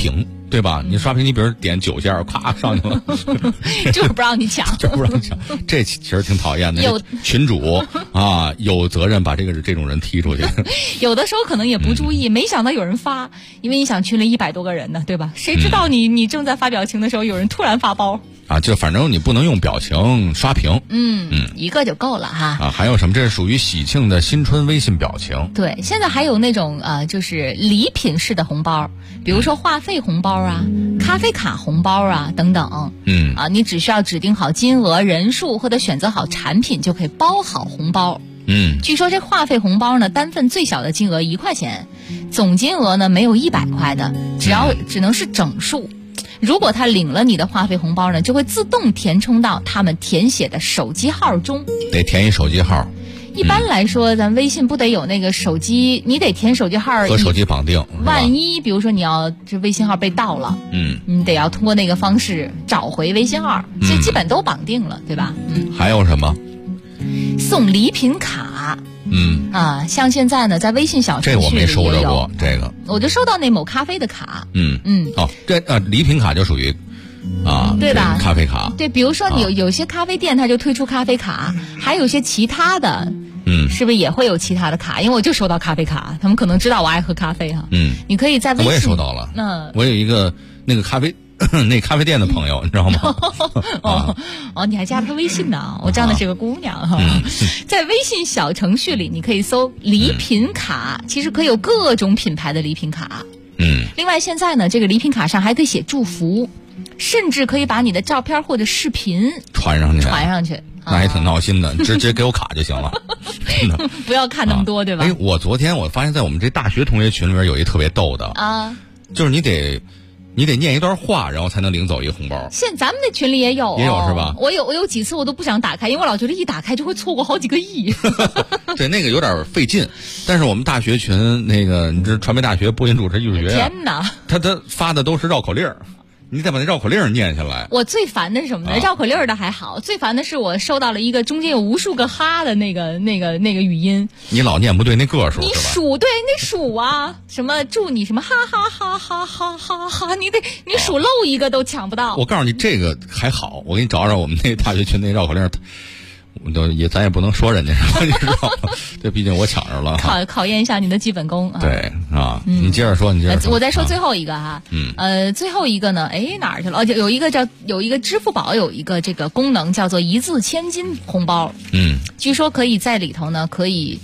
Speaker 1: 对吧？你刷屏，你比如点9件，咵上去了，
Speaker 4: 就是不让你抢，
Speaker 1: 就是不让你抢，这其实挺讨厌的。
Speaker 4: 有
Speaker 1: 群主啊，有责任把这种人踢出去。
Speaker 4: 有的时候可能也不注意，没想到有人发，因为你想群里100多个人呢，对吧？谁知道你正在发表情的时候，有人突然发包。
Speaker 1: 啊，就反正你不能用表情刷屏，
Speaker 4: 一个就够了哈。
Speaker 1: 啊，还有什么？这是属于喜庆的新春微信表情。
Speaker 4: 对，现在还有那种就是礼品式的红包，比如说话费红包啊、咖啡卡红包啊等等。你只需要指定好金额、人数或者选择好产品，就可以包好红包。据说这话费红包呢，单份最小的金额1块钱，总金额呢没有100块的，只能是整数。如果他领了你的话费红包呢，就会自动填充到他们填写的手机号中。
Speaker 1: 得填一手机号。
Speaker 4: 一般来说，咱微信不得有那个手机，你得填手机号
Speaker 1: 和手机绑定。
Speaker 4: 万一比如说你要这微信号被盗了，你得要通过那个方式找回微信号，这基本都绑定了，对吧？
Speaker 1: 还有什么？
Speaker 4: 送礼品卡。像现在呢，在微信小程序里
Speaker 1: 这我没收着过，这个
Speaker 4: 我就收到那某咖啡的卡。
Speaker 1: 这礼品卡就属于
Speaker 4: 对吧？
Speaker 1: 咖啡卡。
Speaker 4: 对，比如说你有些咖啡店它就推出咖啡卡，还有些其他的，是不是也会有其他的卡？因为我就收到咖啡卡，他们可能知道我爱喝咖啡哈。你可以在微信，
Speaker 1: 我也收到了。我有一个那个咖啡。那咖啡店的朋友，你知道吗？
Speaker 4: 你还加了他微信呢？我这样的是个姑娘哈。在微信小程序里，你可以搜礼品卡，其实可以有各种品牌的礼品卡。另外现在呢，这个礼品卡上还可以写祝福，甚至可以把你的照片或者视频传上去。
Speaker 1: 那也挺闹心的，直接给我卡就行了。真的，
Speaker 4: 不要看那么多，对吧？
Speaker 1: 我昨天我发现在我们这大学同学群里边有一特别逗的就是你得念一段话，然后才能领走一个红包。
Speaker 4: 咱们那群里也有
Speaker 1: 是吧？
Speaker 4: 我有几次我都不想打开，因为我老觉得一打开就会错过好几个亿。
Speaker 1: 对，那个有点费劲。但是我们大学群那个，你这传媒大学播音主持艺术学院，
Speaker 4: 天哪，
Speaker 1: 他发的都是绕口令，你得把那绕口令念下来。
Speaker 4: 我最烦的是什么呢？绕口令的还好，最烦的是我收到了一个中间有无数个哈的那个语音。
Speaker 1: 你老念不对那个数，
Speaker 4: 你数对那数啊，什么祝你什么哈哈哈哈哈哈哈，你数漏一个都抢不到。
Speaker 1: 我告诉你这个还好，我给你找找我们那大学群那绕口令。咱也不能说人家什么，你知道吗？这毕竟我抢着了。
Speaker 4: 考验一下你的基本功啊。
Speaker 1: 对你接着说，
Speaker 4: 我再说最后一个哈。最后一个呢，哪儿去了？有一个支付宝有一个这个功能叫做一字千金红包。据说可以在里头呢，可以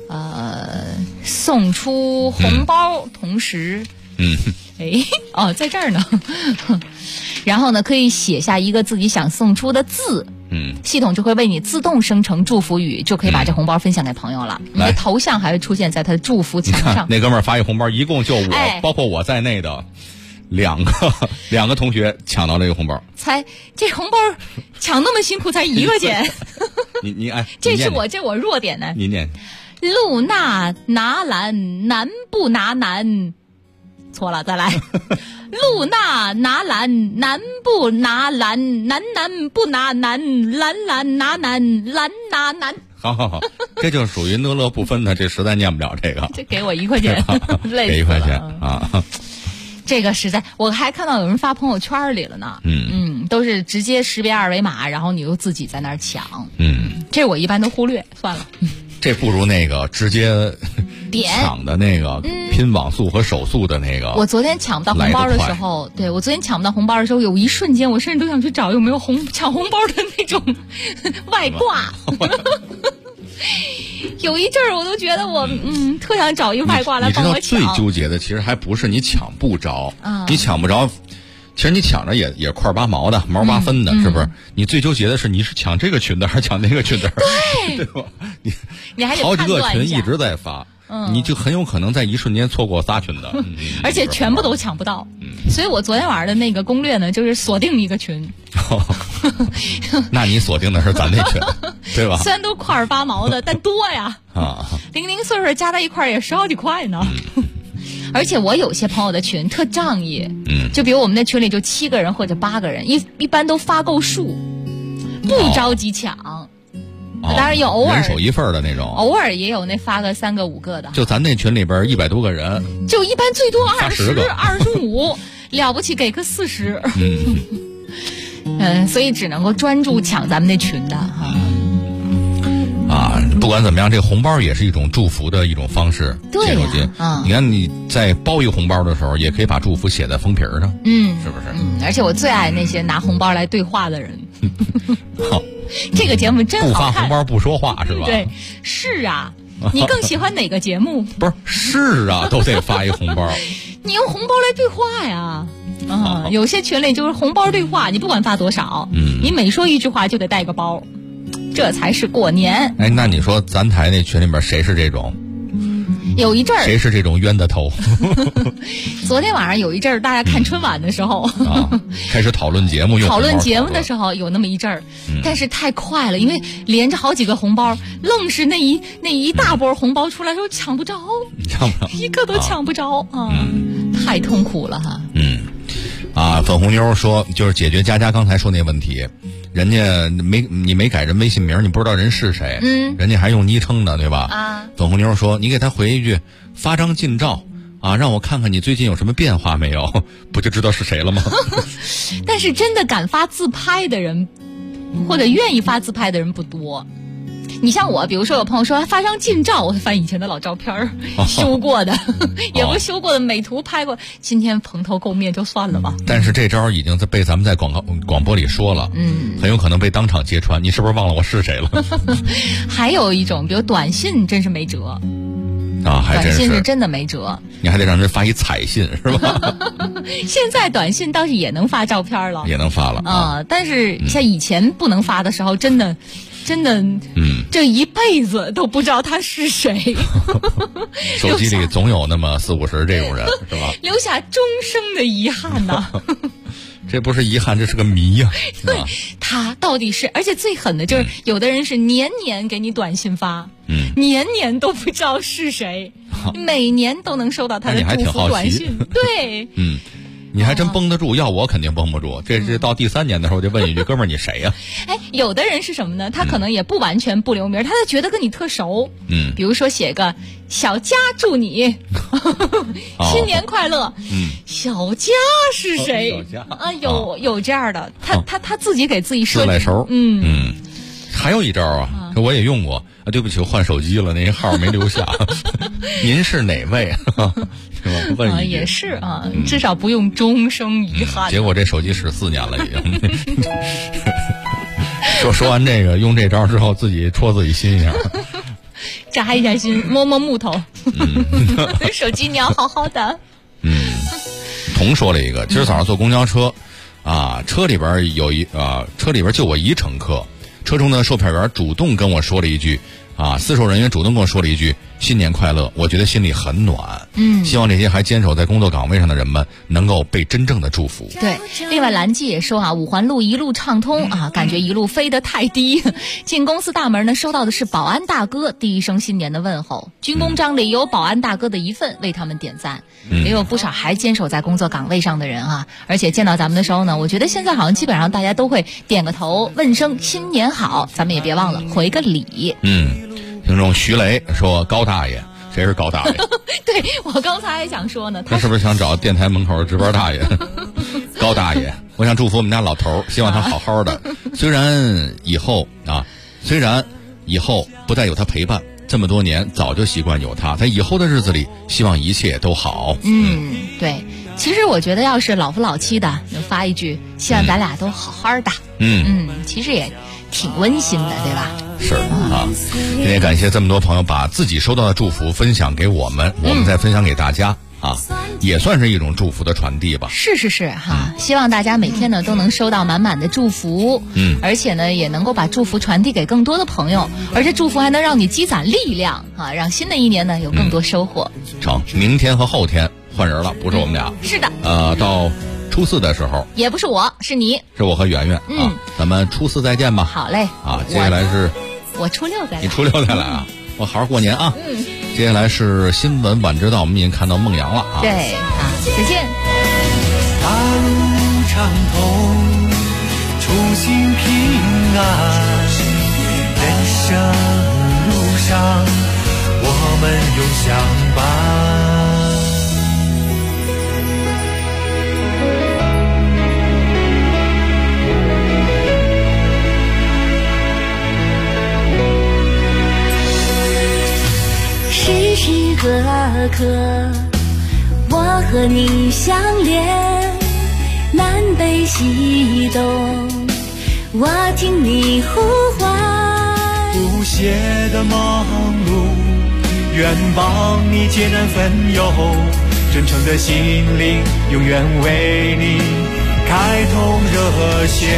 Speaker 4: 送出红包，同时在这儿呢。然后呢，可以写下一个自己想送出的字。系统就会为你自动生成祝福语，就可以把这红包分享给朋友了。你的头像还会出现在他的祝福墙上。
Speaker 1: 那哥们儿发一红包，一共就我，包括我在内的两个同学抢到这个红包。
Speaker 4: 猜这红包抢那么辛苦，才1块钱。
Speaker 1: 你
Speaker 4: 这是我弱点呢。
Speaker 1: 你念。
Speaker 4: 路那拿蓝，难不拿难？错了，再来。路那拿蓝，难不拿蓝，难不拿难，蓝拿难，蓝拿难。
Speaker 1: 好，这就属于乐乐不分的，这实在念不了这个。
Speaker 4: 这给我1块钱，累死了。
Speaker 1: 给1块钱啊！
Speaker 4: 这个实在，我还看到有人发朋友圈里了呢。都是直接识别2维码，然后你又自己在那儿抢。这我一般都忽略，算了。
Speaker 1: 这不如那个直接抢的那个拼网速和手速的那个。
Speaker 4: 我昨天抢不到红包的时候，我昨天抢不到红包的时候，有一瞬间我甚至都想去找有没有抢红包的那种外挂。有一阵儿我都觉得我特想找一外挂来帮我抢。
Speaker 1: 你知道最纠结的其实还不是你抢不着，你抢不着。其实你抢着也块8毛的，毛8分的，是不是？你最纠结的是你是抢这个群的还是抢那个群的，对吧？
Speaker 4: 你还得
Speaker 1: 好几个群一直在发，你就很有可能在一瞬间错过仨群的，
Speaker 4: 而且全部都抢不到。所以我昨天晚上的那个攻略呢，就是锁定一个群。
Speaker 1: 那你锁定的是咱那群，对吧？
Speaker 4: 虽然都块8毛的，但多呀，零零碎碎加在一块也10好几块呢。而且我有些朋友的群特仗义，就比如我们那群里就7个人或者8个人，一般都发够数，不着急抢。当然有偶尔
Speaker 1: 人手一份的那种，
Speaker 4: 偶尔也有那发个3个5个的。
Speaker 1: 就咱那群里边100多个人，
Speaker 4: 就一般最多20个、25。 了不起给个40。所以只能够专注抢咱们那群的哈。
Speaker 1: 不管怎么样，这个红包也是一种祝福的一种方式。
Speaker 4: 对
Speaker 1: 呀，你看你在包一个红包的时候，也可以把祝福写在封皮上，是不是？
Speaker 4: 而且我最爱那些拿红包来对话的人。这个节目真好看。
Speaker 1: 不发红包不说话是吧？
Speaker 4: 对，是啊。你更喜欢哪个节目？
Speaker 1: 不是啊，都得发一红包。
Speaker 4: 你用红包来对话呀。有些群里就是红包对话，你不管发多少，你每说一句话就得带个包。这才是过年。
Speaker 1: 哎，那你说咱台那群里边谁是这种？
Speaker 4: 有一阵儿，
Speaker 1: 谁是这种冤的头？
Speaker 4: 昨天晚上有一阵儿，大家看春晚的时候，
Speaker 1: 开始讨论节目，
Speaker 4: 讨论节目的时候有那么一阵儿，但是太快了，因为连着好几个红包，愣是那一大波红包出来的时候抢不着，一个都抢不着太痛苦了哈。
Speaker 1: 粉红妞说，就是解决佳佳刚才说那问题。人家你没改人微信名，你不知道人是谁，人家还用昵称呢，对吧？粉红妞说，你给他回一句，发张近照让我看看你最近有什么变化没有，不就知道是谁了吗？
Speaker 4: 但是真的敢发自拍的人，或者愿意发自拍的人不多。你像我，比如说有朋友说发张近照，我会翻以前的老照片修过的，也不是修过的美图拍过，今天蓬头垢面就算了吧。
Speaker 1: 但是这招已经被咱们在广播里说了，很有可能被当场揭穿。你是不是忘了我是谁了？
Speaker 4: 还有一种，比如短信，真是没辙
Speaker 1: 还真是，
Speaker 4: 短信是真的没辙。
Speaker 1: 你还得让人发一彩信是吧？
Speaker 4: 现在短信倒是也能发照片了，
Speaker 1: 也能发了
Speaker 4: 但是像以前不能发的时候，真的，这一辈子都不知道他是谁。
Speaker 1: 手机里总有那么40-50这种人，是吧？
Speaker 4: 留下终生的遗憾呐。
Speaker 1: 这不是遗憾，这是个谜呀。
Speaker 4: 对，他到底是，而且最狠的就是，有的人是年年给你短信发，年年都不知道是谁，每年都能收到他的祝福短信。对，
Speaker 1: 你还真绷得住，要我肯定绷不住。这到第3年的时候，就问一句：“哥们儿，你谁呀？”
Speaker 4: 有的人是什么呢？他可能也不完全不留名，他就觉得跟你特熟。比如说写个小佳祝你新年快乐。小佳是谁？有这样的，他自己给自己设
Speaker 1: 自来熟。还有一招这我也用过对不起，我换手机了，那号没留下。您是哪位？问一句
Speaker 4: 也是至少不用终生遗憾。
Speaker 1: 结果这手机使4年了，已经。说完这个，用这招之后，自己戳自己心一下，
Speaker 4: 扎一下心，摸摸木头。手机你要好好的。
Speaker 1: 童说了一个，今儿早上坐公交车车里边车里边就我一乘客，车中的售票员主动跟我说了一句司售人员主动跟我说了一句新年快乐，我觉得心里很暖。希望这些还坚守在工作岗位上的人们能够被真正的祝福。
Speaker 4: 对，另外蓝记也说五环路一路畅通感觉一路飞得太低。进公司大门呢，收到的是保安大哥第一声新年的问候，军功章里有保安大哥的一份，为他们点赞。也有不少还坚守在工作岗位上的人而且见到咱们的时候呢，我觉得现在好像基本上大家都会点个头，问声新年好，咱们也别忘了回个礼。
Speaker 1: 听众徐雷说，高大爷，谁是高大爷？
Speaker 4: 对，我刚才还想说呢，
Speaker 1: 他是不是想找电台门口的值班大爷？高大爷，我想祝福我们家老头，希望他好好的。虽然以后不再有他陪伴，这么多年早就习惯有他，在以后的日子里，希望一切都好。
Speaker 4: 对，其实我觉得要是老夫老妻的，能发一句希望咱俩都好好的，其实也挺温馨的，对吧？
Speaker 1: 是今天感谢这么多朋友把自己收到的祝福分享给我们，我们再分享给大家也算是一种祝福的传递吧。
Speaker 4: 是希望大家每天呢都能收到满满的祝福，而且呢也能够把祝福传递给更多的朋友，而且祝福还能让你积攒力量让新的一年呢有更多收获。
Speaker 1: 成，明天和后天换人了，不是我们俩。
Speaker 4: 是的。
Speaker 1: 到初4的时候，
Speaker 4: 也不是我，是你，
Speaker 1: 是我和圆圆咱们初4再见吧。
Speaker 4: 好嘞。
Speaker 1: 接下来是
Speaker 4: 我初6再来。
Speaker 1: 你初6再来我好好过年接下来是新闻晚知道，我们已经看到孟阳了
Speaker 4: 对再见。
Speaker 13: 大路畅通，出行平安，人生路上我们永相伴。
Speaker 20: 河，我和你相连，南北西东，我听你呼唤。
Speaker 21: 不懈的忙碌，愿帮你解难分忧，真诚的心灵永远为你开通热线。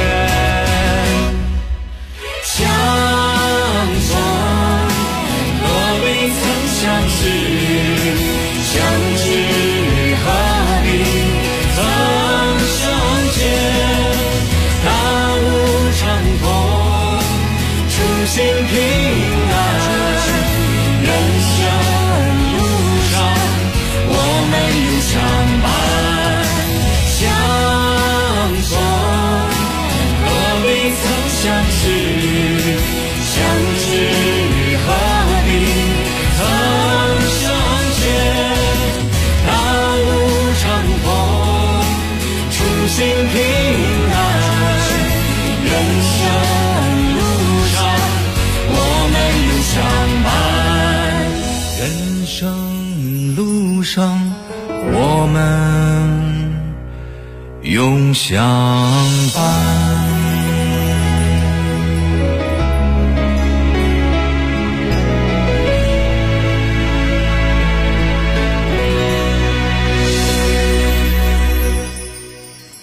Speaker 21: 相逢何未曾相识，相知何必曾相见。大路长空，初心平安，人生路上我们永相伴。相逢何未曾相识，相知何必曾相见。大路长空，初心平安，人生路上我们永相伴。人生路上我们永相伴。